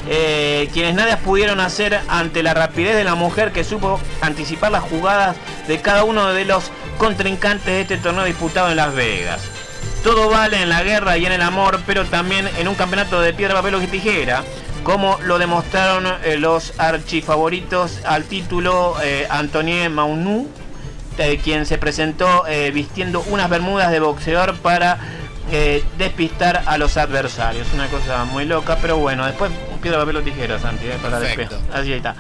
eh, quienes nada pudieron hacer ante la rapidez de la mujer que supo anticipar las jugadas de cada uno de los contrincantes de este torneo disputado en Las Vegas. Todo vale en la guerra y en el amor, pero también en un campeonato de piedra, papel o tijera, como lo demostraron eh, los archifavoritos al título eh, Antoine Maunou, eh, quien se presentó eh, vistiendo unas bermudas de boxeador para eh, despistar a los adversarios. Una cosa muy loca, pero bueno, después piedra, papel o tijera, Santi, eh, para después. Así está.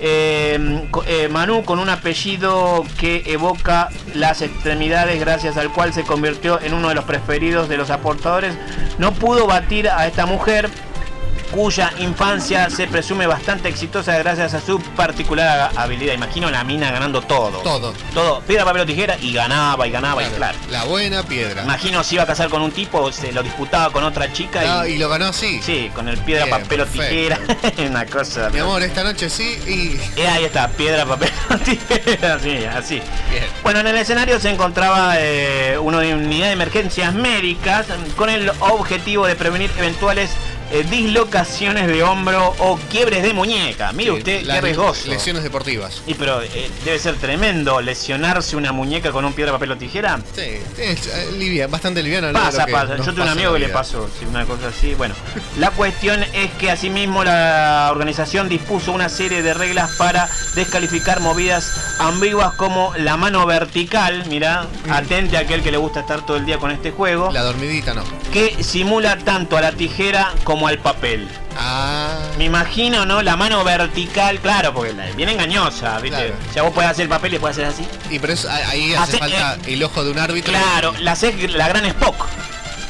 Eh, eh, Manu, con un apellido que evoca las extremidades, gracias al cual se convirtió en uno de los preferidos de los aportadores, no pudo batir a esta mujer, cuya infancia se presume bastante exitosa gracias a su particular habilidad. Imagino la mina ganando todo. Todo. Todo. Piedra, papel o tijera y ganaba y ganaba claro, y claro. La buena piedra. Imagino si iba a casar con un tipo, se lo disputaba con otra chica no, y, y lo ganó así. Sí, con el piedra, Bien, papel o tijera. Una cosa. Mi amor, esta noche sí y... y ahí está, piedra, papel o tijera. Así, así. Bien. Bueno, en el escenario se encontraba eh, una unidad de emergencias médicas con el objetivo de prevenir eventuales Eh, dislocaciones de hombro o quiebres de muñeca. Mire sí, usted qué riesgoso. Lesiones deportivas. Y pero eh, debe ser tremendo lesionarse una muñeca con un piedra, papel o tijera. Sí, es eh, livia, bastante liviano. Pasa, pasa. Yo tuve un amigo que le pasó, sí, una cosa así. Bueno, la cuestión es que asimismo la organización dispuso una serie de reglas para descalificar movidas ambiguas como la mano vertical. Mirá, mm. atente a aquel que le gusta estar todo el día con este juego. La dormidita no. Que simula tanto a la tijera como como al papel. Ah. Me imagino, ¿no? La mano vertical, claro, porque es bien engañosa, ¿viste? Claro. O sea, vos podés hacer el papel y podés hacer así. Y pero es, ahí hace, hace falta eh, el ojo de un árbitro. Claro, la haces la gran Spock.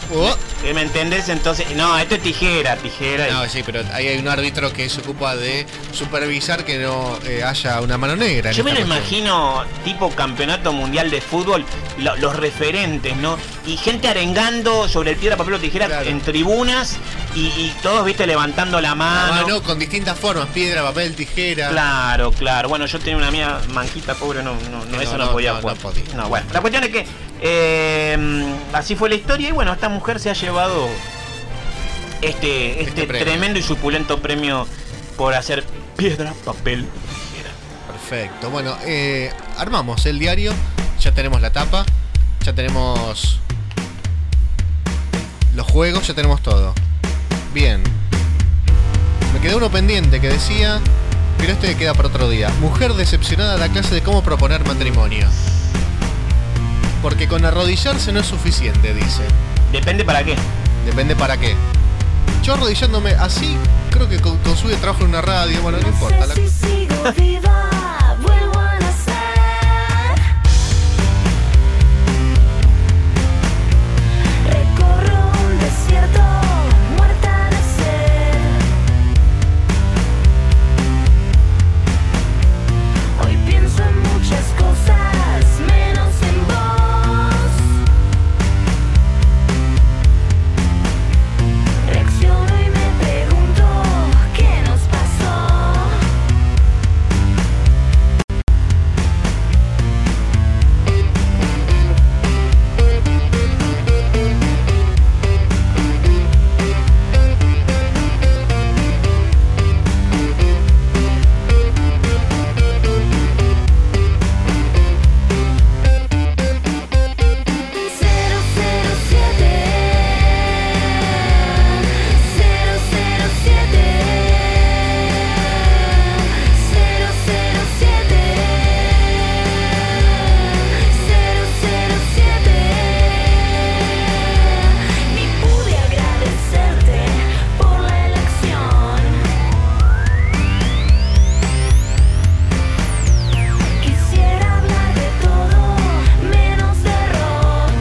Oh. ¿Me, ¿Me entendés? Entonces, no, esto es tijera, tijera. No, sí, pero ahí hay un árbitro que se ocupa de supervisar que no eh, haya una mano negra. Yo me lo imagino tipo campeonato mundial de fútbol, lo, los referentes, ¿no? Y gente arengando sobre el piedra, papel o tijera, claro, en tribunas y, y todos, viste, levantando la mano. No, no, con distintas formas, piedra, papel, tijera. Claro, claro. Bueno, yo tenía una amiga manquita, pobre, no, no, no, no eso no, no podía no, jugar. No, podía. No, bueno, la cuestión es que eh, así fue la historia y bueno, esta mujer se ha llevado este, este, este tremendo y suculento premio por hacer piedra, papel, tijera. Perfecto. Bueno, eh, armamos el diario, ya tenemos la tapa, ya tenemos los juegos, ya tenemos todo. Bien. Me quedó uno pendiente que decía, pero este queda para otro día. Mujer decepcionada da clase de cómo proponer matrimonio. Porque con arrodillarse no es suficiente, dice. Depende para qué. Depende para qué. Yo arrodillándome así, creo que con, con su trabajo en una radio, bueno, no, no importa. Sé La... si sigo viva, vuelvo a nacer. Recorro un desierto, muerta de sed. Hoy pienso en muchas cosas, menos en vos. Reacciono y me pregunto qué nos pasó. Cero cero siete, cero cero siete, cero cero siete, cero cero siete. Ni pude agradecerte por la elección. Quisiera hablar de todo menos de rock.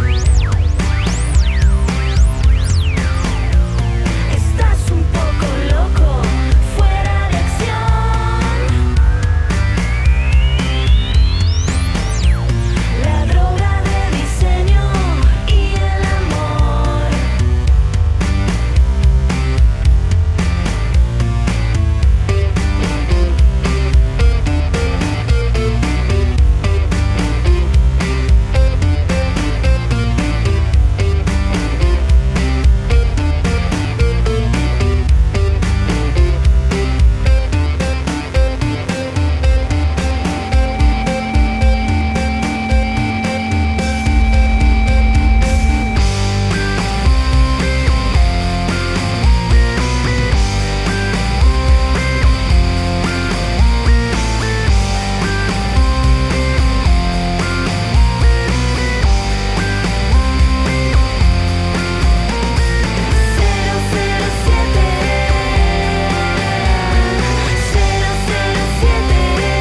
Estás un poco loco, fuera de acción. La droga de diseño y el amor. Cero cero siete, cero cero siete,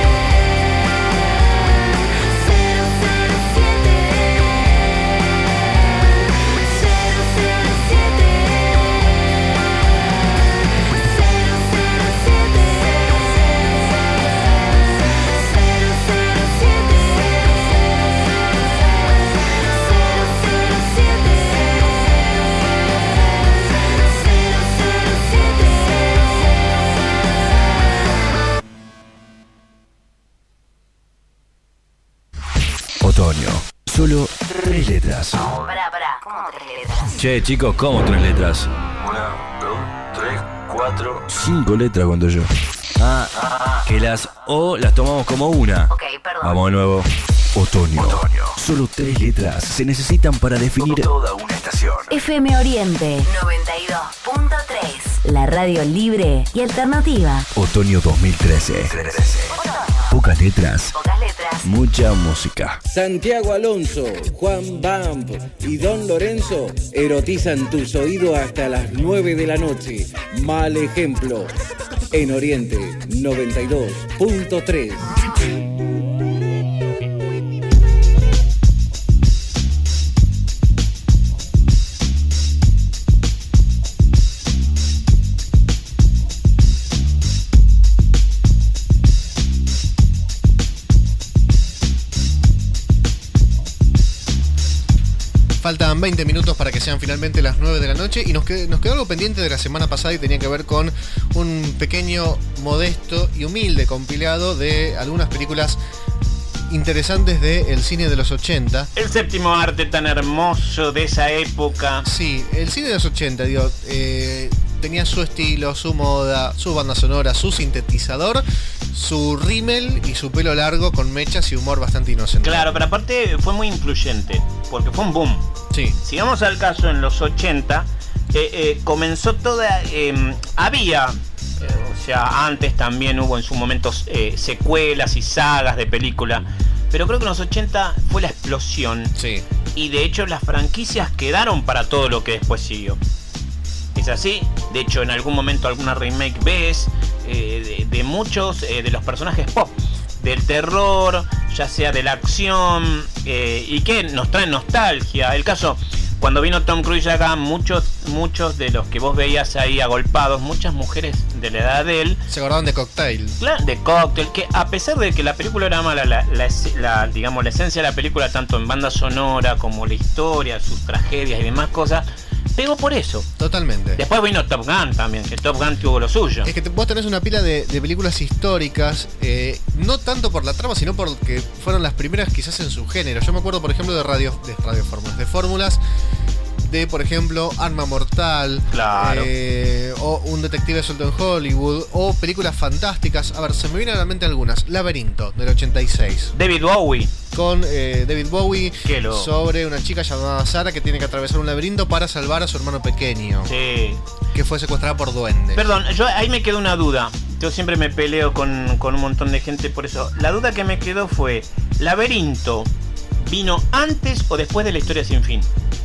cero cero siete, cero cero siete, cero cero siete, cero cero siete, Otoño. Solo tres letras. Pará, pará, ¿cómo tres letras? Che, chicos, ¿cómo tres letras? Una, dos, tres, cuatro. Cinco letras cuando yo. Ah, que las O las tomamos como una. Ok, perdón. Vamos de nuevo. Otoño. Otoño. Solo tres letras se necesitan para definir Toda una estación. F M Oriente noventa y dos punto tres. La radio libre y alternativa. Otoño dos mil trece. Pocas letras, Pocas letras. mucha música. Santiago Alonso, Juan Bamp y Don Lorenzo erotizan tus oídos hasta las nueve de la noche. Mal ejemplo. En Oriente noventa y dos punto tres. Faltan veinte minutos para que sean finalmente las nueve de la noche y nos quedó, nos quedó algo pendiente de la semana pasada y tenía que ver con un pequeño, modesto y humilde compilado de algunas películas interesantes del cine de los ochenta. El séptimo arte tan hermoso de esa época. Sí, el cine de los ochenta, digo, eh, tenía su estilo, su moda, su banda sonora, su sintetizador, su rímel y su pelo largo con mechas y humor bastante inocente. Claro, pero aparte fue muy influyente, porque fue un boom. Sí. Sigamos al caso, en los ochenta eh, eh, comenzó toda... Eh, había... O sea, antes también hubo en su momento eh, secuelas y sagas de película, pero creo que en los ochenta fue la explosión. Sí. Y de hecho las franquicias quedaron para todo lo que después siguió. Es así. De hecho, en algún momento alguna remake ves eh, de, de muchos eh, de los personajes pop, del terror, ya sea de la acción, eh, y que nos traen nostalgia. El caso... Cuando vino Tom Cruise acá, muchos muchos de los que vos veías ahí agolpados, muchas mujeres de la edad de él... Se acordaban de Cocktail. Claro, de Cocktail, que a pesar de que la película era mala, la, la, la, digamos, la esencia de la película, tanto en banda sonora como la historia, sus tragedias y demás cosas, pegó por eso. Totalmente. Después vino Top Gun también, que Top Gun tuvo lo suyo. Es que te, vos tenés una pila de, de películas históricas, eh, no tanto por la trama, sino porque fueron las primeras quizás en su género. Yo me acuerdo, por ejemplo, de radio, de radiofórmulas, de fórmulas de, por ejemplo, Arma Mortal, claro. eh, o Un detective suelto en Hollywood, o películas fantásticas. A ver, se me vienen a la mente algunas. Laberinto, del ochenta y seis. David Bowie. Con eh, David Bowie, lo... sobre una chica llamada Sara que tiene que atravesar un laberinto para salvar a su hermano pequeño. Sí. Que fue secuestrada por duendes. Perdón, yo ahí me quedó una duda. Yo siempre me peleo con, con un montón de gente por eso. La duda que me quedó fue, ¿Laberinto vino antes o después de La historia sin fin?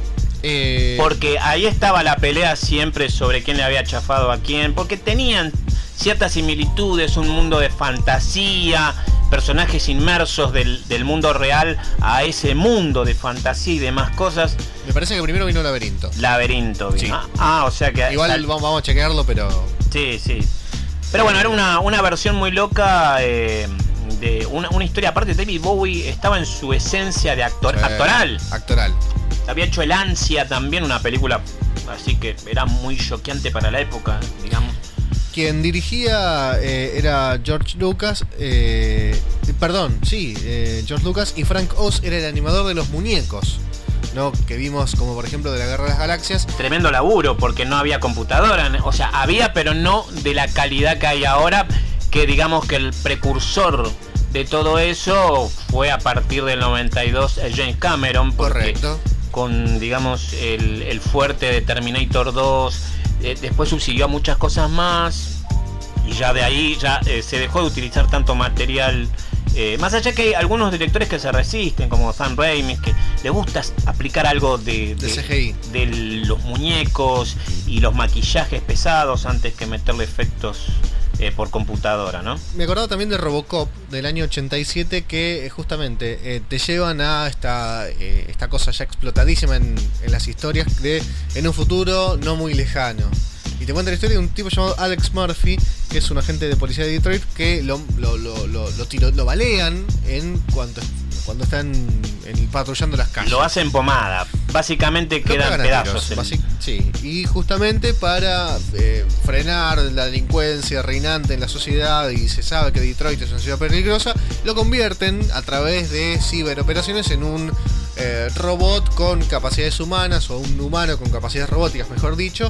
Eh... Porque ahí estaba la pelea siempre sobre quién le había chafado a quién, porque tenían ciertas similitudes, un mundo de fantasía, personajes inmersos del, del mundo real a ese mundo de fantasía y demás cosas. Me parece que primero vino Laberinto. Laberinto vino. Sí. Ah, ah, o sea que... Igual sal... vamos, vamos a chequearlo, pero... Sí, sí. Pero bueno, era una, una versión muy loca eh, de una, una historia. Aparte, David Bowie estaba en su esencia de actor, sí, actoral. Actoral. Había hecho El Ansia también, una película así que era muy choqueante para la época, digamos. Quien dirigía eh, era George Lucas, eh, perdón, sí, eh, George Lucas, y Frank Oz era el animador de los muñecos, ¿no? Que vimos como por ejemplo de la Guerra de las Galaxias. Tremendo laburo, porque no había computadora, o sea, había, pero no de la calidad que hay ahora, que digamos que el precursor de todo eso fue a partir del noventa y dos James Cameron. Correcto. Con, digamos, el, el fuerte de Terminator dos, eh, después subsiguió a muchas cosas más, y ya de ahí ya eh, se dejó de utilizar tanto material, eh, más allá que hay algunos directores que se resisten, como Sam Raimi, que le gusta aplicar algo de, de, de C G I, de los muñecos y los maquillajes pesados antes que meterle efectos Eh, por computadora, ¿no? Me acordaba también de Robocop del año ochenta y siete, que eh, justamente eh, te llevan a esta, eh, esta cosa ya explotadísima en, en las historias de en un futuro no muy lejano. Y te cuenta la historia de un tipo llamado Alex Murphy, que es un agente de policía de Detroit, que lo, lo, lo, lo, lo, tiro, lo balean en cuanto, cuando están en, patrullando las calles. Lo hacen pomada, básicamente quedan pedazos. Tiros, basic, sí, y justamente para eh, frenar la delincuencia reinante en la sociedad, y se sabe que Detroit es una ciudad peligrosa, lo convierten a través de ciberoperaciones en un eh, robot con capacidades humanas, o un humano con capacidades robóticas, mejor dicho,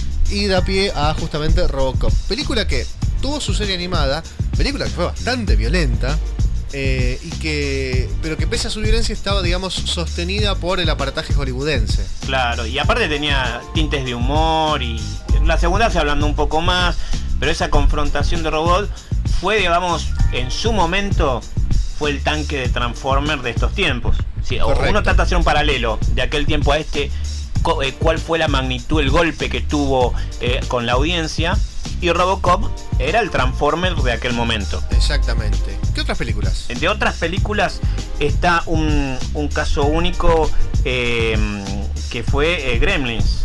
y da pie a justamente Robocop. Película que tuvo su serie animada, película que fue bastante violenta, eh, y que pero que pese a su violencia estaba, digamos, sostenida por el aparataje hollywoodense. Claro, y aparte tenía tintes de humor, y la segunda se hablando un poco más, pero esa confrontación de robot fue, digamos, en su momento fue el tanque de Transformer de estos tiempos. Sí, uno trata de hacer un paralelo de aquel tiempo a este, cuál fue la magnitud, el golpe que tuvo eh, con la audiencia, y Robocop era el Transformer de aquel momento. Exactamente. ¿Qué otras películas? Entre otras películas está un, un caso único eh, que fue eh, Gremlins.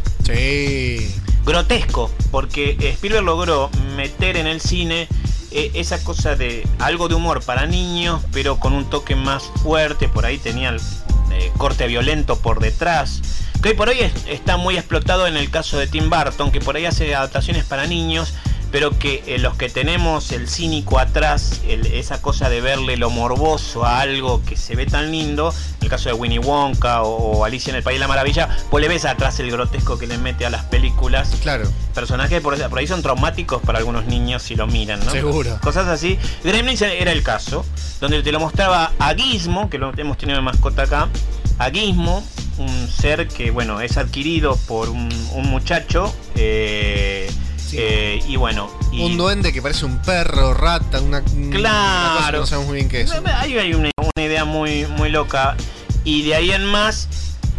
Sí. Grotesco, porque Spielberg logró meter en el cine eh, esa cosa de algo de humor para niños, pero con un toque más fuerte. Por ahí tenía eh, corte violento por detrás, que hoy por hoy es, está muy explotado en el caso de Tim Burton, que por ahí hace adaptaciones para niños, pero que eh, los que tenemos el cínico atrás, el, esa cosa de verle lo morboso a algo que se ve tan lindo, en el caso de Winnie Wonka o, o Alicia en el País de la Maravilla, pues le ves atrás el grotesco que le mete a las películas. Claro. Personajes por, por ahí son traumáticos para algunos niños si lo miran, ¿no? Seguro. Cosas así. Gremlins era el caso, donde te lo mostraba a Gizmo, que lo hemos tenido de mascota acá, a Gizmo, un ser que, bueno, es adquirido por un, un muchacho, eh... Sí. Eh, y bueno y... un duende que parece un perro, rata, una, claro, una cosa que no sabemos muy bien qué es. Ahí hay una, una idea muy, muy loca. Y de ahí en más,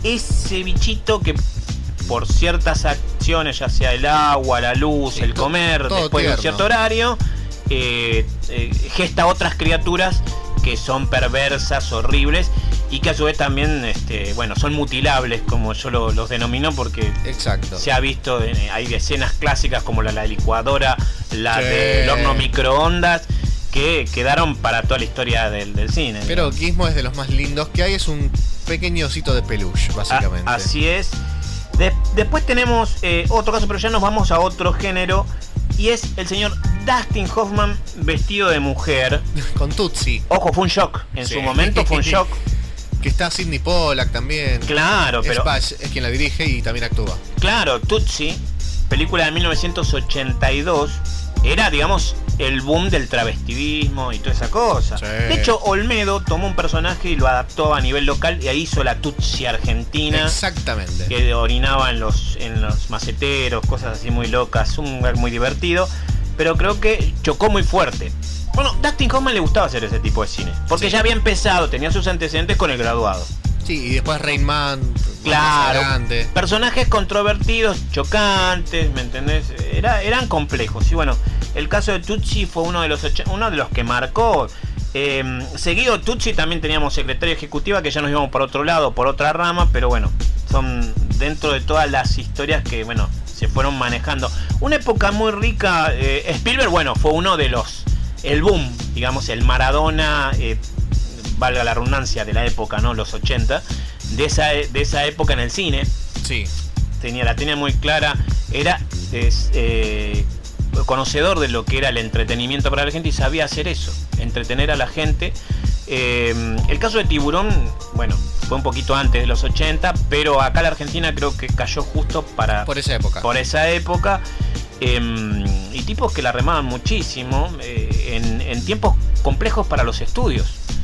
ese bichito que por ciertas acciones, ya sea el agua, la luz, sí, el to comer, después tierno. de un cierto horario, eh, eh, gesta otras criaturas que son perversas, horribles, y que a su vez también, este, bueno, son mutilables, como yo lo, los denomino, porque exacto. se ha visto, eh, hay escenas clásicas como la de la licuadora, la sí. del horno microondas, que quedaron para toda la historia del, del cine. Pero digamos. Gizmo es de los más lindos que hay, es un pequeño osito de peluche, básicamente. A, así es. De, después tenemos eh, otro caso, pero ya nos vamos a otro género, y es el señor Dustin Hoffman vestido de mujer. Con Tootsie. Ojo, fue un shock. En sí. su momento fue un shock. Que está Sidney Pollack también. Claro, pero... Spash es quien la dirige y también actúa. Claro, Tootsie, película de mil novecientos ochenta y dos, era, digamos, el boom del travestivismo y toda esa cosa. Sí. De hecho, Olmedo tomó un personaje y lo adaptó a nivel local y ahí hizo la Tootsie argentina. Exactamente. Que orinaba en los, en los maceteros, cosas así muy locas, un lugar muy divertido. Pero creo que chocó muy fuerte. Bueno, Dustin Hoffman le gustaba hacer ese tipo de cine, porque sí. ya había empezado, tenía sus antecedentes con El Graduado. Sí, y después Rain Man. Claro, personajes controvertidos, chocantes, ¿me entendés? Era, eran complejos. Y bueno, el caso de Tootsie fue uno de los, uno de los que marcó. Eh, seguido Tootsie también teníamos secretaria ejecutiva, que ya nos íbamos por otro lado, por otra rama, pero bueno, son dentro de todas las historias que, bueno, se fueron manejando. Una época muy rica. eh, Spielberg, bueno, fue uno de los... el boom, digamos, el Maradona, eh, valga la redundancia, de la época, ¿no? Los ochenta, de esa, de esa época en el cine. Sí. Tenía, la tenía muy clara, era es, eh, conocedor de lo que era el entretenimiento para la gente y sabía hacer eso, entretener a la gente. Eh, el caso de Tiburón, bueno, fue un poquito antes de los ochenta, pero acá la Argentina creo que cayó justo para... Por esa época. Por esa época. Eh, y tipos que la remaban muchísimo eh, en, en tiempos complejos para los estudios,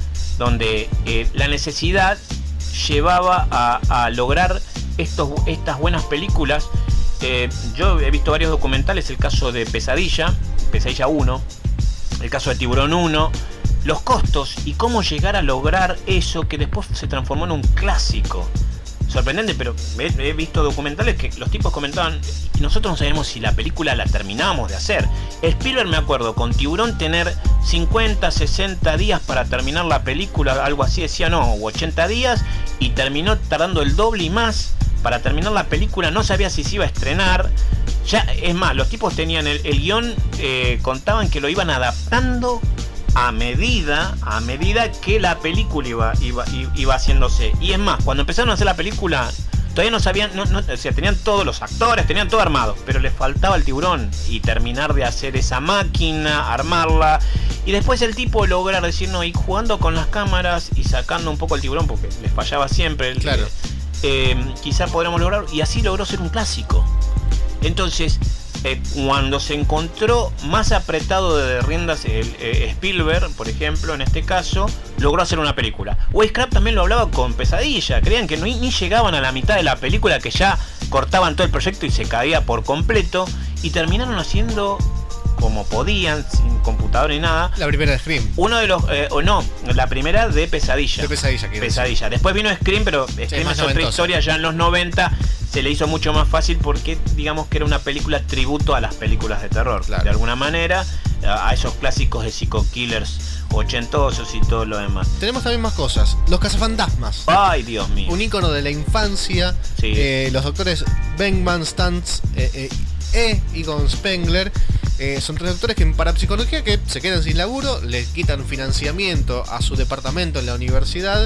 donde eh, la necesidad llevaba a, a lograr estos, estas buenas películas. Eh, yo he visto varios documentales, el caso de Pesadilla, Pesadilla uno, el caso de Tiburón uno, los costos y cómo llegar a lograr eso que después se transformó en un clásico. Sorprendente, pero he, he visto documentales que los tipos comentaban y nosotros no sabemos si la película la terminamos de hacer. Spielberg, me acuerdo, con Tiburón tener cincuenta, sesenta días para terminar la película, algo así decía, no, o ochenta días, y terminó tardando el doble y más para terminar la película. No sabía si se iba a estrenar. Ya, es más, los tipos tenían el, el guión, eh, contaban que lo iban adaptando a medida, a medida que la película iba, iba, iba haciéndose. Y es más, cuando empezaron a hacer la película, todavía no sabían, no, no, o sea, tenían todos los actores, tenían todo armado, pero les faltaba el tiburón y terminar de hacer esa máquina, armarla, y después el tipo lograr decir, no, y jugando con las cámaras y sacando un poco el tiburón, porque les fallaba siempre, claro. eh, eh, quizá podremos lograr, y así logró ser un clásico. Entonces, Eh, cuando se encontró más apretado de riendas el, eh, Spielberg, por ejemplo, en este caso, logró hacer una película. Wise-Crab también lo hablaba con Pesadilla, creían que no, ni llegaban a la mitad de la película, que ya cortaban todo el proyecto y se caía por completo, y terminaron haciendo como podían, sin computadora ni nada. La primera de Scream. Uno de los, eh, o no, la primera de Pesadilla. De Pesadilla, que Pesadilla. Después vino Scream, pero Scream sí, es otra noventosa. Historia, ya en los noventa se le hizo mucho más fácil porque digamos que era una película tributo a las películas de terror, claro. De alguna manera, a esos clásicos de Psycho Killers ochentosos y todo lo demás. Tenemos también más cosas. Los cazafantasmas. Ay, Dios mío. Un ícono de la infancia. Sí. Eh, los doctores Bengman, Stantz eh, eh, e Egon Spengler. Eh, son tres doctores que en parapsicología que se quedan sin laburo, les quitan financiamiento a su departamento en la universidad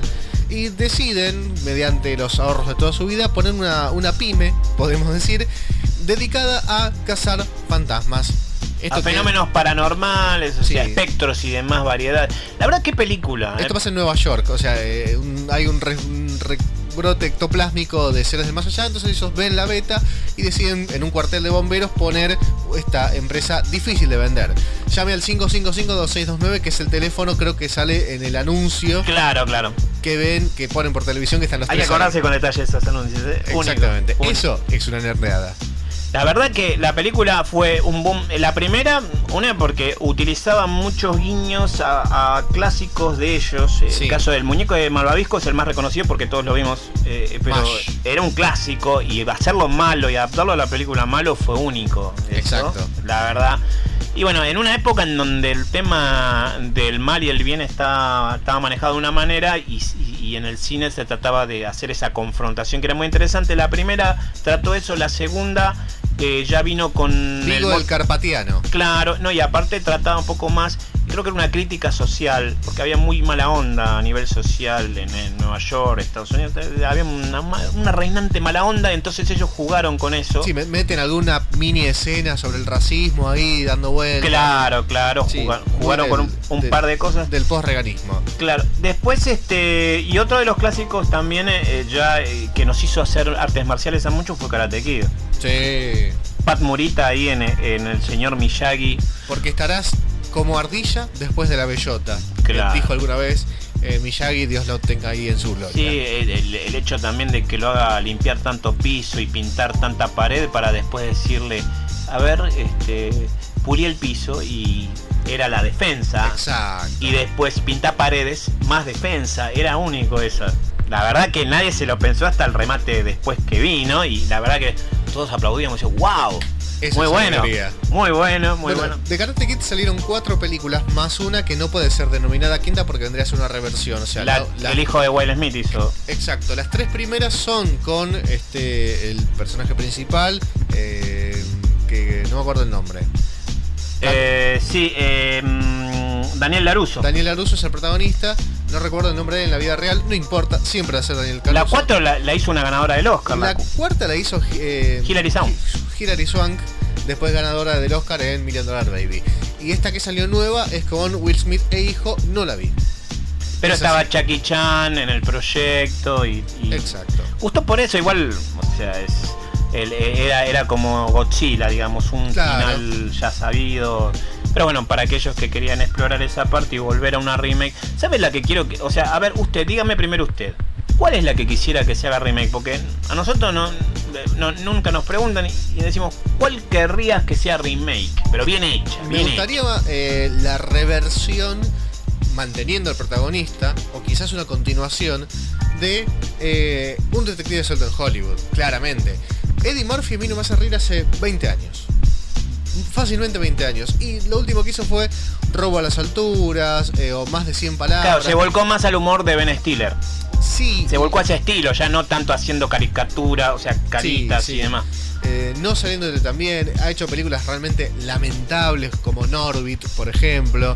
y deciden, mediante los ahorros de toda su vida, poner una, una pyme, podemos decir, dedicada a cazar fantasmas. Esto a fenómenos que... paranormales, o sí. sea, espectros y demás variedades. La verdad, qué película. Esto eh. pasa en Nueva York, o sea, eh, un, hay un, re, un rebrote ectoplásmico de seres del más allá, entonces ellos ven la beta y deciden en un cuartel de bomberos poner esta empresa difícil de vender. Llame al cinco cinco cinco, dos seis dos nueve, que es el teléfono, creo que sale en el anuncio. Claro, claro. Que ven, que ponen por televisión, que están los Hay tres. que acordarse con detalle esos anuncios, ¿eh? Exactamente. Único. Eso es una nerdeada. La verdad que la película fue un boom. La primera, una porque utilizaba muchos guiños a, a clásicos de ellos. Sí. El caso del muñeco de Malvavisco es el más reconocido porque todos lo vimos, eh, pero Mash. Era un clásico y hacerlo malo y adaptarlo a la película malo fue único. Eso, exacto. La verdad. Y bueno, en una época en donde el tema del mal y el bien estaba, estaba manejado de una manera y, y, y en el cine se trataba de hacer esa confrontación que era muy interesante. La primera trató eso, la segunda eh, ya vino con... Vigo el, el carpatiano. Claro, no, y aparte trataba un poco más, creo que era una crítica social, porque había muy mala onda a nivel social en, en Nueva York, Estados Unidos, había una, una reinante mala onda, entonces ellos jugaron con eso. Sí, meten alguna mini escena sobre el racismo ahí, dando vueltas. Claro, claro, sí, jugaron, jugaron del, con un, un del, par de cosas. Del posreganismo. Claro, después este, y otro de los clásicos también eh, ya eh, que nos hizo hacer artes marciales a muchos fue Karate Kid. Sí. Pat Morita ahí en, en el señor Miyagi. Porque estarás como ardilla después de la bellota. Claro. Dijo alguna vez eh, Miyagi, Dios lo tenga ahí en su gloria. Sí, el, el, el hecho también de que lo haga limpiar tanto piso y pintar tanta pared para después decirle, a ver, este, pulí el piso y era la defensa. Exacto. Y después pintar paredes, más defensa, era único eso. La verdad que nadie se lo pensó hasta el remate después que vino y la verdad que todos aplaudíamos y decíamos, wow. Eso muy bueno, alegría. muy bueno, muy bueno, bueno. De Karate Kid salieron cuatro películas más una que no puede ser denominada quinta porque vendría a ser una reversión. O sea, la, la, la, el hijo de Will Smith hizo. Exacto, las tres primeras son con este el personaje principal, eh, que no me acuerdo el nombre. Eh, sí, eh, Daniel LaRusso. Daniel LaRusso es el protagonista. No recuerdo el nombre de él en la vida real. No importa, siempre va a ser Daniel LaRusso. La cuatro la, la hizo una ganadora del Oscar. La, la cuarta la hizo eh, Hilary Swank. Hilary Swank, después ganadora del Oscar en Million Dollar Baby. Y esta que salió nueva es con Will Smith e hijo. No la vi. Pero es estaba así. Jackie Chan en el proyecto y, y exacto. Justo por eso igual, o sea, es el, era, era como Godzilla, digamos, un claro. final ya sabido. Pero bueno, para aquellos que querían explorar esa parte y volver a una remake, ¿sabes la que quiero que, o sea, a ver, usted, dígame primero usted, ¿cuál es la que quisiera que se haga remake? Porque a nosotros no, no nunca nos preguntan y, y decimos, ¿cuál querrías que sea remake? Pero bien hecha. Me bien gustaría hecha. Eh, la reversión, manteniendo al protagonista, o quizás una continuación de eh, un detective suelto en Hollywood, claramente. Eddie Murphy a mí no me hace reír hace veinte años. Fácilmente veinte años. Y lo último que hizo fue Robo a las alturas, eh, o Más de cien palabras. Claro, se volcó más al humor de Ben Stiller. Sí. Se volcó hacia estilo, ya no tanto haciendo caricatura, o sea, caritas sí, sí. y demás. Eh, no saliéndole también, ha hecho películas realmente lamentables como Norbit, por ejemplo.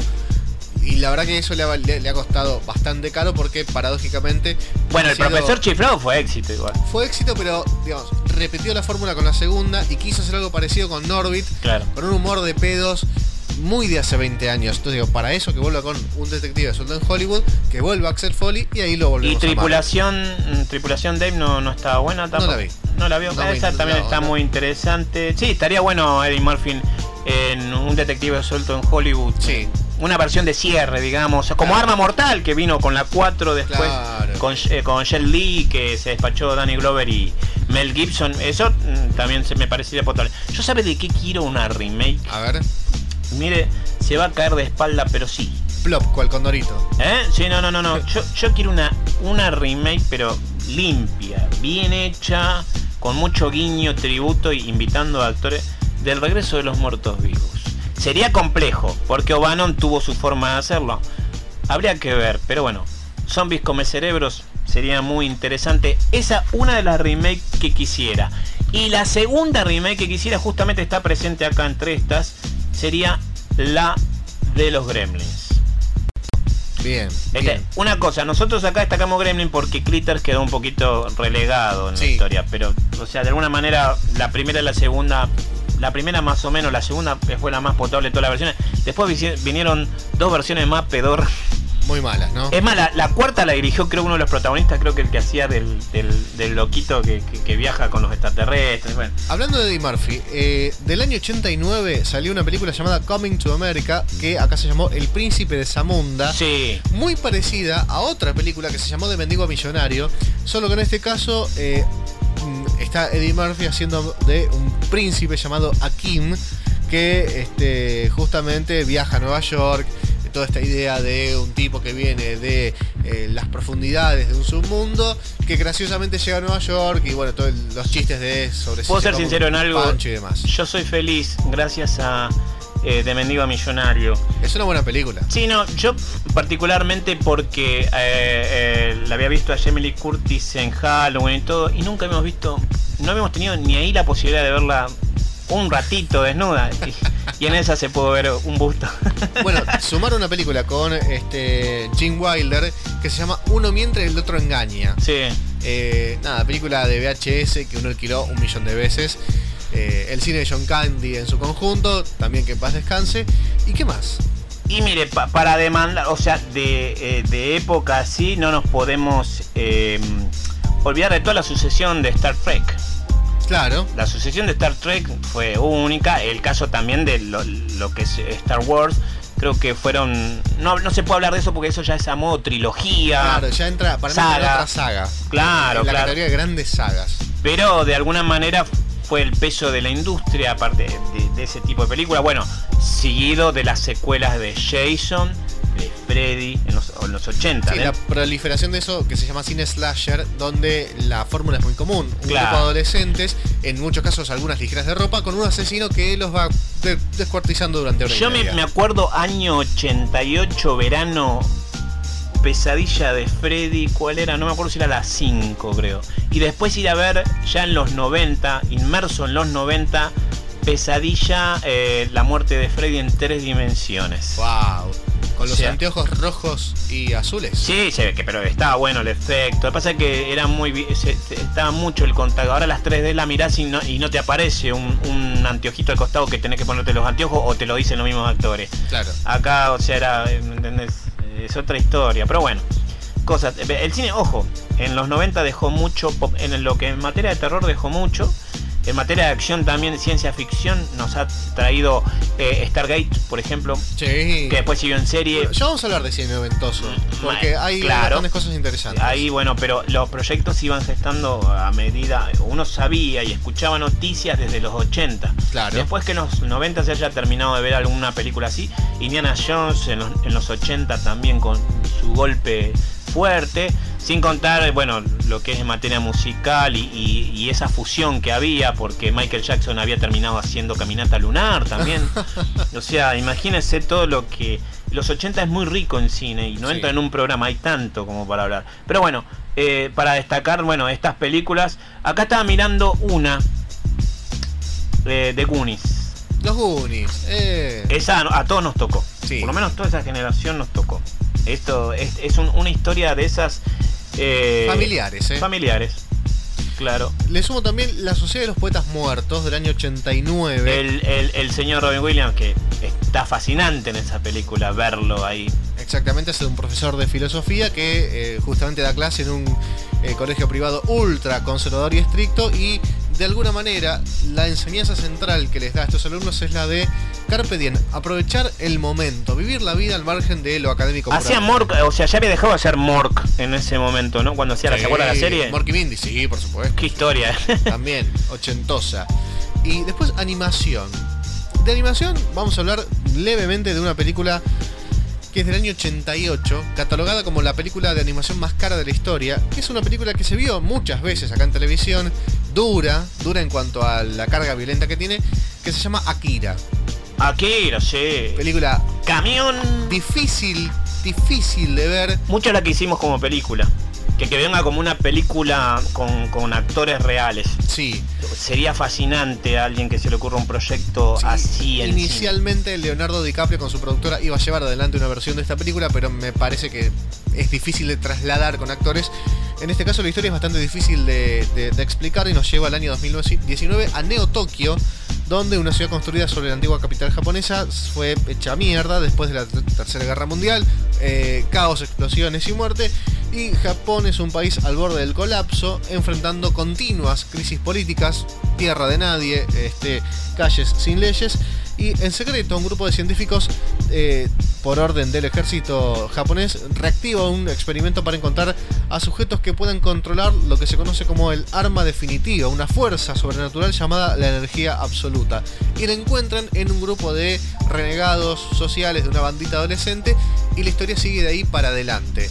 Y la verdad que eso le ha, le, le ha costado bastante caro porque paradójicamente... Bueno, el profesor Chiflado fue éxito igual. Fue éxito, pero digamos, repitió la fórmula con la segunda y quiso hacer algo parecido con Norbit. Claro. Con un humor de pedos muy de hace veinte años. Entonces digo, para eso que vuelva con un detective suelto en Hollywood, que vuelva Axel Foley y ahí lo volvemos a ver. Y Tripulación, Tripulación Dave no, no estaba buena tampoco. No la vi. No la vio, no, esa no, también no, está no. muy interesante. Sí, estaría bueno Eddie Murphy en un detective suelto en Hollywood. Sí. Una versión de cierre, digamos, como claro. Arma Mortal, que vino con la cuatro después, claro. con, eh, con Jet Li, que se despachó Danny Glover y Mel Gibson. Eso mm, también se me parecería potable. ¿Yo sabe de qué quiero una remake? A ver. Mire, se va a caer de espalda, pero sí. Plop, cual Condorito. ¿Eh? Sí, no, no, no, no. Yo, yo quiero una, una remake, pero limpia, bien hecha, con mucho guiño, tributo y invitando a actores del Regreso de los Muertos Vivos. Sería complejo, porque O'Bannon tuvo su forma de hacerlo. Habría que ver, pero bueno, Zombies come cerebros sería muy interesante. Esa una de las remakes que quisiera. Y la segunda remake que quisiera, justamente está presente acá entre estas, sería la de los Gremlins. Bien, Este, bien. una cosa, nosotros acá destacamos Gremlin porque Critters quedó un poquito relegado en Sí. la historia, pero, o sea, de alguna manera, la primera y la segunda, la primera más o menos, la segunda fue la más potable de todas las versiones. Después vi- vinieron dos versiones más pedor. Muy malas, ¿no? Es más, la, la cuarta la dirigió, creo, uno de los protagonistas, creo que el que hacía del, del, del loquito que, que, que viaja con los extraterrestres. Bueno. Hablando de Eddie Murphy, eh, del año ochenta y nueve salió una película llamada Coming to America, que acá se llamó El Príncipe de Zamunda. Sí. Muy parecida a otra película que se llamó De Mendigo a Millonario, solo que en este caso eh, mm, está Eddie Murphy haciendo de un príncipe llamado Akim, que este, justamente viaja a Nueva York. Toda esta idea de un tipo que viene de eh, las profundidades de un submundo, que graciosamente llega a Nueva York y bueno, todos los chistes de sobre Puedo si se ser come sincero en un algo. pancho y demás. Yo soy feliz gracias a eh, De Mendigo a Millonario. Es una buena película. Sí, no, yo particularmente porque eh, eh, la había visto a Jamie Lee Curtis en Halloween y todo, y nunca habíamos visto, no habíamos tenido ni ahí la posibilidad de verla un ratito desnuda, y, y en esa se puede ver un busto. Bueno, sumaron una película con este Gene Wilder que se llama Uno miente y el otro engaña. Sí. Eh, nada, película de V H S que uno alquiló un millón de veces. Eh, el cine de John Candy en su conjunto, también que en paz descanse. ¿Y qué más? Y mire, pa para demandar, o sea, de, eh, de época así, no nos podemos eh, olvidar de toda la sucesión de Star Trek. Claro. La sucesión de Star Trek fue única. El caso también de lo, lo que es Star Wars, creo que fueron... No, no se puede hablar de eso porque eso ya es a modo trilogía. Claro, ya entra para mí en saga. otra saga. Claro, en la claro. categoría de grandes sagas. Pero de alguna manera fue el peso de la industria, aparte de, de ese tipo de películas. Bueno, seguido de las secuelas de Jason, de Freddy, en los, en los ochenta. Sí, ¿eh? la proliferación de eso que se llama cine slasher, donde la fórmula es muy común. Un Claro. grupo de adolescentes, en muchos casos algunas ligeras de ropa, con un asesino que los va de- descuartizando durante una Yo me, me acuerdo año ochenta y ocho, verano, Pesadilla de Freddy, ¿cuál era? No me acuerdo si era la cinco, creo. Y después ir a ver ya en los noventa, inmerso en los noventa, Pesadilla, eh, la muerte de Freddy en tres dimensiones. Wow. Con los O sea, anteojos rojos y azules. Sí, se ve que, pero estaba bueno el efecto. Lo que pasa es que era muy vi- se- se- estaba mucho el contacto. Ahora las tres D la mirás y no, y no te aparece un, un anteojito al costado que tenés que ponerte los anteojos, o te lo dicen los mismos actores. Claro. Acá, o sea, era, ¿me entendés? Es otra historia, pero bueno. Cosas. El cine, ojo, en los noventa dejó mucho, pop- en lo que en materia de terror dejó mucho. En materia de acción también, ciencia ficción, nos ha traído eh, Stargate, por ejemplo, Sí. que después siguió en serie. Ya vamos a hablar de cine noventoso, porque hay Claro. bastantes cosas interesantes. Ahí, bueno, pero los proyectos iban gestando a medida, uno sabía y escuchaba noticias desde los ochenta. Claro. Después que en los noventa se haya terminado de ver alguna película así, Indiana Jones en los, en los ochenta también con su golpe fuerte, sin contar, bueno, lo que es en materia musical y, y, y esa fusión que había, porque Michael Jackson había terminado haciendo Caminata Lunar también. O sea, imagínense todo lo que... Los ochenta es muy rico en cine y no Sí. entra en un programa, hay tanto como para hablar. Pero bueno, eh, para destacar, bueno, estas películas, acá estaba mirando una eh, de Goonies. Los Goonies. Eh. Esa a, a todos nos tocó. Sí. Por lo menos toda esa generación nos tocó. Esto es, es un- una historia de esas... eh, Familiares, eh. Familiares, claro. Le sumo también La Sociedad de los Poetas Muertos del año ochenta y nueve. El, el, el señor Robin Williams, que está fascinante en esa película, verlo ahí. Exactamente, es de un profesor de filosofía que eh, justamente da clase en un eh, colegio privado ultra conservador y estricto, y de alguna manera la enseñanza central que les da a estos alumnos es la de carpe diem, aprovechar el momento, vivir la vida al margen de lo académico. Hacía Mork, o sea, ya había dejado de hacer Mork en ese momento, ¿no? Cuando hacía la, ¿se acuerda de la serie? Mork y Mindy, sí, por supuesto. Qué historia. También, ochentosa. Y después animación. De animación vamos a hablar levemente de una película que es del año ochenta y ocho, catalogada como la película de animación más cara de la historia, que es una película que se vio muchas veces acá en televisión, dura, dura en cuanto a la carga violenta que tiene, que se llama Akira. Akira, sí. Película Camión. difícil, difícil de ver. Mucha la que hicimos como película. Que, que venga como una película con, con actores reales. Sí. Sería fascinante a alguien que se le ocurra un proyecto sí. así en Inicialmente cine. Leonardo DiCaprio con su productora iba a llevar adelante una versión de esta película, pero me parece que es difícil de trasladar con actores. En este caso la historia es bastante difícil de, de, de explicar y nos lleva al año dos mil diecinueve a Neo Tokio, donde una ciudad construida sobre la antigua capital japonesa fue hecha mierda después de la Tercera Guerra Mundial, eh, caos, explosiones y muerte, y Japón es un país al borde del colapso, enfrentando continuas crisis políticas, tierra de nadie, este, calles sin leyes, y en secreto un grupo de científicos, eh, por orden del ejército japonés, reactiva un experimento para encontrar a sujetos que puedan controlar lo que se conoce como el arma definitiva, una fuerza sobrenatural llamada la energía absoluta. Y la encuentran en un grupo de renegados sociales de una bandita adolescente, y la historia sigue de ahí para adelante.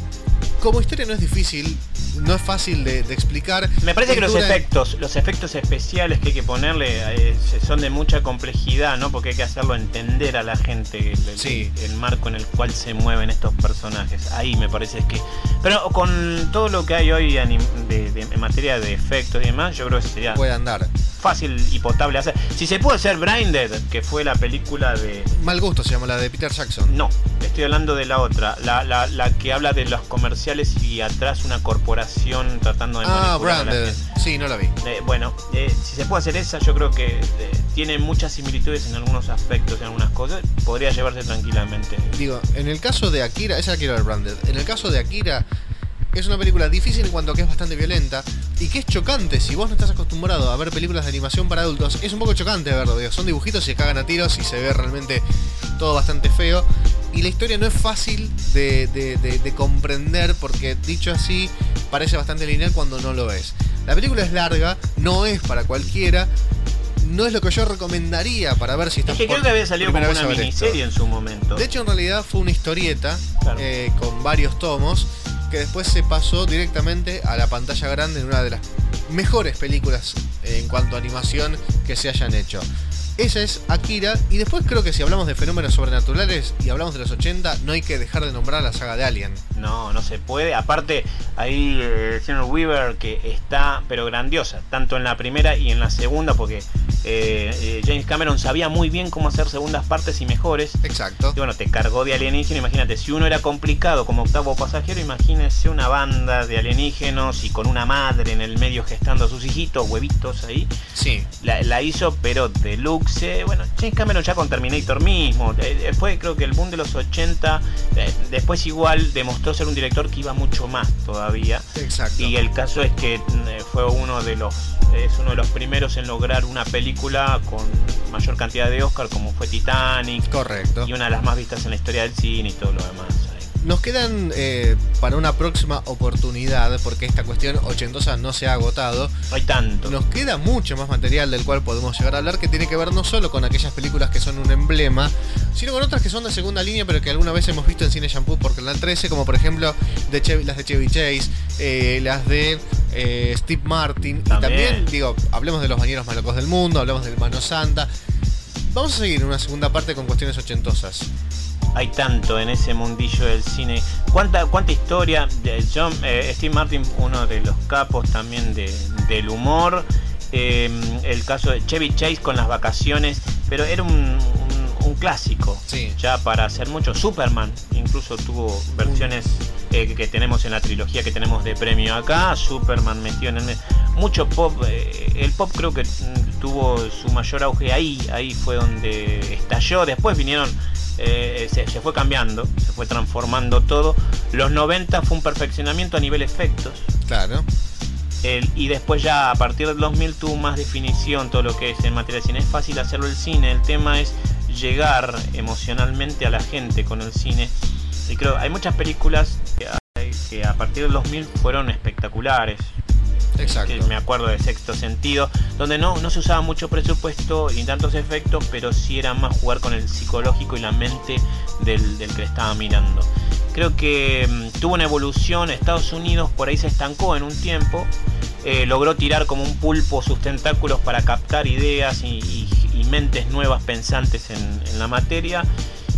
Como historia no es difícil, no es fácil de, de explicar. Me parece que los dura... efectos, los efectos especiales que hay que ponerle eh, son de mucha complejidad, ¿no? Porque hay que hacerlo entender a la gente el, sí. el, el marco en el cual se mueven estos personajes. Ahí me parece que... Pero con todo lo que hay hoy de, de, en materia de efectos y demás, yo creo que sería... Puede andar. Fácil y potable hacer. Si se puede hacer Blinded, que fue la película de... Mal Gusto se llama, la de Peter Jackson. No, estoy hablando de la otra, la, la, la que habla de los comerciales y atrás una corporación tratando de ah, manipular a la Branded. gente. Sí, no la vi. Eh, bueno, eh, si se puede hacer esa, yo creo que eh, tiene muchas similitudes en algunos aspectos, en algunas cosas. Podría llevarse tranquilamente. Digo, en el caso de Akira, esa la quiero ver, Branded. En el caso de Akira, es una película difícil en cuanto a que es bastante violenta y que es chocante. Si vos no estás acostumbrado a ver películas de animación para adultos, es un poco chocante verlo. Digo, son dibujitos y se cagan a tiros y se ve realmente todo bastante feo. Y la historia no es fácil de, de, de, de comprender, porque dicho así parece bastante lineal cuando no lo es. La película es larga, no es para cualquiera. No es lo que yo recomendaría para ver si está. Es que creo que había salido como una miniserie en su momento. De hecho, en realidad fue una historieta, claro. eh, con varios tomos, que después se pasó directamente a la pantalla grande en una de las mejores películas en cuanto a animación que se hayan hecho. Esa es Akira, y después creo que si hablamos de fenómenos sobrenaturales y hablamos de los ochenta, no hay que dejar de nombrar la saga de Alien. No, no se puede. Aparte, ahí el eh, señor Weaver, que está, pero grandiosa, tanto en la primera y en la segunda, porque eh, eh, James Cameron sabía muy bien cómo hacer segundas partes y mejores. Exacto. Y bueno, te cargó de alienígena. Imagínate, si uno era complicado como Octavo Pasajero, imagínese una banda de alienígenos y con una madre en el medio gestando a sus hijitos, huevitos ahí. Sí. La, la hizo, pero deluxe. Bueno, James Cameron ya con Terminator mismo, eh, fue creo que el boom de los ochenta, eh, después igual demostró ser un director que iba mucho más todavía. Exacto. Y el caso es que eh, fue uno de los es uno de los primeros en lograr una película con mayor cantidad de Oscar, como fue Titanic. Correcto. Y una de las más vistas en la historia del cine y todo lo demás. Nos quedan eh, para una próxima oportunidad, porque esta cuestión ochentosa no se ha agotado. No hay tanto. Nos queda mucho más material del cual podemos llegar a hablar, que tiene que ver no solo con aquellas películas que son un emblema, sino con otras que son de segunda línea, pero que alguna vez hemos visto en Cine Shampoo por Canal trece, como por ejemplo de Chevy, las de Chevy Chase, eh, las de eh, Steve Martin. También. Y también, digo, hablemos de los bañeros malocos del mundo, hablemos del Mano Santa. Vamos a seguir en una segunda parte con cuestiones ochentosas. Hay tanto en ese mundillo del cine. ¿Cuánta, cuánta historia? De John, eh, Steve Martin, uno de los capos también de, del humor. Eh, el caso de Chevy Chase con las vacaciones, pero era un, un, un clásico. Sí. Ya para hacer mucho. Superman incluso tuvo versiones eh, que, que tenemos en la trilogía que tenemos de premio acá. Superman metido en el... Mucho pop. Eh, el pop creo que tuvo su mayor auge ahí. Ahí fue donde estalló. Después vinieron... Eh, se, se fue cambiando, se fue transformando todo. Los noventa fue un perfeccionamiento a nivel efectos. Claro. El, y después ya a partir del dos mil tuvo más definición todo lo que es en materia de cine. Es fácil hacerlo el cine, el tema es llegar emocionalmente a la gente con el cine. Y creo hay muchas películas que, que a partir del dos mil fueron espectaculares. Exacto. Que me acuerdo de Sexto Sentido, donde no, no se usaba mucho presupuesto ni tantos efectos, pero sí era más jugar con el psicológico y la mente del, del que le estaba mirando. Creo que um, tuvo una evolución. Estados Unidos por ahí se estancó en un tiempo, eh, logró tirar como un pulpo sus tentáculos para captar ideas y, y, y mentes nuevas pensantes en, en la materia.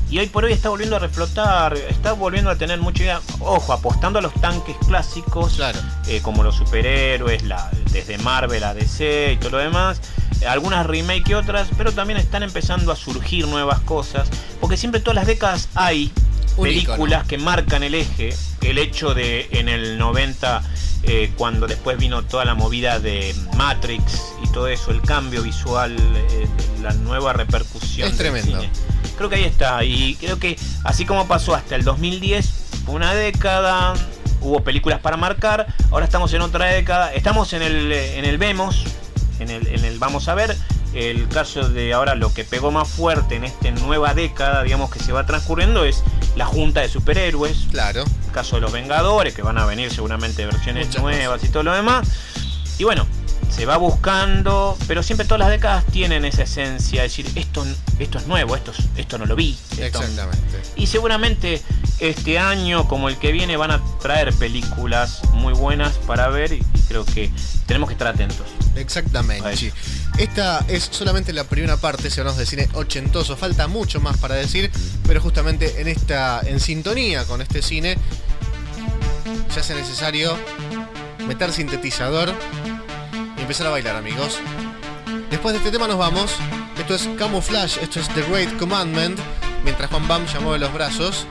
y hoy por hoy está volviendo a reflotar, está volviendo a tener mucha idea, ojo, apostando a los tanques clásicos, claro. eh, como los superhéroes, la, desde Marvel a D C y todo lo demás, eh, algunas remake y otras, pero también están empezando a surgir nuevas cosas, porque siempre todas las décadas hay un películas icono que marcan el eje, el hecho de en el noventa, eh, cuando después vino toda la movida de Matrix y todo eso, el cambio visual, eh, la nueva repercusión es del tremendo cine. Creo que ahí está, y creo que así como pasó hasta el dos mil diez, una década, hubo películas para marcar, ahora estamos en otra década, estamos en el, en el vemos, en el, en el vamos a ver, el caso de ahora lo que pegó más fuerte en esta nueva década, digamos, que se va transcurriendo, es la junta de superhéroes. Claro. El caso de los Vengadores, que van a venir seguramente versiones Muchas nuevas cosas. y todo lo demás. Y bueno, se va buscando, pero siempre todas las décadas tienen esa esencia, es decir, esto, esto es nuevo, esto, esto no lo vi. Esto... Exactamente. Y seguramente este año, como el que viene, van a traer películas muy buenas para ver, y creo que tenemos que estar atentos. Exactamente. Esta es solamente la primera parte, si hablamos de cine ochentoso, falta mucho más para decir, pero justamente en esta, en sintonía con este cine, se hace necesario meter sintetizador y empezar a bailar, amigos. Después de este tema nos vamos. Esto es Camouflage, esto es The Great Commandment, mientras Juan Bam ya mueve los brazos.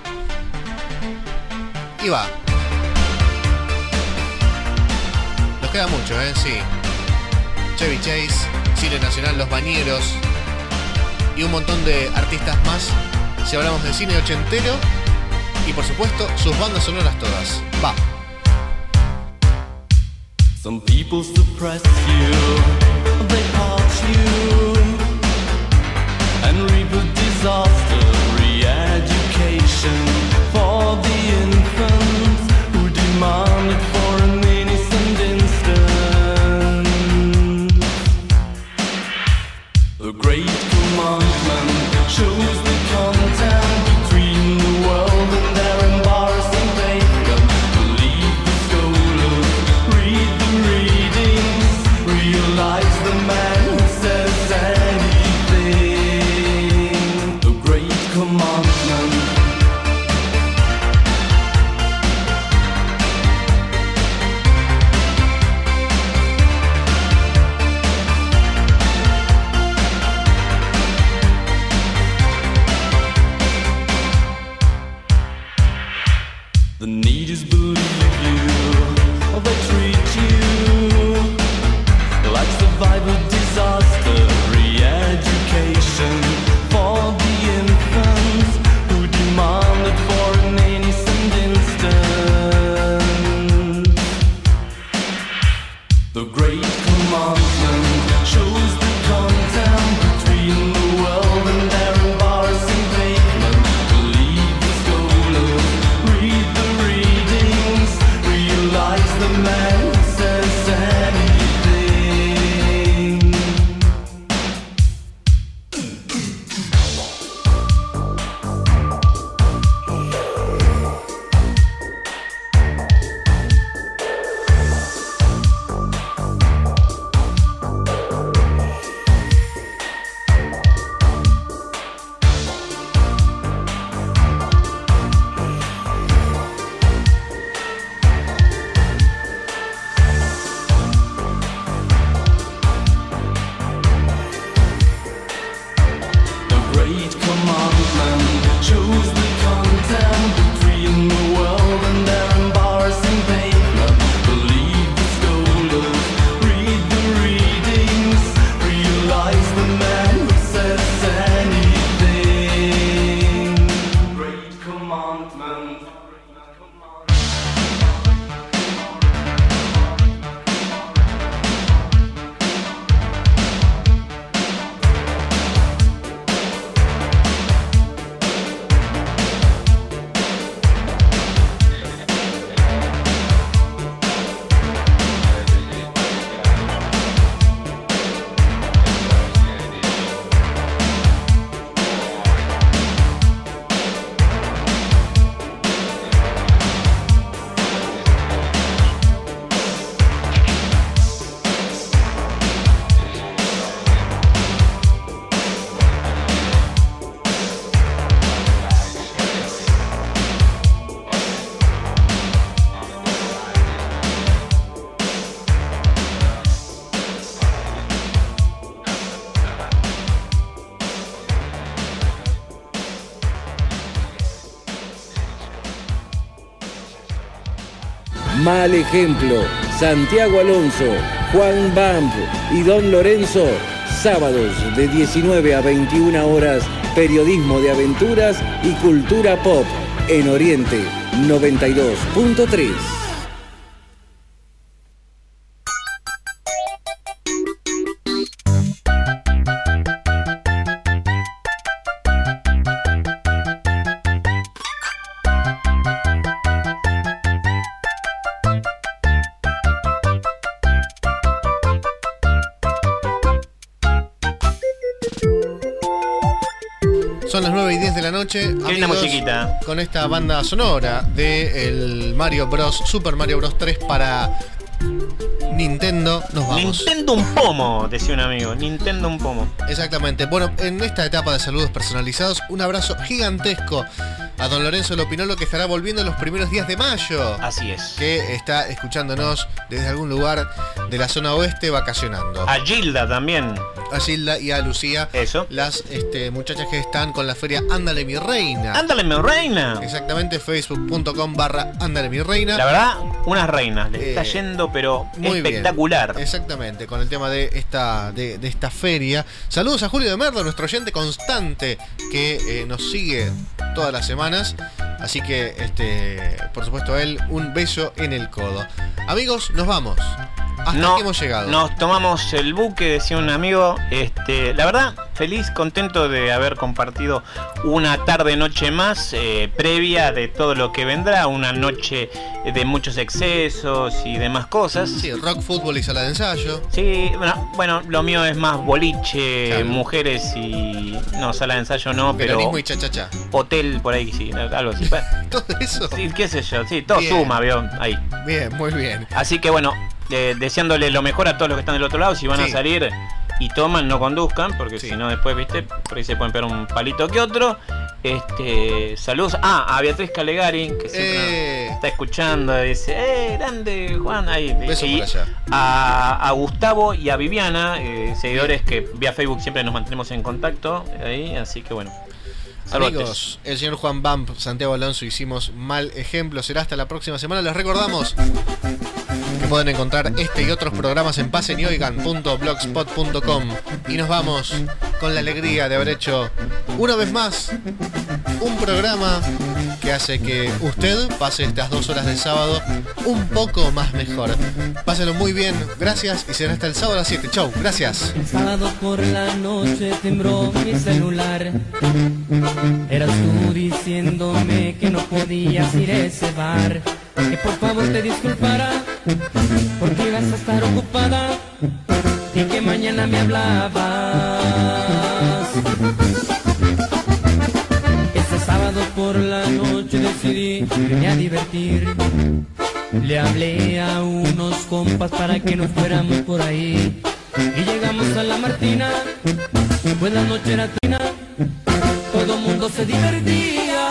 Y va. Nos queda mucho, ¿eh? Sí. Chevy Chase, Cine Nacional, Los Bañeros y un montón de artistas más si hablamos de cine ochentero y por supuesto sus bandas sonoras todas. Va. Some people suppress you, they haunt you and reap a disaster, re-education for the infants who demand it for an innocent instant. The great commandment shows the content between the world and their embarrassing pagans. Believe the scholars, read the readings, realize the man who says anything. The great commandment. The need is believe you, or they treat you like survivor disaster, re-education for the infants who demand it for an innocent instant. The great commandment shows the content between the world and their embarrassing pavement. Believe the scholars, read the readings, realize the man Mal Ejemplo, Santiago Alonso, Juan Bamp y Don Lorenzo. Sábados de diecinueve a veintiuna horas, periodismo de aventuras y cultura pop en Oriente noventa y dos punto tres. Son las nueve y diez de la noche. Qué linda amigos, musiquita. con esta banda sonora de el Mario Bros. Super Mario Bros. tres para Nintendo. Nos vamos. Nintendo un pomo, decía un amigo. Nintendo un pomo. Exactamente. Bueno, en esta etapa de saludos personalizados, un abrazo gigantesco a don Lorenzo Lopinolo, que estará volviendo en los primeros días de mayo. Así es. Que está escuchándonos desde algún lugar de la zona oeste vacacionando. A Gilda también. A Gilda y a Lucía. Eso. Las este, muchachas que están con la feria Ándale mi reina. Ándale mi reina. Exactamente, facebook punto com barra Ándale mi reina. La verdad, unas reinas. Le Eh, está yendo, pero muy espectacular. Bien. Exactamente, con el tema de esta, de, de esta feria. Saludos a Julio de Merlo, nuestro oyente constante que eh, nos sigue todas las semanas. Así que, este, por supuesto, a él un beso en el codo. Amigos, nos vamos. Hasta No, aquí hemos llegado. Nos tomamos el buque, decía un amigo. Este, la verdad, feliz, contento de haber compartido una tarde noche más, eh, previa de todo lo que vendrá, una noche de muchos excesos y demás cosas. Sí, rock, fútbol y sala de ensayo. Sí, bueno, bueno, lo mío es más boliche, Claro. mujeres y no, sala de ensayo no, pero Peronismo y cha-cha-cha. hotel por ahí sí, algo así. ¿Todo eso? Sí, qué sé yo, sí, todo Bien. suma, veo ahí. Bien, muy bien. Así que bueno, eh, deseándole lo mejor a todos los que están del otro lado. Si van Sí. a salir y toman, no conduzcan, porque Sí. si no después, viste, por ahí se pueden pegar un palito que otro. Este, saludos ah, a Beatriz Calegari, que siempre Eh. está escuchando, dice, eh, grande Juan, ahí. Beso Y por allá. A, a Gustavo y a Viviana, eh, seguidores que vía Facebook siempre nos mantenemos en contacto ahí, así que bueno. Saludos. Amigos, el señor Juan Bamp, Santiago Alonso, hicimos Mal Ejemplo. Será hasta la próxima semana. Les recordamos que pueden encontrar este y otros programas en pasenyoigan punto blogspot punto com. Y nos vamos con la alegría de haber hecho una vez más un programa que hace que usted pase estas dos horas del sábado un poco más mejor. Pásenlo muy bien, gracias y será hasta el sábado a las siete. Chau, gracias. El sábado por la noche tembló mi celular. Eras tú diciéndome que no podías ir a ese bar, que por favor te disculpara porque ibas a estar ocupada y que mañana me hablabas. Ese sábado por la noche decidí irme a divertir. Le hablé a unos compas para que nos fuéramos por ahí y llegamos a la Martina, pues la noche era trina, todo mundo se divertía.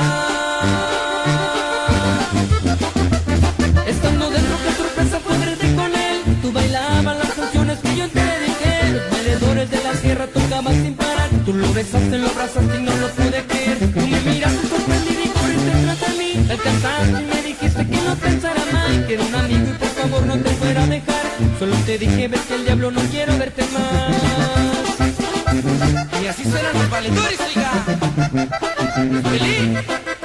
Estando dentro, qué sorpresa fue verte con él. Tú bailabas las canciones que yo te dediqué. Los veredores de la sierra tocaban sin parar. Tú lo besaste, lo abrazaste y no lo pude creer. Tú me miraste sorprendido y corriste tras de mí. Me alcanzaste y me dijiste que no pensara mal, que era un amigo y por favor no te fuera a dejar. Solo te dije, ves que el diablo no quiero verte más. Y así serán los valedores, oiga. ¡Feliz!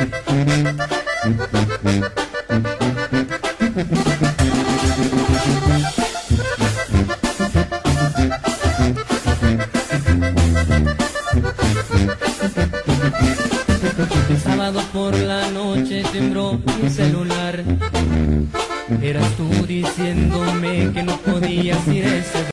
El sábado por la noche tembló mi celular. Eras tú diciéndome que no podías ir a ese